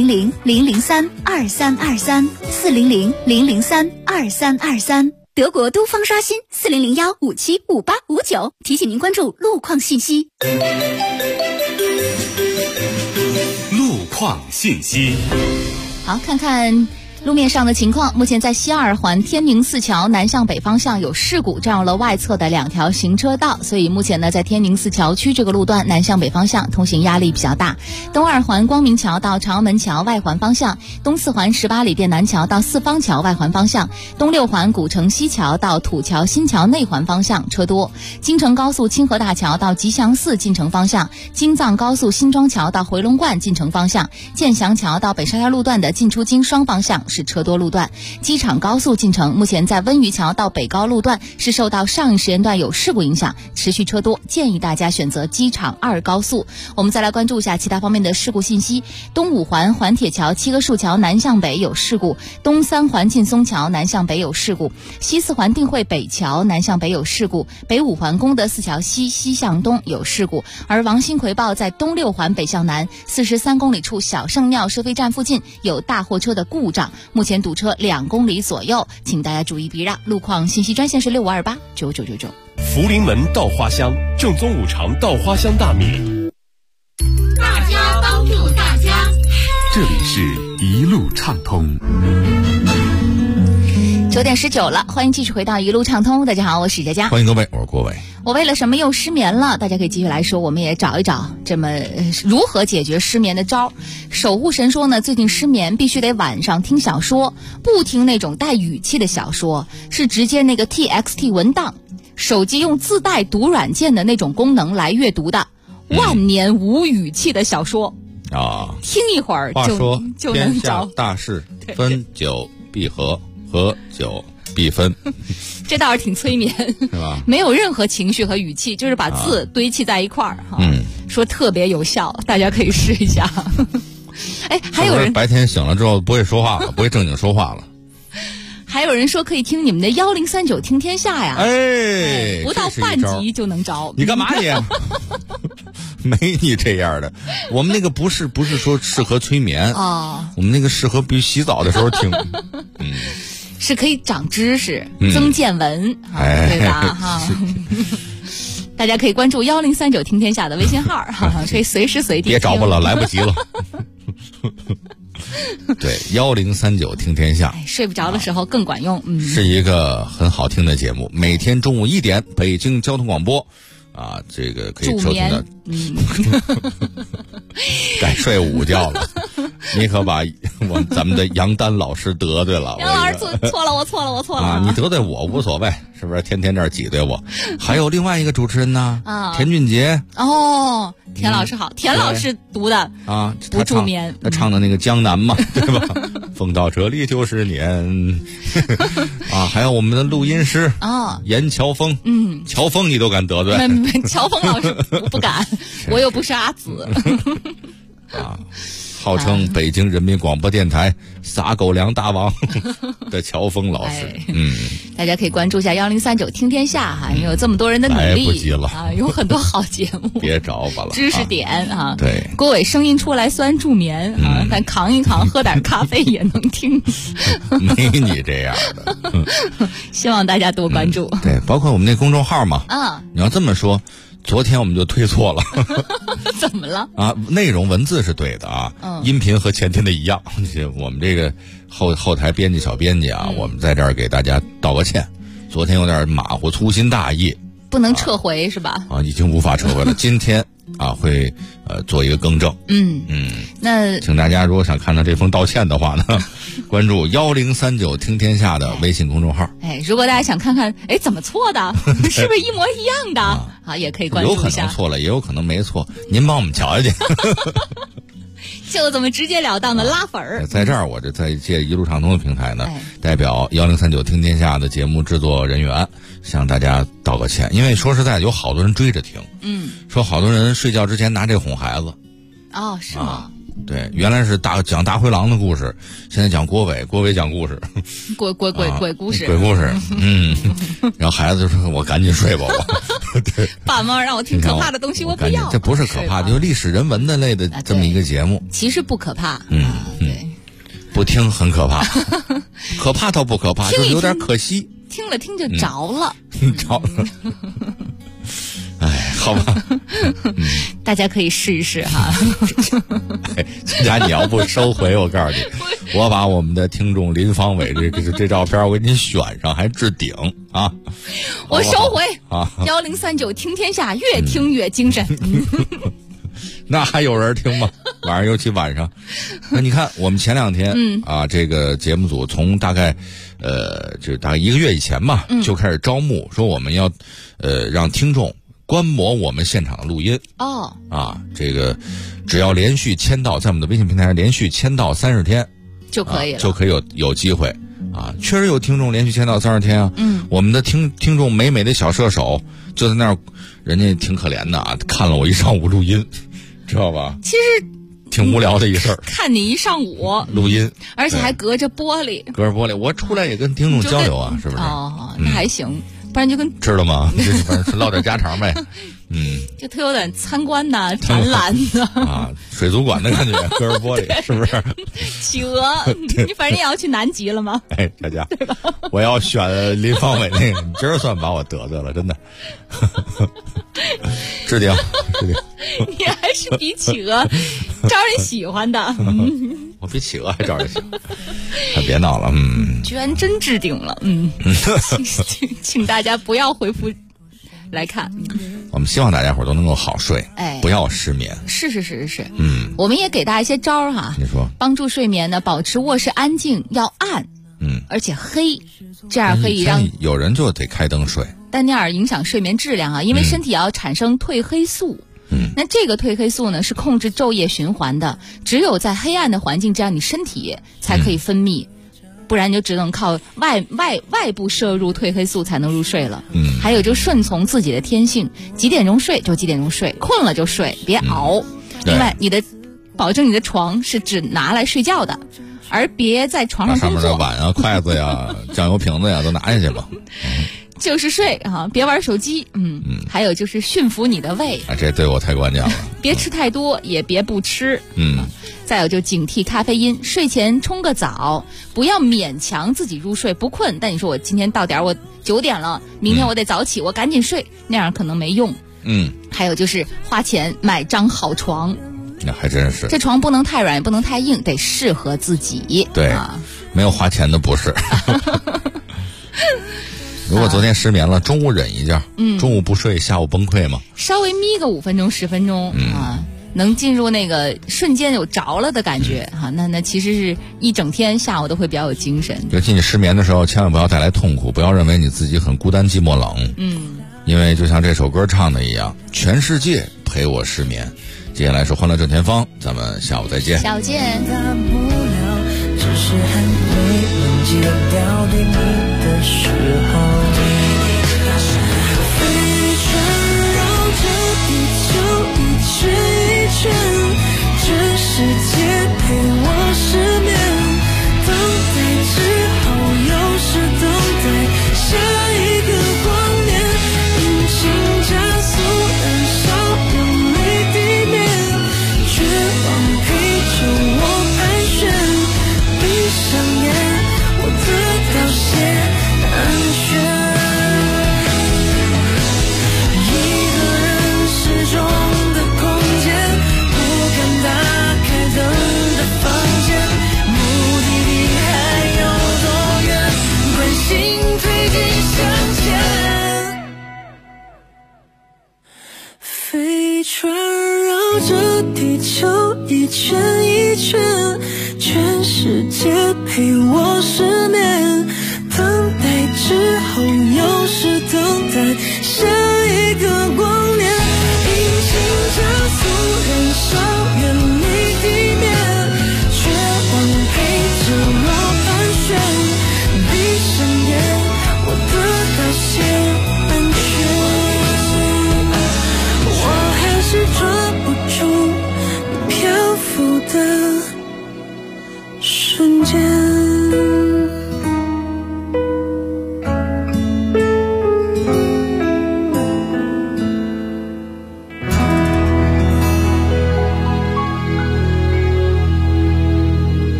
400-003-2323，400-003-2323。德国东方刷新400-157-5859。提醒您关注路况信息。 路况信息。 好，看看路面上的情况。目前在西二环天宁寺桥南向北方向有事故，占用了外侧的2条行车道，所以目前呢，在天宁寺桥区这个路段南向北方向通行压力比较大。东二环光明桥到朝阳门桥外环方向，东四环18里店南桥到四方桥外环方向，东六环古城西桥到土桥新桥内环方向车多。京承高速清河大桥到吉祥寺进城方向，京藏高速新庄桥到回龙观进城方向，建祥桥到北沙滩路段的进出京双方向是车多路段。机场高速进城目前在温榆桥到北高路段是受到上一时间段有事故影响，持续车多，建议大家选择机场2高速。我们再来关注一下其他方面的事故信息。东五环环铁桥七棵树桥南向北有事故，东三环劲松桥南向北有事故，西四环定慧北桥南向北有事故，北五环功德寺桥西向东有事故。而王新奎报在东六环北向南43公里处小圣庙收费站附近有大货车的故障，目前堵车2公里左右，请大家注意避让。路况信息专线是65289999。 福临门稻花香，正宗五常稻花香大米。 大家帮助大家， 这里是一路畅通。 9点19了，欢迎继续回到一路畅通。大家好，我是佳佳。 欢迎各位，我是郭伟。 我为了什么又失眠了？大家可以继续来说，我们也找一找这么如何解决失眠的招。守护神说呢，最近失眠必须得晚上听小说，不听那种带语气的小说，是直接那个 TXT 文档，手机用自带读软件的那种功能来阅读的万年无语气的小说啊， 听一会儿就能着。 大事分久必合，合久必分。 这倒是挺催眠， 是吧？ 没有任何情绪和语气，就是把字堆砌在一块儿哈。说特别有效，大家可以试一下。哎，还有人白天醒了之后不会说话了，不会正经说话了。 还有人说可以听你们的1039听天下呀， 哎， 不到半集就能着。 你干嘛你？没你这样的，我们那个不是说适合催眠啊，我们那个适合比如洗澡的时候听。 是可以长知识、增见闻，对吧？哈，大家可以关注1039听天下的微信号，可以随时随地。 别找我了，来不及了。对，1039听天下， 睡不着的时候更管用。 是一个很好听的节目，每天中午1点，北京交通广播。啊，这个可以收听的。该睡午觉了，你可把咱们的杨丹老师得罪了。 杨老师错了，我错了啊！你得罪我无所谓，是不是？天天这儿挤兑我。还有另外一个主持人呢，田俊杰。 哦，田老师好，田老师读的啊， 不助眠。 他唱的那个江南嘛，对吧？风到这里就是年。啊，还有我们的录音师啊，严乔峰。乔峰你都敢得罪？ 乔峰老师不敢，我又不是阿紫。 啊，号称北京人民广播电台撒狗粮大王的乔峰老师。 大家可以关注一下1039听天下哈，因为有这么多人的努力， 来不及了啊，有很多好节目。 别找吧了， 知识点啊， 对， 郭伟声音出来虽然助眠啊，但扛一扛，喝点咖啡也能听。 没你这样的， 希望大家多关注。 对，包括我们那公众号嘛，你要这么说。昨天我们就推错了。 怎么了啊？内容文字是对的啊，音频和前天的一样。我们这个后台编辑小编辑啊，我们在这儿给大家道个歉，昨天有点马虎，粗心大意， 不能撤回是吧？ 啊，已经无法撤回了。今天啊会做一个更正。 那请大家如果想看到这封道歉的话呢，关注1039听天下的微信公众号。 如果大家想看看怎么错的，是不是一模一样的啊，也可以关注一下。 有可能错了，也有可能没错，您帮我们瞧瞧去。 就这么直截了当的拉粉儿。 在这儿，我这在借一路畅通的平台呢，代表1039听天下的节目制作人员向大家道个歉，因为说实在，有好多人追着听，说好多人睡觉之前拿这哄孩子。 哦，是吗？ 对，原来是讲大灰狼的故事，现在讲郭伟讲故事， 鬼故事， 鬼故事，然后孩子就说：“我赶紧睡吧，我。”对， 爸妈让我听可怕的东西，我不要。 这不是可怕，就是历史人文的类的这么一个节目。 其实不可怕， 对，不听很可怕，可怕倒不可怕，就是有点可惜。 听了听就着了， 着了。哎，好吧， 大家可以试一试哈。 金家，你要不收回，我告诉你，我把我们的听众林方伟这照片我给你选上，还置顶啊！ 我收回啊 ！1039听天下，越听越精神。 那还有人听吗？晚上尤其晚上，那你看我们前2天这个节目组从大概就大概1个月以前吧，就开始招募，说我们要让听众观摩我们现场的录音这个只要连续签到，在我们的微信平台上连续签到30天就可以了， 就可以有机会确实有听众连续签到30天啊。我们的听众美美的小射手就在那儿，人家挺可怜的看了我一上午录音，知道吧？ 其实挺无聊的一事儿， 看你一上午录音， 而且还隔着玻璃， 我出来也跟听众交流是不是？ 那还行。不然就跟知道吗？唠点家常呗， 就特有点参观呐、展览的水族馆的感觉，隔着玻璃是不是？ 企鹅，你反正也要去南极了吗？ 哎，大家，我要选林方伟那个，你今儿算把我得罪了，真的。置顶， 你还是比企鹅招人喜欢的。 我比企鹅还招人喜欢，别闹了， 居然真置顶了，请大家不要回复来看。 我们希望大家伙都能够好睡，不要失眠。 是，我们也给大家一些招哈。 你说， 帮助睡眠呢，保持卧室安静，要暗，而且黑，这样可以让有人就得开灯睡， 但那样影响睡眠质量因为身体要产生褪黑素。那这个褪黑素呢是控制昼夜循环的，只有在黑暗的环境，这样你身体才可以分泌，不然你就只能靠外部摄入褪黑素才能入睡了。还有就顺从自己的天性，几点钟睡就几点钟睡，困了就睡，别熬。另外，保证你的床是只拿来睡觉的，而别在床上工作。 上面的碗筷子呀、酱油瓶子呀都拿下去吧。 就是睡别玩手机。还有就是驯服你的胃， 这对我太关键了。 别吃太多，也别不吃。再有就警惕咖啡因，睡前冲个澡，不要勉强自己入睡。不困，但你说我今天到点我9点了，明天我得早起，我赶紧睡，那样可能没用。还有就是花钱买张好床， 那还真是。 这床不能太软，也不能太硬，得适合自己。 对，没有花钱的不是。如果昨天失眠了，中午忍一觉，中午不睡，下午崩溃吗？ 稍微眯个5分钟10分钟能进入那个瞬间有着了的感觉那其实是一整天下午都会比较有精神。 尤其你失眠的时候，千万不要带来痛苦，不要认为你自己很孤单寂寞冷。因为就像这首歌唱的一样，全世界陪我失眠。接下来是欢乐正前方，咱们下午再见。 下午见。 是还没能戒掉对你的时候，飞船绕着地球一圈一圈，这世界陪我失眠，等待之后又是等待下一个光年，引擎加速燃烧远离地面，绝望陪着我盘旋，闭上眼，我得到些安全。一个人失重的空间，不敢打开灯的房间，目的地还有多远？关心推进向前。飞船绕着地球一圈一圈，全世界陪我失眠，等待之后又是等待下一个光年，引擎加速燃烧远离地面，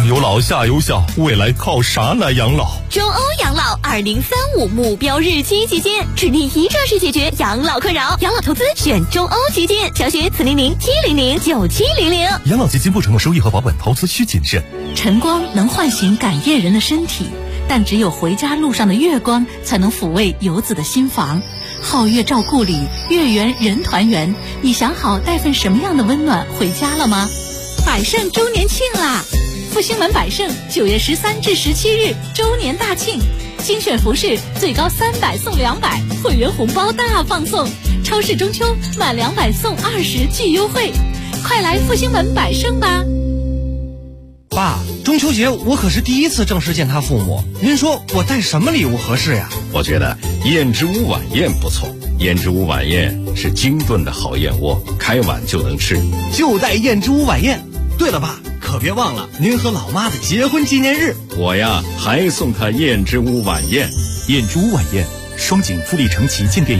有老下有小，未来靠啥来养老？ 中欧养老2035目标日期基金，致力一站式解决养老困扰。养老投资选中欧基金，详询400-700-9700。 养老基金不承诺收益和保本，投资需谨慎。 晨光能唤醒赶夜人的身体，但只有回家路上的月光才能抚慰游子的心房。皓月照故里，月圆人团圆。你想好带份什么样的温暖回家了吗？百盛周年庆啦！复兴门百盛9月13至17日周年大庆，精选服饰最高300送200，会员红包大放送，超市中秋满200送20巨优惠，快来复兴门百盛吧！ 爸，中秋节我可是第一次正式见他父母，您说我带什么礼物合适呀？ 我觉得燕之屋晚宴不错，燕之屋晚宴是精炖的好燕窝，开碗就能吃， 就带燕之屋晚宴。对了，爸，可别忘了您和老妈的结婚纪念日。 我呀还送他燕之屋晚宴。 燕之屋晚宴，双井富力城旗舰店。